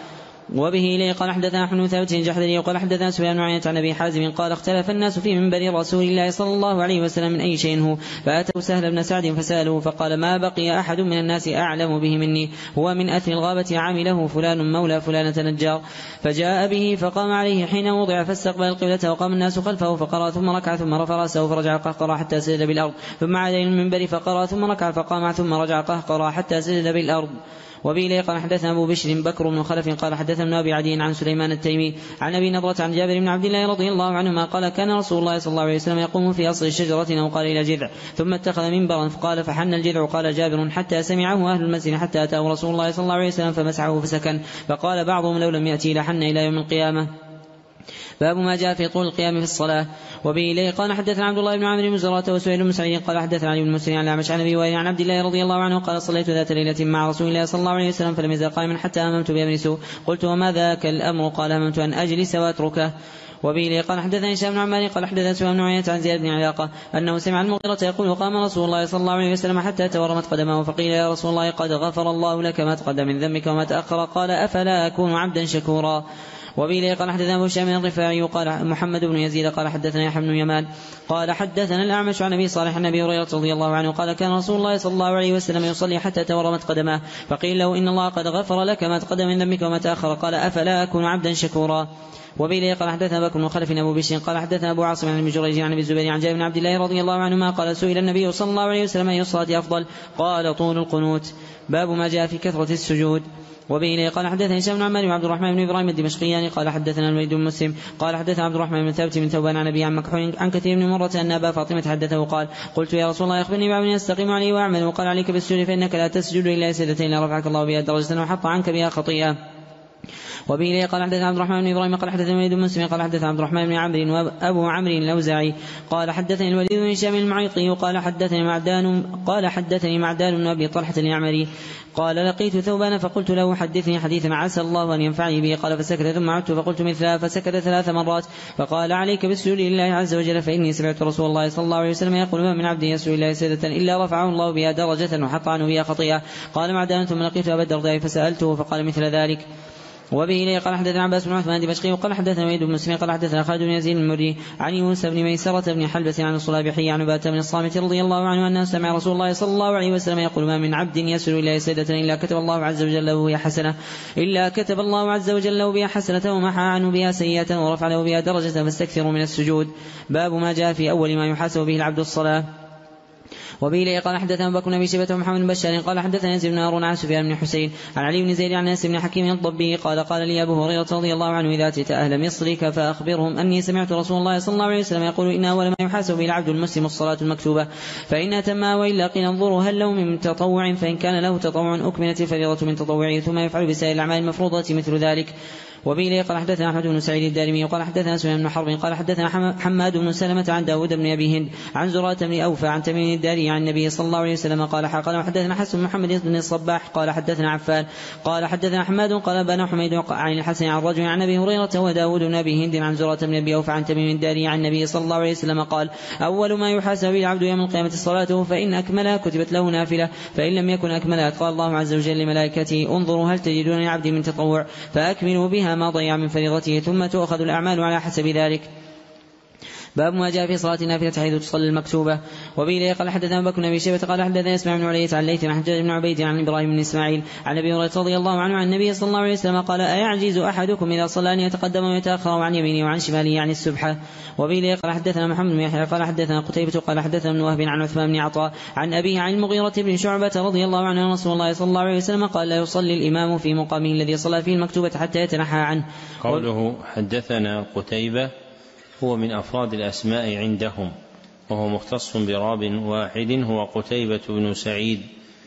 وبه إليه قال حدثنا أحمد بن ثابت الجحدري وقال حدثنا سفيان بن عيينة عن أبي حازم قال اختلف الناس في منبر رسول الله صلى الله عليه وسلم من أي شيء هو، فأتوا سهل بن سعد فسأله فقال ما بقي أحد من الناس أعلم به مني، هو من أثر الغابة عمله فلان مولى فلانة نجار. فجاء به فقام عليه حين وضع فاستقبل القبلة وقام الناس خلفه فقرأ ثم ركع ثم رفع رأسه فرجع قهقرا حتى سجد بالأرض، ثم عاد إلى المنبر فقرأ ثم ركع فقام ثم رجع قهقرا حتى سجد بالأرض. وبه قال حدثنا أبو بشر بكر بن خلف قال حدثنا ابن أبي عدي عن سليمان التيمي عن أبي نضرة عن جابر بن عبد الله رضي الله عنهما قال كان رسول الله صلى الله عليه وسلم يقوم في أصل الشجرة أو قال إلى جذع ثم اتخذ منبرا فقال فحن الجذع قال جابر حتى سمعه أهل المسجد حتى أتاه رسول الله صلى الله عليه وسلم فمسعه فسكن، فقال بعضهم لو لم يأتي لحن إلى يوم القيامة. باب ما جاء في طول القيام في الصلاة. وبه إليه قال حدثنا عبد الله بن عمرو بن زرارة وسهيل بن سعيد قال حدثنا علي بن مسلم عن الأعمش عن أبي وائل عن عبد الله رضي الله عنه قال صليت ذات ليلة مع رسول الله صلى الله عليه وسلم فلم يزل قائما حتى أممت بأمر سوء، قلت وما ذاك الأمر؟ قال أممت أن أجلس وأتركه. وبه إليه قال حدثنا هشام بن عمار قال حدثنا سفيان بن عيينة عن زياد بن علاقة أنه سمع المغيرة يقول قام رسول الله صلى الله عليه وسلم حتى تورمت قدمه فقيل يا رسول الله قد غفر الله لك ما تقدم من ذنبك وما تأخر، قال أفلا أكون عبدا شكورا. وبه قال حدثنا أبو هشام الرفاعي قال محمد بن يزيد قال حدثنا يحيى بن يمان قال حدثنا الأعمش عن أبي صالح عن أبي هريرة رضي الله عنه قال كان رسول الله صلى الله عليه وسلم يصلي حتى تورمت قدماه فقيل له إن الله قد غفر لك ما تقدم من ذنبك وما تأخر، قال أفلا أكون عبدا شكورا. وبه قال حدثنا بكر بن خلف أبو بشر قال حدثنا أبو عاصم عن ابن جريج عن أبي الزبير عن جابر بن عبد الله رضي الله عنهما قال سئل النبي صلى الله عليه وسلم أي الصلاة أفضل؟ قال طول القنوت. باب ما جاء في كثرة السجود. وبه قال حدثنا هشام بن عمار وعبد الرحمن بن إبراهيم الدمشقيان قال حدثنا الوليد بن مسلم قال حدثنا عبد الرحمن بن ثابت بن ثوبان عن أبي عن مكحول عن كثير من مرة أن أبا فاطمة حدثه قال قلت يا رسول الله أخبرني بعمل أستقيم عليه وأعمل، وقال عليك بالسجود فإنك لا تسجد إلا سجدتين لا رفعك الله بها درجة وحط عنك بها خطيئة. وبه قال حدثنا عبد الرحمن بن إبراهيم قال حدثنا الوليد بن مسلم قال حدثنا عبد الرحمن بن عمرو وأبو عمرو الأوزاعي قال حدثني الوليد بن هشام المعيقي قال حدثني معدان بن أبي طلحة اليعمري قال لقيت ثوبان فقلت له حدثني حديثا عسى الله أن ينفعني به، قال فسكت ثم عدت فقلت مثلها فسكت 3 مرات فقال عليك بالسجود لله عز وجل فإني سمعت رسول الله صلى الله عليه وسلم يقول ما من عبد يسجد الله سجدة إلا رفعه الله بها درجة وحط عنه بها خطيئة. قال معدان ثم لقيت أبا الدرداء فسألته فقال مثل ذلك. وبه قال حدثنا عباس بن عثمان الدمشقي وقال حدثنا وليد بن مسلم قال حدثنا خالد بن يزيد المري عن يونس بن ميسرة بن حلبة عن الصلابحي عن عبادة بن الصامت رضي الله عنه أنه سمع رسول الله صلى الله عليه وسلم يقول ما من عبد يسجد إلا سجدة إلا كتب الله عز وجل له بها حسنة ومحى عنه بها سيئة ورفع له بها درجة فاستكثروا من السجود. باب ما جاء في أول ما يحاسب به العبد الصلاة. وبه قال حدثنا بكر بن أبي شيبة ومحمد بن بشار قال حدثنا يزيد بن هارون عن سفيان بن حسين عن علي بن زيد عن انس بن حكيم الضبي قال لي أبو هريرة رضي الله عنه إذا أتيت أهل مصرك فأخبرهم أني سمعت رسول الله صلى الله عليه وسلم يقول إن أول ما يحاسب به العبد المسلم الصلاة المكتوبة فإن أتمها وإلا قيل انظروا هل له من تطوع فإن كان له تطوع أكملت الفريضة من تطوعه ثم يفعل بسائر الأعمال المفروضة مثل ذلك. وبه قال حدثنا أحمد بن سعيد الدارمي وقال حدثنا سفيان بن حرب قال حدثنا حماد بن سلمة عن داود بن أبي هند عن زرارة بن أوفى عن تميم الداري عن النبي صلى الله عليه وسلم قال حدثنا حسن بن محمد بن الصباح قال حدثنا عفان قال حدثنا حماد قال بنا حميد عن الحسن عن رجل عن أبي هريرة وداود بن أبي هند عن زرارة بن أبي أوفى عن تميم الداري عن النبي صلى الله عليه وسلم قال أول ما يحاسب به العبد يوم القيامة صلاته فإن أكملها كتبت له نافلة فإن لم يكن أكملها قال الله عز وجل لملائكته انظروا هل تجدون لعبد من تطوع فأكملوا بها ما ضيع من فريضته ثم تؤخذ الأعمال على حسب ذلك. باب ما جاء في صلاة النافلة حيث تصلي المكتوبة. وبه قال حدثنا بكر بن أبي شيبة قال حدثنا اسماعيل بن علية عن ليث عن حجاج بن عبيد عن إبراهيم بن إسماعيل عن أبي هريرة رضي الله عنه عن النبي صلى الله عليه وسلم قال أيعجز أحدكم إذا صلى أن يتقدم ويتأخر عن يمينه وعن شماله عن السبحة. وبه قال حدثنا محمد بن يحيى قال حدثنا قتيبة قال حدثنا ابن وهب عن عثمان بن عطاء عن أبيه عن المغيرة بن شعبة رضي الله عنه أن رسول الله صلى الله عليه وسلم قال لا يصلي الإمام في مقامه الذي صلى فيه المكتوبة حتى يتنحى عنه. قوله حدثنا قتيبة هو من أفراد الأسماء عندهم وهو مختص براب واحد هو قتيبة بن سعيد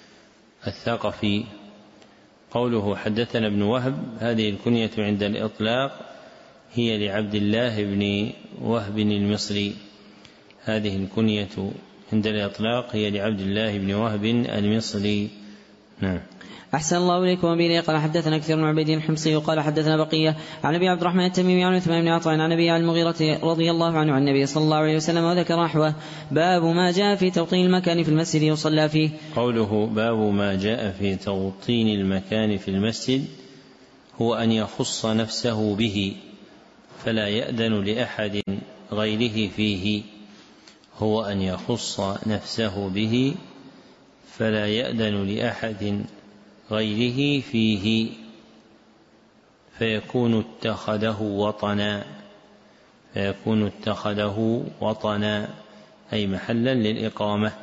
الثقفي. قوله حدثنا ابن وهب هذه الكنية عند الإطلاق هي لعبد الله بن وهب المصري، هذه الكنية عند الإطلاق هي لعبد الله بن وهب المصري. نعم. أحسن الله إليكم. وبه قال حدثنا كثير بن عبيد الحمصي وقال حدثنا بقية عن أبي عبد الرحمن التميمي عن عثمان بن عطاء عن أبي عن المغيرة رضي الله عنه عن النبي صلى الله عليه وسلم وذكر نحوه. باب ما جاء في توطين المكان في المسجد يصلى فيه. قوله باب ما جاء في توطين المكان في المسجد هو أن يخص نفسه به فلا يأذن لأحد غيره فيه، هو أن يخص نفسه به فلا يأذن لأحد غيره فيه، فيكون اتخذه وطنا أي محلا للإقامة.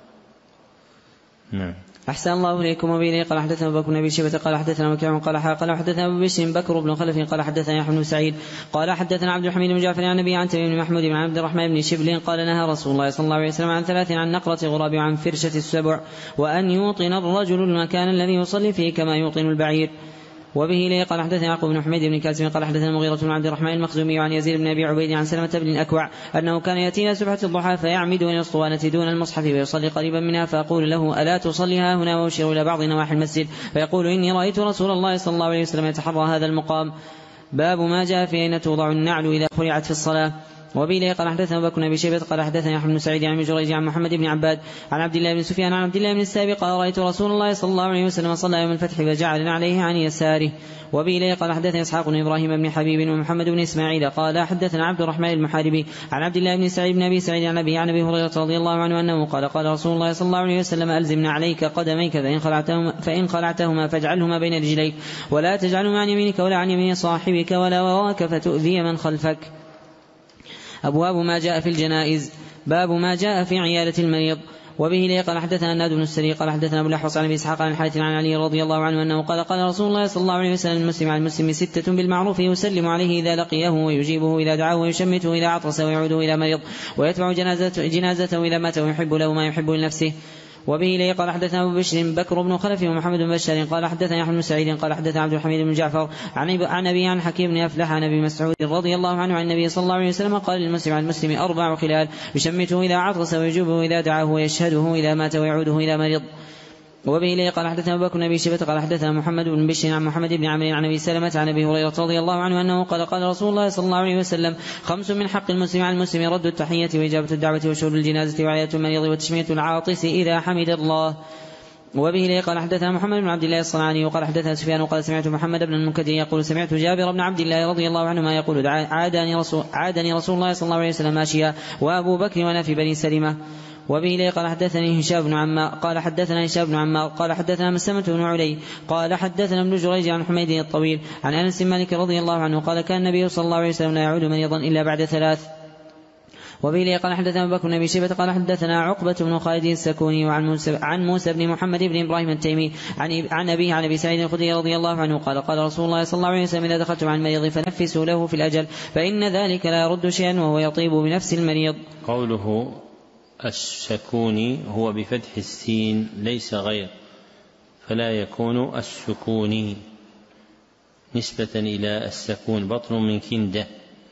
نعم. أحسن الله إليكم. وبه قال حدثنا أبو بكر بن أبي شيبة قال حدثنا وكيع قال حدثنا أبو بشر بكر بن خلف قال حدثنا يحيى بن سعيد قال حدثنا عبد الحميد بن جعفر عن النبي عن تميم بن محمود بن عبد الرحمن بن شبل قال نهى رسول الله صلى الله عليه وسلم عن 3: عن نقرة غراب وعن فرشة السبع، وأن يوطن الرجل المكان الذي يصلي فيه كما يوطن البعير. وبه لي قال حدثنا يعقوب بن حميد بن كاسم قال حدثنا مغيرة بن عبد الرحمن المخزومي عن يزيد بن أبي عبيد عن سلمة بن الأكوع أنه كان يأتينا سبحة الضحى فيعمد إلى الأسطوانة دون المصحف ويصلي قريبا منها، فأقول له: ألا تصليها هنا؟ وأشير إلى بعض نواحي المسجد، فيقول: إني رأيت رسول الله صلى الله عليه وسلم يتحرى هذا المقام. باب ما جاء في أين توضع النعل إذا خلعت في الصلاة. وبه قال حدثنا أبو بكر بن أبي شيبة قال حدثنا يحيى بن سعيد عن جريج عن محمد بن عباد عن عبد الله بن سفيان عن عبد الله بن السابق قال: رأيت رسول الله صلى الله عليه وسلم صلى يوم الفتح فجعل عليه عن يساره. وبه قال حدثنا إسحاق بن إبراهيم بن حبيب ومحمد بن إسماعيل قال حدثنا عبد الرحمن المحاربي عن عبد الله بن سعيد بن أبي سعيد عن أبي هريرة رضي الله عنه أنه قال: قال رسول الله صلى الله عليه وسلم: ألزمنا عليك قدميك فإن خلعتهما فاجعلهما بين رجليك، ولا تجعلهما عن يمينك ولا عن يمين صاحبك ولا وراك فتؤذي من خلفك. أبواب ما جاء في الجنائز. باب ما جاء في عيادة المريض. وبه قال حدثنا الناد بن السري قال حدثنا أبو الأحوص عن أبي إسحاق عن الحارث عن علي رضي الله عنه أنه قال: قال رسول الله صلى الله عليه وسلم: المسلم على المسلم 6 بالمعروف، يسلم عليه إذا لقيه ويجيبه إذا دعاه ويشمته إذا عطس ويعوده إلى مريض ويتبع جنازته إذا مات ويحب له ما يحب لنفسه. وبه قال حدثنا أبو بشر بكر بن خلف ومحمد بن بشار قال حدثنا يحيى بن سعيد قال حدثنا عبد الحميد بن جعفر عن أبي عن حكيم بن أفلح عن أبي مسعود رضي الله عنه عن النبي صلى الله عليه وسلم قال: للمسلم على المسلم 4 خلال: يشمته إذا عطس ويجوبه إذا دعاه ويشهده إذا مات ويعوده إلى مريض. وبه قال حدثنا أبو بكر بن أبي شيبة قال حدثنا محمد بن بشر عن محمد بن عمرو عن أبي سلمة عن أبي هريرة رضي الله عنه أنه قال: قال رسول الله صلى الله عليه وسلم: 5 من حق المسلم على المسلم: رد التحية وإجابة الدعوة وشهود الجنازة وعيادة المريض وتشمية العاطس إذا حمد الله. وبه قال حدثنا محمد بن عبد الله الصنعاني وقال حدثنا سفيان وقال: سمعت محمد بن المنكدر يقول: سمعت جابر بن عبد الله رضي الله عنهما يقول: عادني رسول الله صلى الله عليه وسلم ماشيا وأبو بكر وأنا في بني سلمة. وبه قال حدثني هشام بن عمار قال حدثنا هشام بن عمار قال حدثنا مسلمة بن علي قال حدثنا ابن جريج عن حميد الطويل عن أنس مالك رضي الله عنه قال: كان النبي صلى الله عليه وسلم لا يعود مريضا إلا بعد 3. وبه قال حدثنا أبو بكر بن أبي شيبة قال حدثنا عقبة بن خالد السكوني عن موسى بن محمد بن إبراهيم التيمي عن أبيه عن أبي سعيد الخدري رضي الله عنه قال: قال رسول الله صلى الله عليه وسلم: إذا دخلتم على المريض فنفسوا له في الأجل، فإن ذلك لا يرد شيئا وهو يطيب بنفس المريض. قوله السكوني هو بفتح السين ليس غير، فلا يكون السكوني نسبة إلى السكون بطن من كندة.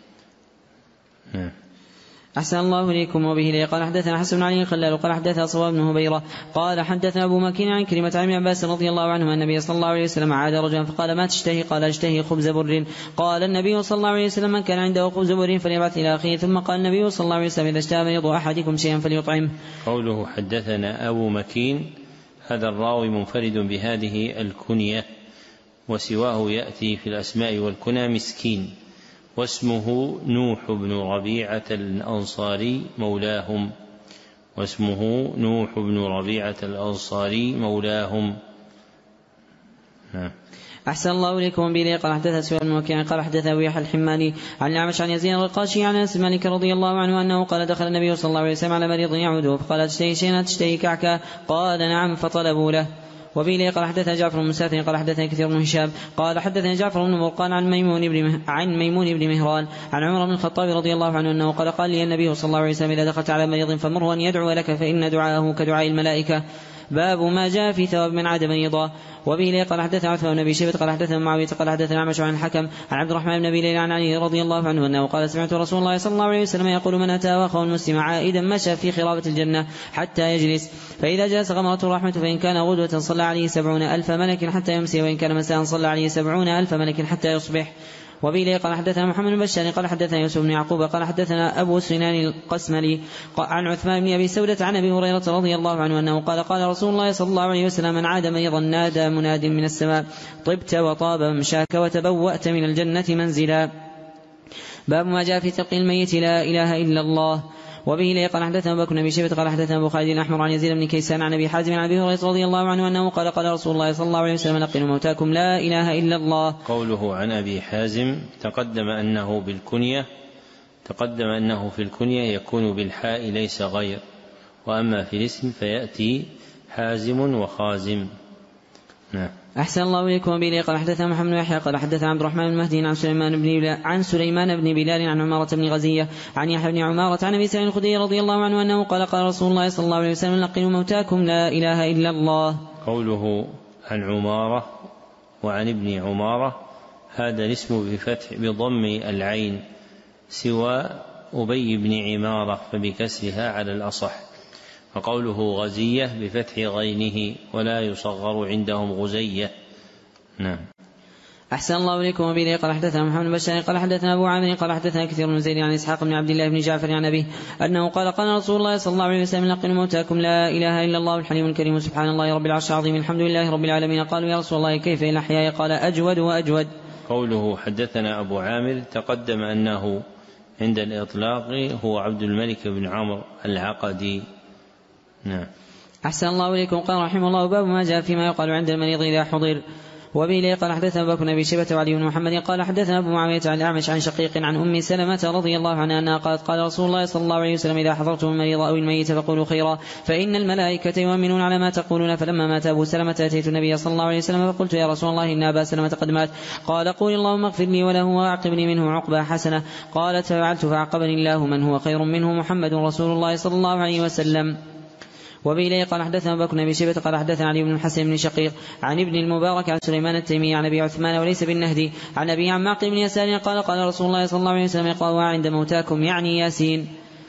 أحسن الله إليكم. وبه قال حدثنا حسن بن علي الخلال قال حدثنا صواب بن هبيرة قال حدثنا أبو مكين عن كلمة عن ابن عباس رضي الله عنهما أن النبي صلى الله عليه وسلم عاد رجلا فقال: ما تشتهي؟ قال: اشتهي خبز بر. قال النبي صلى الله عليه وسلم: من كان عنده خبز بر فليبعث إلى أخيه. ثم قال النبي صلى الله عليه وسلم: إذا اشتهى مريض أحدكم شيئا فليطعمه. قوله حدثنا أبو مكين، هذا الراوي منفرد بهذه الكنية، وسواه يأتي في الأسماء والكنى مسكين، واسمه نوح بن ربيعة الأنصاري مولاهم، أحسن الله إليكم. به قال حدثنا سفيان بن وكيع قال حدثنا أبو يحيى الحماني عن الأعمش عن يزيد الرقاشي عن أنس مالك رضي الله عنه أنه قال: دخل النبي صلى الله عليه وسلم على مريض يعوده فقال: تشتهي شيئا؟ تشتهي كعكا؟ قال: نعم. فطلبوا له. وبه قال حدثنا جعفر بن مسافر قال حدثنا كثير بن هشام قال حدثنا جعفر بن مرقان عن ميمون بن مهران عن عمر بن الخطاب رضي الله عنه أنه قال لي النبي صلى الله عليه وسلم: إذا دخلت على مريض فمره أن يدعو لك فإن دعاءه كدعاء الملائكة. باب ما جاء في ثواب من عاد مريضا. وبه قال حدثنا عثمان بن أبي شيبة قال حدثنا معاوية قال حدثنا عمش عن الحكم عن عبد الرحمن بن أبي ليلى عن علي رضي الله عنه أنه قال: سمعت رسول الله صلى الله عليه وسلم يقول: من أتى أخاه المسلم عائدا مشى في خرابة الجنة حتى يجلس، فإذا جلس غمرته الرحمة، فإن كان غدوة صلى عليه 70,000 ملك حتى يمسي، وإن كان مساء صلى عليه 70,000 ملك حتى يصبح. وبه قال حدثنا محمد بن بشار قال حدثنا يوسف بن يعقوب قال حدثنا أبو سنان القسملي عن عثمان بن أبي سودة عن أبي هريرة رضي الله عنه أنه قال قال رسول الله صلى الله عليه وسلم من عاد مريضا نادى مناد من السماء طبت وطاب ممشاك وتبوأت من الجنة منزلا. باب ما جاء في تلقي الميت لا إله إلا الله. وبه قال حدثنا أبو بكر بن أبي شيبة قال حدثنا أبو خالد الأحمر عن يزيد بن كيسان عن أبي حازم عن أبي هريرة رضي الله عنه أنه قال قال رسول الله صلى الله عليه وسلم لقنوا موتاكم لا إله إلا الله. قوله عن أبي حازم تقدم أنه في الكنية يكون بالحاء ليس غير، وأما في الاسم فيأتي حازم وخازم. نعم. أحسن الله إليكم. وبه قال حدثنا محمد بن يحيى قال حدثنا عبد الرحمن بن مهدي عن سليمان بن بلال عن عمارة بن غزية عن يحيى بن عمارة عن أبي سعيد الخدري رضي الله عنه أنه قال قال رسول الله صلى الله عليه وسلم لقنوا موتاكم لا إله إلا الله. قوله عن عمارة وعن ابن عمارة هذا الاسم بضم العين سوى أبي بن عمارة فبكسرها على الأصح، وقوله غزية بفتح غينه ولا يصغر عندهم غزية. نعم. أحسن الله إليكم. وبه قال حدثنا محمد بن بشار قال حدثنا أبو عامر قال حدثنا كثير من زيد عن إسحاق بن عبد الله بن جعفر عن أبيه أنه قال قال رسول الله صلى الله عليه وسلم لقنوا موتاكم لا إله إلا الله الحليم الكريم سبحان الله رب العرش العظيم الحمد لله رب العالمين. قالوا يا رسول الله كيف الأحياء؟ قال أجود وأجود. قوله حدثنا أبو عامر تقدم أنه عند الإطلاق هو عبد الملك بن عمرو العقدي. نعم. أحسن الله إليكم. قال رحمه الله باب ما جاء فيما يقال عند المريض إذا حضر. وبه قال حدثنا أبو بكر بن أبي شيبة وعلي بن محمد قال حدثنا أبو معاوية عن الأعمش عن شقيق عن أم سلمة رضي الله عنها أنها قالت قال رسول الله صلى الله عليه وسلم إذا حضرتم المريض أو الميت فقولوا خيرا فإن الملائكة يؤمنون على ما تقولون. فلما مات أبو سلمة أتيت النبي صلى الله عليه وسلم فقلت يا رسول الله إن أبا سلمة قد مات. قال قول اللهم اغفر لي وله وأعقبني منه عقبى حسنة. قالت ففعلت فعقبني الله من هو خير منه محمد رسول الله صلى الله عليه وسلم. وبه قال حدثنا أبو بكر بن أبي شيبة قال حدثنا علي بن الحسن بن شقيق عن ابن المبارك عن سليمان التيمي عن أبي عثمان وليس بالنهدي عن أبي عن معقل بن يسار قال قال رسول الله صلى الله عليه وسلم اقرأوا عند موتاكم يعني ياسين.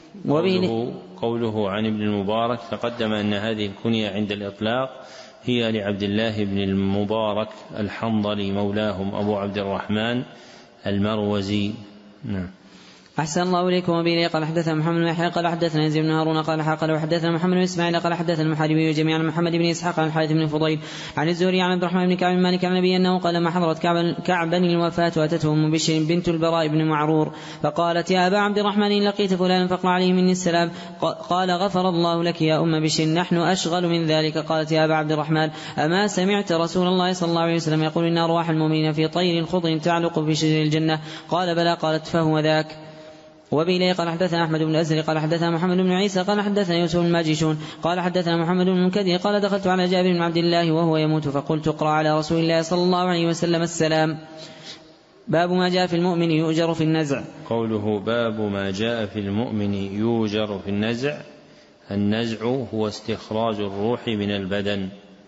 قوله عن ابن المبارك تقدم أن هذه الكنية عند الإطلاق هي لعبد الله بن المبارك الحنظلي مولاهم أبو عبد الرحمن المروزي. نعم. أحسن الله إليكم. وبه قال حدثنا محمد بن يحيى قال حدثنا يزيد بن هارون قال حقل وحدثنا محمد بن إسماعيل قال حدثنا المحاربي جميعا عن محمد بن إسحاق عن الحارث بن فضيل عن الزهري عن عبد الرحمن بن كعب مالك عن النبي أنه قال ما حضرت كعبا الوفاة وأتته أم بشر بنت البراء بن معرور فقالت يا أبا عبد الرحمن إن لقيت فلانا فاقرأ عليه مني السلام. قال غفر الله لك يا أم بشر نحن أشغل من ذلك. قالت يا أبا عبد الرحمن أما سمعت رسول الله صلى الله عليه وسلم يقول إن أرواح المؤمنين في طير خضر تعلق في شجر الجنة؟ قال بلى. قالت فهو ذاك. وبه قال حدثنا أحمد بن أزري قال حدثنا محمد بن عيسى قال حدثنا يوسف بن ماجشون قال حدثنا محمد بن المنكدر قال دخلت على جابر بن عبد الله وهو يموت فقلت اقرأ على رسول الله صلى الله عليه وسلم السلام. باب ما جاء في المؤمن يؤجر في النزع. قوله باب ما جاء في المؤمن يؤجر في النزع. النزع هو استخراج الروح من البدن.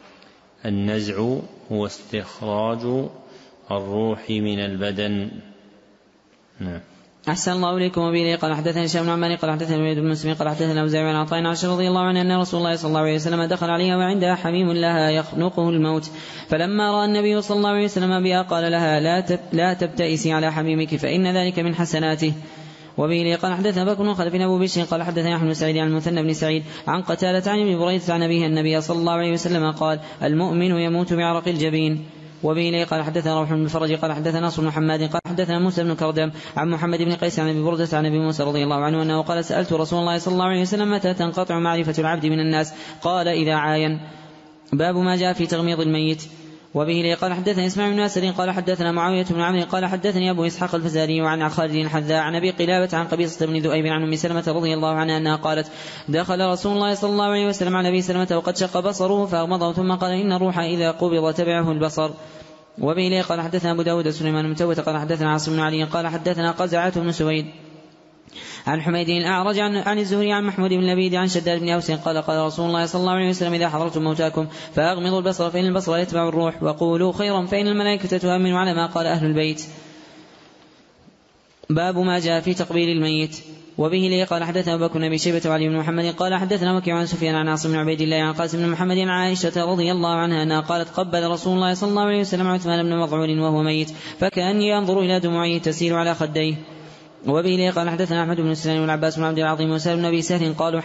النزع هو استخراج الروح من البدن. نعم. أحسن الله إليكم. وبه قال حدثنا هشام بن عمار قال حدثنا الوليد بن مسلم قال حدثنا أوزاعي عن عطاء عائشة رضي الله عنها أن رسول الله صلى الله عليه وسلم دخل عليها وعندها حميم لها يخنقه الموت فلما رأى النبي صلى الله عليه وسلم بها قال لها لا تبتئسي على حميمك فإن ذلك من حسناته. وبه قال حدثنا بكر بن خلف أبو بشر قال حدثنا أحمد بن سعيد عن المثنى بن سعيد عن قتادة عن ابن بريدة عن أبيه النبي صلى الله عليه وسلم قال المؤمن يموت بعرق الجبين. وبه قال حدثنا روح بن فرج قال حدثنا ناصر بن حماد قال حدثنا موسى بن كردم عن محمد بن قيس عن ابي بردة عن ابي موسى رضي الله عنه انه قال سألت رسول الله صلى الله عليه وسلم متى تنقطع معرفة العبد من الناس؟ قال إذا عاين. باب ما جاء في تغميض الميت. وبه قال حدثنا إسماعيل بن أسد قال حدثنا معاوية بن عمرو قال حدثني أبو إسحاق الفزاري عن خالد الحذاء عن أبي قلابة عن قبيصة بن ذؤيب عن أم سلمة رضي الله عنها أنها قالت دخل رسول الله صلى الله عليه وسلم على أبي سلمة وقد شق بصره فأغمضه ثم قال إن الروح إذا قبض تبعه البصر. وبه قال حدثنا أبو داود سليمان متوت قال حدثنا عاصم بن علي قال حدثنا قزعة بن سويد عن حميد الأعرج عن الزهري عن محمود بن لبيد عن شداد بن أوس قال قال رسول الله صلى الله عليه وسلم إذا حضرتم موتاكم فأغمضوا البصر فإن البصر يتبع الروح وقولوا خيرا فإن الملائكة تؤمن على ما قال أهل البيت. باب ما جاء في تقبيل الميت. وبه لي قال حدثنا أبو بكر بن أبي شيبة وعلي بن محمد قال حدثنا وكيع عن سفيان عن عاصم بن عبيد الله عن قاسم بن محمد عن عائشة رضي الله عنها أنها قالت قبل رسول الله صلى الله عليه وسلم عثمان بن مظعون وهو ميت فكأني أنظر إلى دموعه تسيل على خديه. وبه لي قال حدثنا أحمد بن سنان والعباس بن عبد العظيم وسهل بن أبي سهل قالوا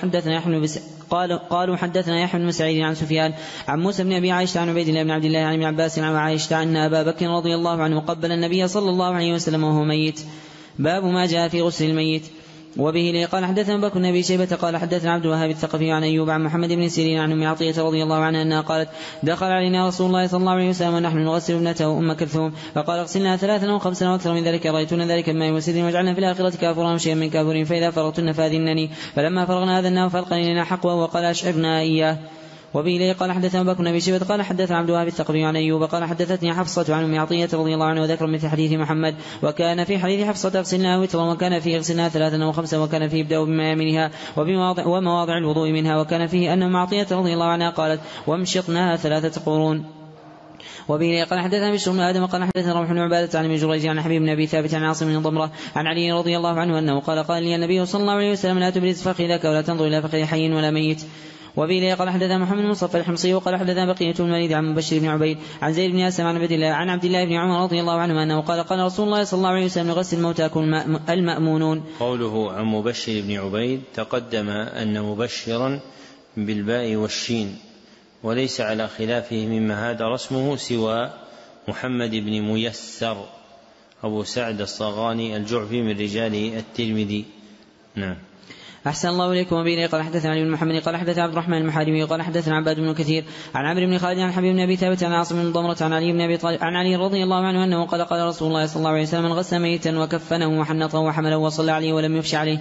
حدثنا يحيى بن سعيد عن سفيان عن موسى بن أبي عائشة عن عبيد الله بن عبد الله عن ابن عباس عن عائشة أن أبا بكر رضي الله عنه قبل النبي صلى الله عليه وسلم وهو ميت. باب ما جاء في غسل الميت. وبه لي قال حدثنا بكر بن أبي شيبة قال حدثنا عبد الوهاب الثقفي عن أيوب عن محمد بن سيرين عن أم عطية رضي الله عنها أنها قالت دخل علينا رسول الله صلى الله عليه وسلم ونحن نغسل ابنته أم كلثوم فقال اغسلنا 3 أو 5 وأكثر من ذلك رأيتنا ذلك بماء وسدر واجعلنا في الآخرة كافورا شيئا من كافور فإذا فرغتن فأذنني فلما فرغنا أذناه فألقى لنا حقوه وقال أشعرنا إياه. وبه لي قال حدثنا بكر بن أبي شيبة قال حدثنا عبد الوهاب الثقفي عن أيوب قال حدثتني حفصة عن أم عطية رضي الله عنه وذكر مثل حديث محمد وكان في حديث حفصة اغسلنا وترا وكان فيه اغسلنا 3 أو 5 وكان فيه يبدأ بميامنها ومواضع الوضوء منها وكان فيه أن أم عطية رضي الله عنها قالت وامشطناها 3 قرون. وبه لي قال حدثنا بشر بن آدم قال حدثنا روح بن عبادة عن ابن جريج عن حبيب بن أبي ثابت عن عاصم بن ضمرة عن علي رضي الله عنه أنه قال لي النبي صلى الله عليه وسلم لا تبرز فخذك ولا تنظر إلى فخذ حي ولا ميت. وبه لي قال حدثنا محمد بن مصطفى الحمصي وقال حدثنا بقية بن الوليد عن مبشر بن عبيد عن زيد بن أسلم عن عبد الله بن عمر رضي الله عنهما أنه قال رسول الله صلى الله عليه وسلم يغسل الموتى المأمونون. قوله عن مبشر بن عبيد تقدم أن مبشرا بالباء والشين وليس على خلافه مما هذا رسمه سوى محمد بن ميسر أبو سعد الصغاني الجعفي من رجال الترمذي. نعم. أحسن الله إليكم. وبه قال حدثنا علي بن محمد قال حدثنا عبد الرحمن المحاربي قال حدثنا عباد بن كثير عن عمرو بن خالد عن حبيب بن أبي ثابت عن عاصم بن ضمرة عن علي بن أبي طالب عن علي رضي الله عنه أنه قال رسول الله صلى الله عليه وسلم من غسل ميتا وكفنه وحنطه وحمله وصلى عليه ولم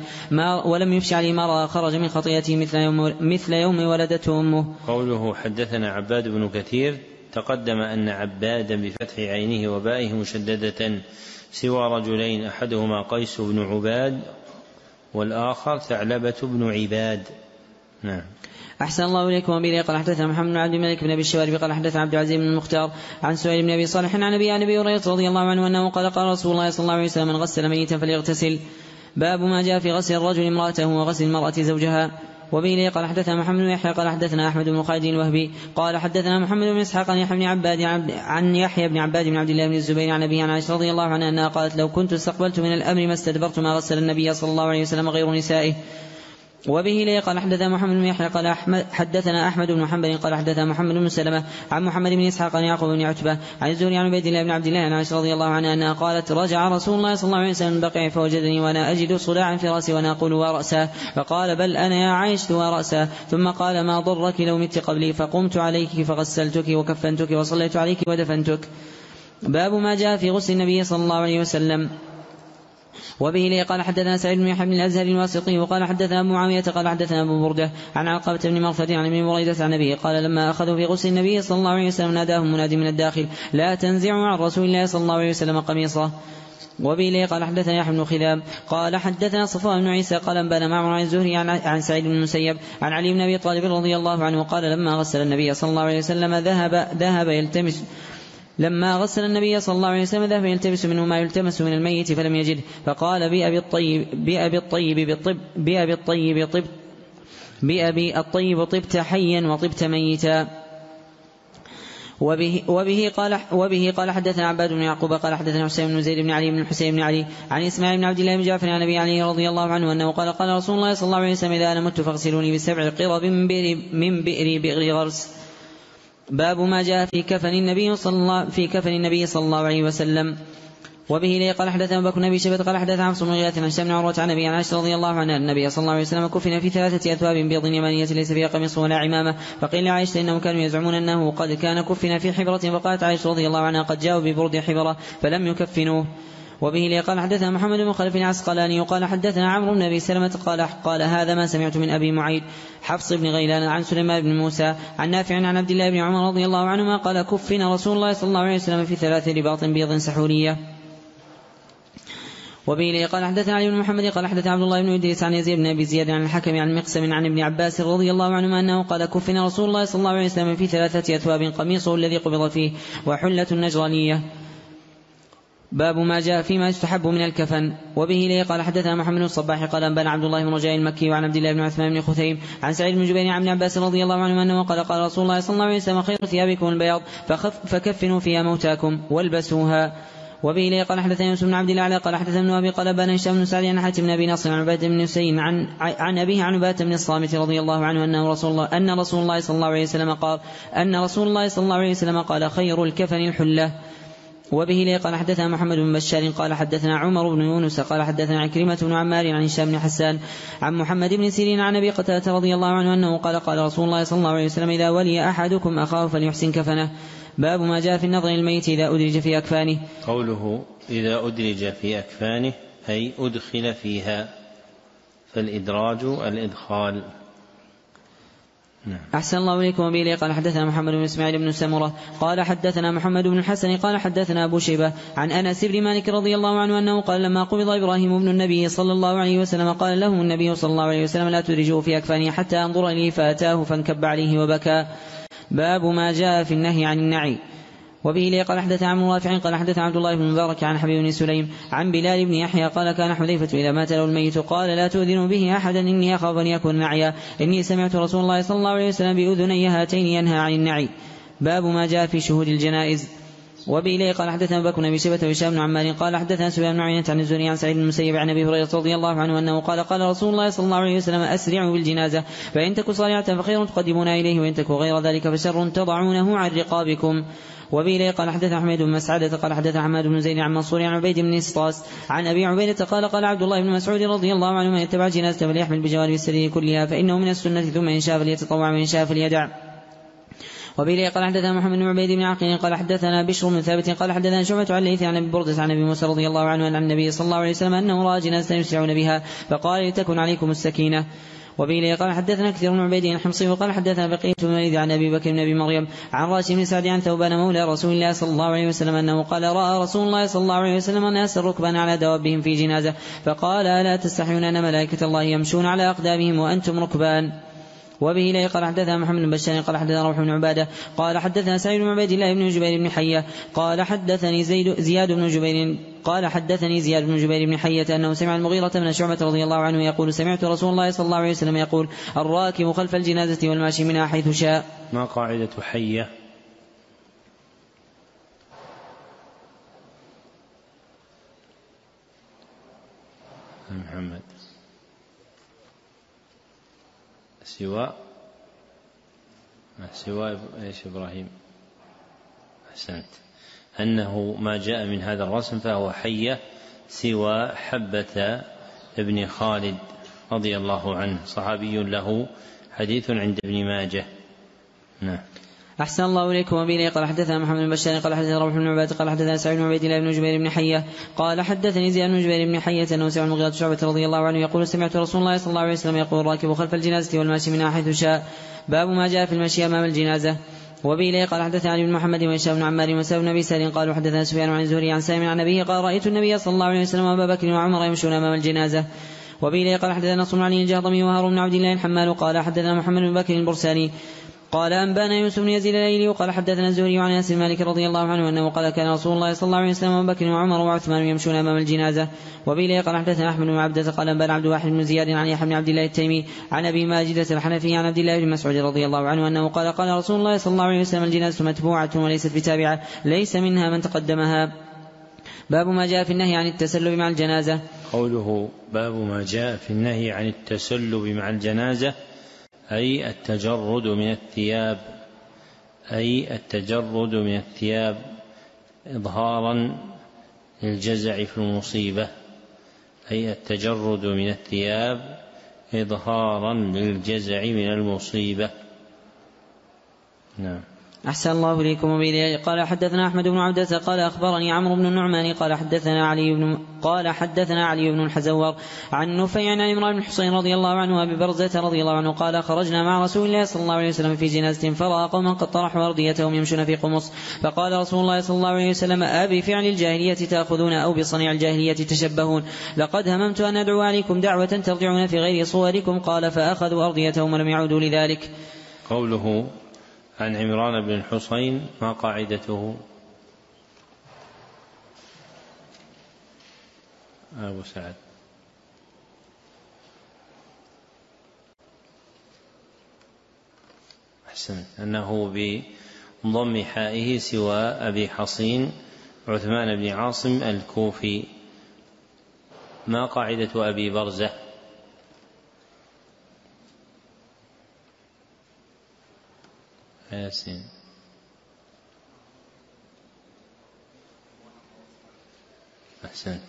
يفش عليه ما رأى خرج من خطيئته مثل يوم ولدته أمه. قوله حدثنا عباد بن كثير تقدم أن عبادا بفتح عينه وبائه مشددة سوى رجلين أحدهما قيس بن عباد والآخر ثعلبة بن عباد. نعم. أحسن الله إليكم. وبه قال حدثنا محمد بن عبد الملك بن أبي الشوارب قال حدثنا عبد العزيز بن المختار عن سهيل بن أبي صالح عن أبي هريرة رضي الله عنه أنه قال رسول الله صلى الله عليه وسلم من غسل ميتا فليغتسل. باب ما جاء في غسل الرجل امرأته وغسل المرأة زوجها. وبه قال حدثنا محمد بن يحيى قال حدثنا أحمد بن خالد الوهبي قال حدثنا محمد بن إسحاق عن يحيى بن عباد بن عبد الله بن الزبير عن أبيه عن عائشة رضي الله عنها أنها قالت لو كنت استقبلت من الأمر ما استدبرت ما غسل النبي صلى الله عليه وسلم غير نسائه. وبه قال حدثنا محمد بن يحيى قال حدثنا أحمد بن محمد قال حدثنا محمد بن سلمة عن محمد بن إسحاق عن يعقوب بن عتبة عن الزهري عن عبيد الله بن عبد الله عن عائشة رضي الله عنها أنها قالت رجع رسول الله صلى الله عليه وسلم من بقيع فوجدني وأنا أجد صداعا في رأسي وأنا أقول ورأسه فقال بل أنا يا عائشة ورأسه ثم قال ما ضرك لو مت قبلي فقمت عليك فغسلتك وكفنتك وصليت عليك ودفنتك. باب ما جاء في غسل النبي صلى الله عليه وسلم. وبه قال حدثنا سعيد بن يحيى بن الأزهر الواسطي وقال حدثنا أبو معاوية قال حدثنا أبو بردة عن علقمة بن مغفر عن ابن بريدة عن أبيه قال لما أخذوا في غسل النبي صلى الله عليه وسلم ناداهم منادي من الداخل لا تنزعوا عن رسول الله صلى الله عليه وسلم قميصه. وبه قال حدثنا يحيى بن خذاب قال حدثنا صفوان بن عيسى قال انبانا معمر عن الزهري عن سعيد بن المسيب عن علي بن أبي طالب رضي الله عنه قال لما غسل النبي صلى الله عليه وسلم لما غسل النبي صلى الله عليه وسلم ذهب يلتمس منه ما يلتمس من الميت فلم يجده فقال بأبي الطيب طبت حيا وطبت ميتا. وبه قال حدثنا عباد بن يعقوب قال حدثنا حسين بن زيد بن علي بن الحسين بن علي عن إسماعيل بن عبد الله بن جعفر عن أبي علي رضي الله عنه أنه قال رسول الله صلى الله عليه وسلم إذا أنا مت فاغسلوني ب7 قرب من بئر غرس. باب ما جاء في كفن النبي صلى الله عليه وسلم. وبه قال حدثنا أبو بكر بن أبي شيبة قال حدثنا حفص بن غياث عن هشام بن عروة عن أبي عائشة رضي الله عنها النبي صلى الله عليه وسلم كفن في 3 أثواب بيض يمانية ليس فيها قميص ولا عمامة فقيل لعائشة إنهم كانوا يزعمون أنه قد كان كفن في حبرة فقالت عائشة رضي الله عنها قد جاءوا ببرد حبرة فلم يكفنوه. وبه قال حدثنا محمد بن خلف العسقلاني وقال حدثنا عمرو بن أبي سلمة قال هذا ما سمعت من أبي معيد حفص بن غيلان عن سليمان بن موسى عن نافع عن عبد الله بن عمر رضي الله عنهما قال كفن رسول الله صلى الله عليه وسلم في 3 رباط بيض سحورية. وبه قال حدثنا علي بن محمد قال حدثنا عبد الله بن إدريس عن يزيد بن أبي زياد عن الحكم عن مقسم عن ابن عباس رضي الله عنهما أنه قال كفن رسول الله صلى الله عليه وسلم في 3 أثواب قميصه الذي قبض فيه وحلة نجرانية. باب ما جاء فيما يستحب من الكفن. وبه لي قال حدثنا محمد بن الصباح قال أنبأنا عبد الله بن رجاء المكي وعن عبد الله بن عثمان بن خثيم عن سعيد بن جبير عن ابن عباس رضي الله عنه أنه قال قال رسول الله صلى الله عليه وسلم خير ثيابكم البياض فكفنوا فيها موتاكم والبسوها. وبه لي قال حدثنا يوسف بن عبد الله قال حدثنا ابن أبي قال بان هشام بن سعد عن حاتم بن أبي نصر عن عبادة بن حسين عن أبيه عن عبادة بن الصامت رضي الله عنه أن رسول الله صلى الله عليه وسلم قال خير الكفن الحلة. وبه لي قال حدثنا محمد بن بشار قال حدثنا عمر بن يونس قال حدثنا عكرمة بن عمار عن هشام بن حسان عن محمد بن سيرين عن أبي قتادة رضي الله عنه أنه قال قال رسول الله صلى الله عليه وسلم إذا ولي أحدكم أخاه فليحسن كفنه. باب ما جاء في النظر الميت إذا أدرج في أكفانه. قوله إذا أدرج في أكفانه أي أدخل فيها، فالإدراج الإدخال. أحسن الله إليكم. وبه لي قال حدثنا محمد بن إسماعيل بن سمرة قال حدثنا محمد بن الحسن قال حدثنا أبو شيبة عن أنس بن مالك رضي الله عنه أنه قال لما قبض إبراهيم بن النبي صلى الله عليه وسلم قال له النبي صلى الله عليه وسلم لا تدرجوا في أكفانه حتى أنظر إليه فأتاه فانكب عليه وبكى. باب ما جاء في النهي عن النعي. وبه لي قال حدثنا عن رافع قال حدثنا عبد الله بن مبارك عن حبيب بن سليم عن بلال بن يحيى قال كان حذيفة إذا مات له الميت قال لا تؤذنوا به أحدا إني أخاف أن يكون نعيا إني سمعت رسول الله صلى الله عليه وسلم بأذني هاتين ينهى عن النعي. باب ما جاء في شهود الجنائز. وبه لي قال حدثنا بكر بن شيبة وهشام بن عمار قال حدثنا سفيان بن عيينة عن الزهري عن سعيد بن المسيب عن أبي هريرة رضي الله عنه أنه قال قال رسول الله صلى الله عليه وسلم أسرعوا بالجنازة فإن تك صالحة فخير تقدمون إليه وإن تك غير ذلك فشر تضعونه عن رقابكم. وبه لي قال حدثنا حميد بن مسعدة قال حدثنا حماد بن زيد عن منصور عن عبيد بن اسطاس عن أبي عبيدة قال قال عبد الله بن مسعود رضي الله عنه من يتبع جنازة فليحمل بجوانب السرير كلها فإنه من السنة ثم إن شاء فليتطوع وإن شاء فليدع. وبه لي قال حدثنا محمد بن عبيد بن عقيل قال حدثنا بشر بن ثابت قال حدثنا شعبة عن الليث عن أبي بردة عن أبي موسى رضي الله عنه عن النبي صلى الله عليه وسلم أنه رأى جنازة يسرعون بها فقال لتكن عليكم السكينة. وبه لي قال حدثنا كثير بن عبيد الحمصي وقال حدثنا بقية بن الوليد عن أبي بكر بن أبي مريم عن راشد بن سعد عن ثوبان مولى رسول الله صلى الله عليه وسلم أنه قال رأى رسول الله صلى الله عليه وسلم الناس ركبان على دوابهم في جنازة فقال ألا تستحيون أن ملائكة الله يمشون على أقدامهم وأنتم ركبان. وبه لي قال حدثنا محمد بن بشار قال حدثنا روح بن عبادة قال حدثنا سعيد بن عبيد الله بن جبير بن حية قال حدثني زياد بن جبير بن حية أنه سمع المغيرة بن شعبة رضي الله عنه يقول سمعت رسول الله صلى الله عليه وسلم يقول الراكب خلف الجنازة والماشي منها حيث شاء. ما قاعدة حية؟ محمد سوى إيش إبراهيم؟ أحسنت. أنه ما جاء من هذا الرسم فهو حية سوى حبة ابن خالد رضي الله عنه صحابي له حديث عند ابن ماجه. نعم. أحسن الله إليكم. وبه قال حدثنا محمد بن بشار قال حدثنا روح بن عبادة قال حدثنا سعيد بن عبيد الله بن جبير بن حية قال حدثني زياد بن جبير بن حية أنه سمع المغيرة شعبة رضي الله عنه يقول سمعت رسول الله صلى الله عليه وسلم يقول الراكب خلف الجنازة والماشي منها حيث شاء. باب ما جاء في المشي أمام الجنازة. وبه قال حدثنا علي بن محمد وهشام بن عمار وسعد بن أبي سهل قالوا حدثنا سفيان عن الزهري عن سالم عن أبيه قال رأيت النبي صلى الله عليه وسلم وأبا بكر وعمر يمشون أمام الجنازة. وبه قال حدثنا نصر بن علي الجهضمي وهارون بن عبد الله الحمال قال حدثنا محمد بن بكر البرساني قال أنبانا يوسف بن يزيد الايلي وقال حدثنا الزهري عن أنس بن مالك رضي الله عنه أنه قال كان رسول الله صلى الله عليه وسلم وأبو بكر وعمر وعثمان يمشون أمام الجنازة. وبه قال حدثنا أحمد بن عبدة قال أنبانا عبد الواحد بن زياد عن يحيى بن عبد الله التيمي عن أبي ماجدة الحنفي عن عبد الله بن مسعود رضي الله عنه أنه قال قال رسول الله صلى الله عليه وسلم الجنازة متبوعة وليست بتابعة ليس منها من تقدمها. باب ما جاء في النهي عن التسلب مع الجنازة. قوله باب ما جاء في النهي عن التسلب مع الجنازة أي التجرد من الثياب إظهارا للجزع في المصيبة من المصيبة. نعم. أحسن الله إليكم. وبه قال حدثنا أحمد بن عبدة قال أخبرني عمرو بن النعمان قال حدثنا علي بن الحزور عن نفيع عن عمران بن حسين رضي الله عنه وأبي برزة رضي الله عنه قال خرجنا مع رسول الله صلى الله عليه وسلم في جنازة فرأى قوما قد طرحوا أرضيتهم يمشون في قمص فقال رسول الله صلى الله عليه وسلم أبي فعل الجاهلية تأخذون أو بصنيع الجاهلية تشبهون لقد هممت أن أدعو عليكم دعوة ترجعون في غير صوركم قال فأخذوا أرضيتهم ولم يعودوا لذلك. قوله عن عمران بن الحصين ما قاعدته؟ أبو سعد. أحسن. أنه بضم حائه سوى أبي حصين عثمان بن عاصم الكوفي. ما قاعدة أبي برزة؟ ياسين. أحسن.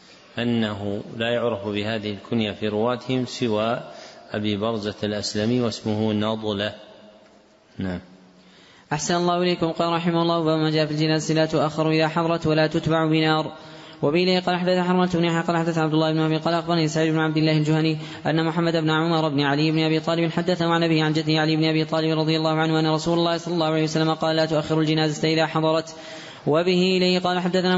أنه لا يعرف بهذه الكنية في رواتهم سوى أبي برزة الأسلمي واسمه نضلة. نعم. أحسن الله إليكم. قال رحمه الله: وما جاء في الجنازة لا تؤخر إذا حضرت ولا تتبع بنار. وبه قال حدث حرملة بن يحيى قال حدث عبد الله بن أبي قال أخبرني سعيد بن عبد الله الجهني أن محمد بن عمر بن علي بن أبي طالب حدثه عن أبيه عن جده علي بن أبي طالب رضي الله عنه أن رسول الله صلى الله عليه وسلم قال: لا تؤخر الجنازة إذا حضرت. وبه إليه قال حدثنا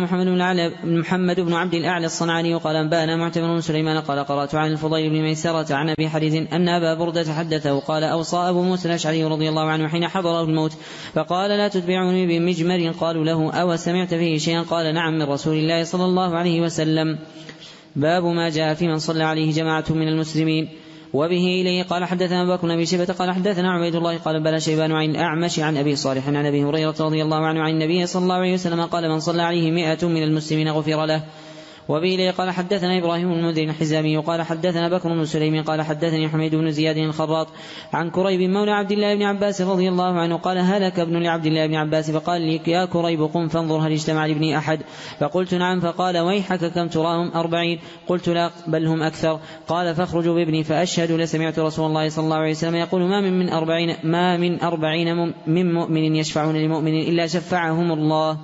محمد بن عبد الأعلى الصنعاني وقال أنبأنا معتمر بن سليمان قال قرأت عن الفضيل بن ميسرة عن أبي حريز أن أبا بردة حدثه قال: أوصى أبو موسى الأشعري رضي الله عنه حين حضره الموت فقال: لا تتبعني بمجمر. قالوا له: أو سمعت فيه شيئا؟ قال: نعم، من رسول الله صلى الله عليه وسلم. باب ما جاء في من صلى عليه جماعة من المسلمين. وبه إليه قال حدثنا أبو بكر بن أبي شيبة قال حدثنا عبيد الله قال بلى شيبان عن الأعمش عن أبي صالح عن أبي هريرة رضي الله عنه عن النبي صلى الله عليه وسلم قال: من صلى عليه 100 من المسلمين غفر له. وبه إليه قال حدثنا إبراهيم بن المنذر الحزامي قال حدثنا بكر بن سليم قال حدثني حميد بن زياد الخراط عن كريب مولى عبد الله بن عباس رضي الله عنه قال: هلك ابن لعبد الله بن عباس فقال لي: يا كريب قم فانظر هل اجتمع لابني أحد؟ فقلت: نعم. فقال: ويحك كم تراهم؟ 40. قلت: لا، بل هم أكثر. قال: فاخرجوا بابني فأشهد لسمعت رسول الله صلى الله عليه وسلم يقول: ما من 40 من مؤمن يشفعون لمؤمن إلا شفعهم الله.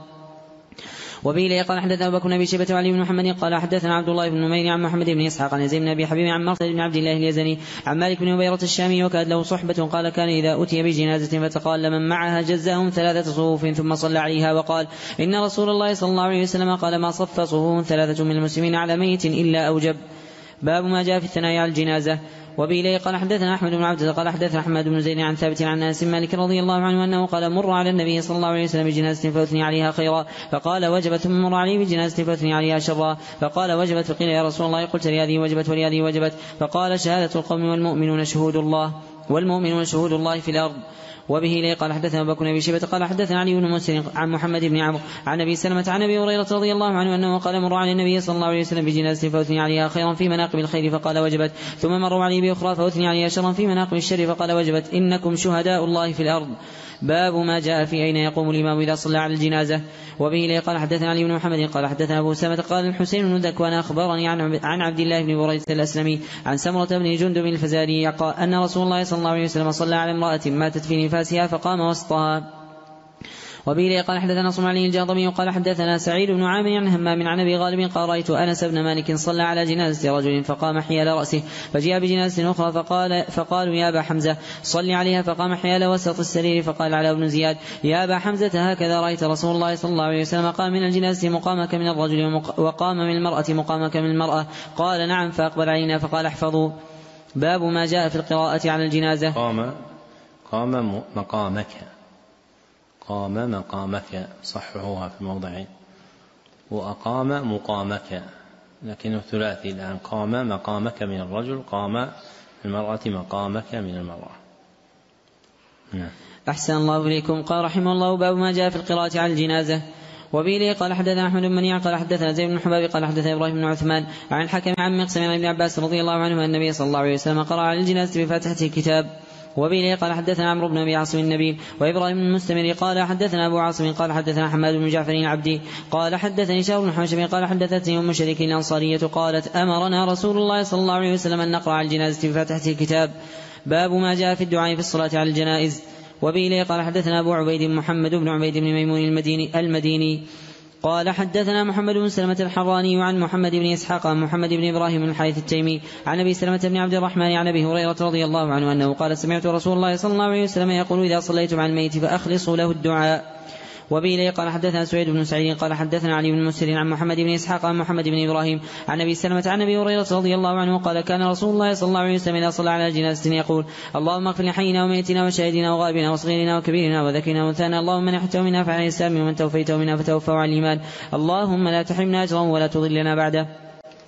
وبه إليه قال حدثنا أبو بكر بن أبي شيبة وعلي بن محمد قال حدثنا عبد الله بن نمير عن محمد بن إسحاق عن يزيد بن أبي حبيب عن مرثد بن عبد الله اليزني عن مالك بن هبيرة الشامي وكاد له صحبة قال: كان إذا أتي بجنازة فتقال من معها جزاهم 3 صفوف ثم صلى عليها وقال: إن رسول الله صلى الله عليه وسلم قال: ما صف صفوف 3 من المسلمين على ميت إلا أوجب. باب ما جاء في الثناء على الجنازة. وبه إليه قال حدثنا أحمد بن عبد قال حدثنا أحمد بن زيد عن ثابت عن أنس مالك رضي الله عنه أنه قال: مر على النبي صلى الله عليه وسلم بجنازة فأثني عليها خيرا فقال: وجبت. ثم مر عليه بجنازة فأثني عليها شرا فقال: وجبت. فقيل: يا رسول الله، قلت لهذه وجبت ولهذه وجبت؟ فقال: شهادة القوم والمؤمنون شهود الله في الأرض. وبه إليه قال حدثنا أبو بكر بن أبي شيبة قال حدثنا علي بن مسلم عن محمد بن عمرو عن أبي سلمة عن أبي هريرة رضي الله عنه أنه قال: مر على النبي صلى الله عليه وسلم بجنازة فأثني عليها خيرا في مناقب الخير فقال: وجبت. ثم مروا عليه بأخرى فأثني عليها شرا في مناقب الشر فقال: وجبت. إنكم شهداء الله في الأرض. باب ما جاء في أين يقوم الإمام إذا صلى على الجنازة. وبه إليه قال حدثنا علي بن محمد قال حدثنا أبو أسامة قال: الحسين بن ذكوان أخبرني عن عبد الله بن بريدة الأسلمي عن سمرة بن جندب الفزاري أن رسول الله صلى الله عليه وسلم صلى على امرأة ماتت في نفاسها فقام وسطها. وبه إليه قال حدثنا صنع علي الجاضمي قال حدثنا سعيد بن عامر عن همام عن أبي غالب قال: رأيت أنس بن مالك صلى على جنازة رجل فقام حيال رأسه فجاء بجنازة أخرى فقالوا: يا أبا حمزة صل عليها. فقام حيال وسط السرير فقال علاء بن زياد: يا أبا حمزة هكذا رأيت رسول الله صلى الله عليه وسلم قام من الجنازة مقامك من الرجل وقام من المرأة مقامك من المرأة؟ قال: نعم. فأقبل علينا فقال: احفظوا. باب ما جاء في القراءة على الجنازة. قام مقامك صححوها في الموضعين، وأقام مقامك، لكنه ثلاثي الآن: قام مقامك من الرجل، قام المرأة مقامك من المرأة. نعم. أحسن الله إليكم. قال رحمه الله: باب ما جاء في القراءة على الجنازة. وبه قال حدثنا أحمد بن منيع قال حدثنا زيد بن حباب قال حدثنا إبراهيم بن عثمان عن الحكم عن مقسم عن ابن عباس رضي الله عنه أن النبي صلى الله عليه وسلم قرأ على الجنازة بفاتحة الكتاب. وبه قال حدثنا عمرو بن أبي عاصم النبيل وإبراهيم بن المستمر قال حدثنا أبو عاصم قال حدثنا حماد بن جعفر العبدي قال حدثني شهر بن حوشب قال حدثتني أم شريك الأنصارية قالت: أمرنا رسول الله صلى الله عليه وسلم أن نقرأ على الجنازة بفاتحة الكتاب. باب ما جاء في الدعاء في الصلاة على الجنائز. وبه قال حدثنا أبو عبيد محمد بن عبيد بن ميمون المديني قال حدثنا محمد بن سلمة الحراني عن محمد بن إسحاق عن محمد بن إبراهيم بن الحارث التيمي عن أبي سلمة بن عبد الرحمن عن أبي هريرة رضي الله عنه أنه قال: سمعت رسول الله صلى الله عليه وسلم يقول: إذا صليتم على الميت فأخلصوا له الدعاء. وبه قال حدثنا سعيد بن سعيد قال حدثنا علي بن مسر عن محمد بن إسحاق عن محمد بن إبراهيم عن أبي سلمة عن أبي هريرة رضي الله عنه قال: كان رسول الله صلى الله عليه وسلم إذا صلى على جنازة يقول: اللهم اغفر لحينا وميتنا وشاهدنا وغائبنا وصغيرنا وكبيرنا وذكرنا وانثانا، اللهم من أحييته منا فعلى الإسلام ومن توفيته منا فتوفه على الإيمان، اللهم لا تحرمنا أجرا ولا تضلنا بعده.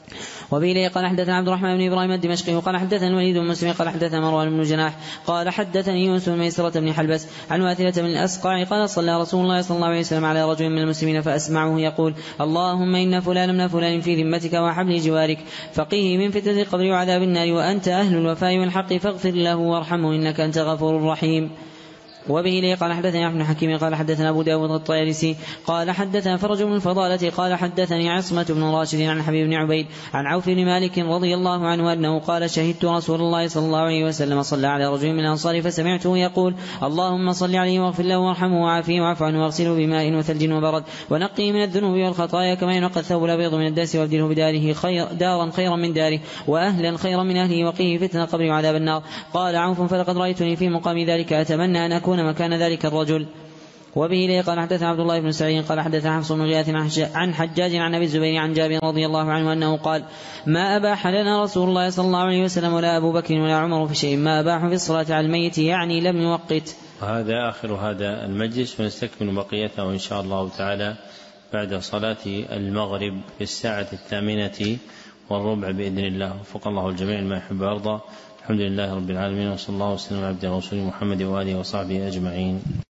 وبه قال حدثنا عبد الرحمن بن إبراهيم الدمشقي قال حدثنا الوليد بن مسلم قال حدثنا مروان بن جناح قال حدثني يونس بن ميسرة بن حلبس عن واثلة بن الأسقع قال صلى رسول الله صلى الله عليه وسلم على رجل من المسلمين فأسمعه يقول اللهم إن فلان من فلان في ذمتك وحبل جوارك فقيه من فتنة القبر وعذاب النار وأنت أهل الوفاء والحق فاغفر له وارحمه إنك أنت غفور رحيم. وبه قال حدثنا ابن حكيم قال حدثنا أبو داود الطيالسي قال حدثنا فرج بن الفضالة قال حدثني عصمة بن راشد عن حبيب بن عبيد عن عوف بن مالك رضي الله عنه أنه قال شهدت رسول الله صلى الله عليه وسلم صلى على رجل من الأنصار فسمعته يقول اللهم صل عليه واغفر له وارحمه وعافيه واعف عنه واغسله بماء وثلج وبرد ونقيه من الذنوب والخطايا كما ينقى الثوب الأبيض من الدنس وابدله بداره دارا خيرا من داره وأهلا خيرا من أهله وقيه فتنة القبر وعذاب النار. قال عوف فلقد رأيتني في مقام ذلك أتمنى أن أكون مكان ذلك الرجل. وبه قال حدثنا عبد الله بن سعيد قال حدثنا حفص بن غياث عن حجاج عن أبي الزبير عن جابر رضي الله عنه أنه قال ما أباح لنا رسول الله صلى الله عليه وسلم ولا أبو بكر ولا عمر في شيء ما أباح في الصلاة على الميت يعني لم يوقت. وهذا آخر هذا المجلس ونستكمل بقيته إن شاء الله تعالى بعد صلاة المغرب في 8:08 بإذن الله. وفق الله الجميع ما يحب ويرضى. الحمد لله رب العالمين وصلى الله وسلم على عبده ورسوله محمد وآله وصحبه أجمعين.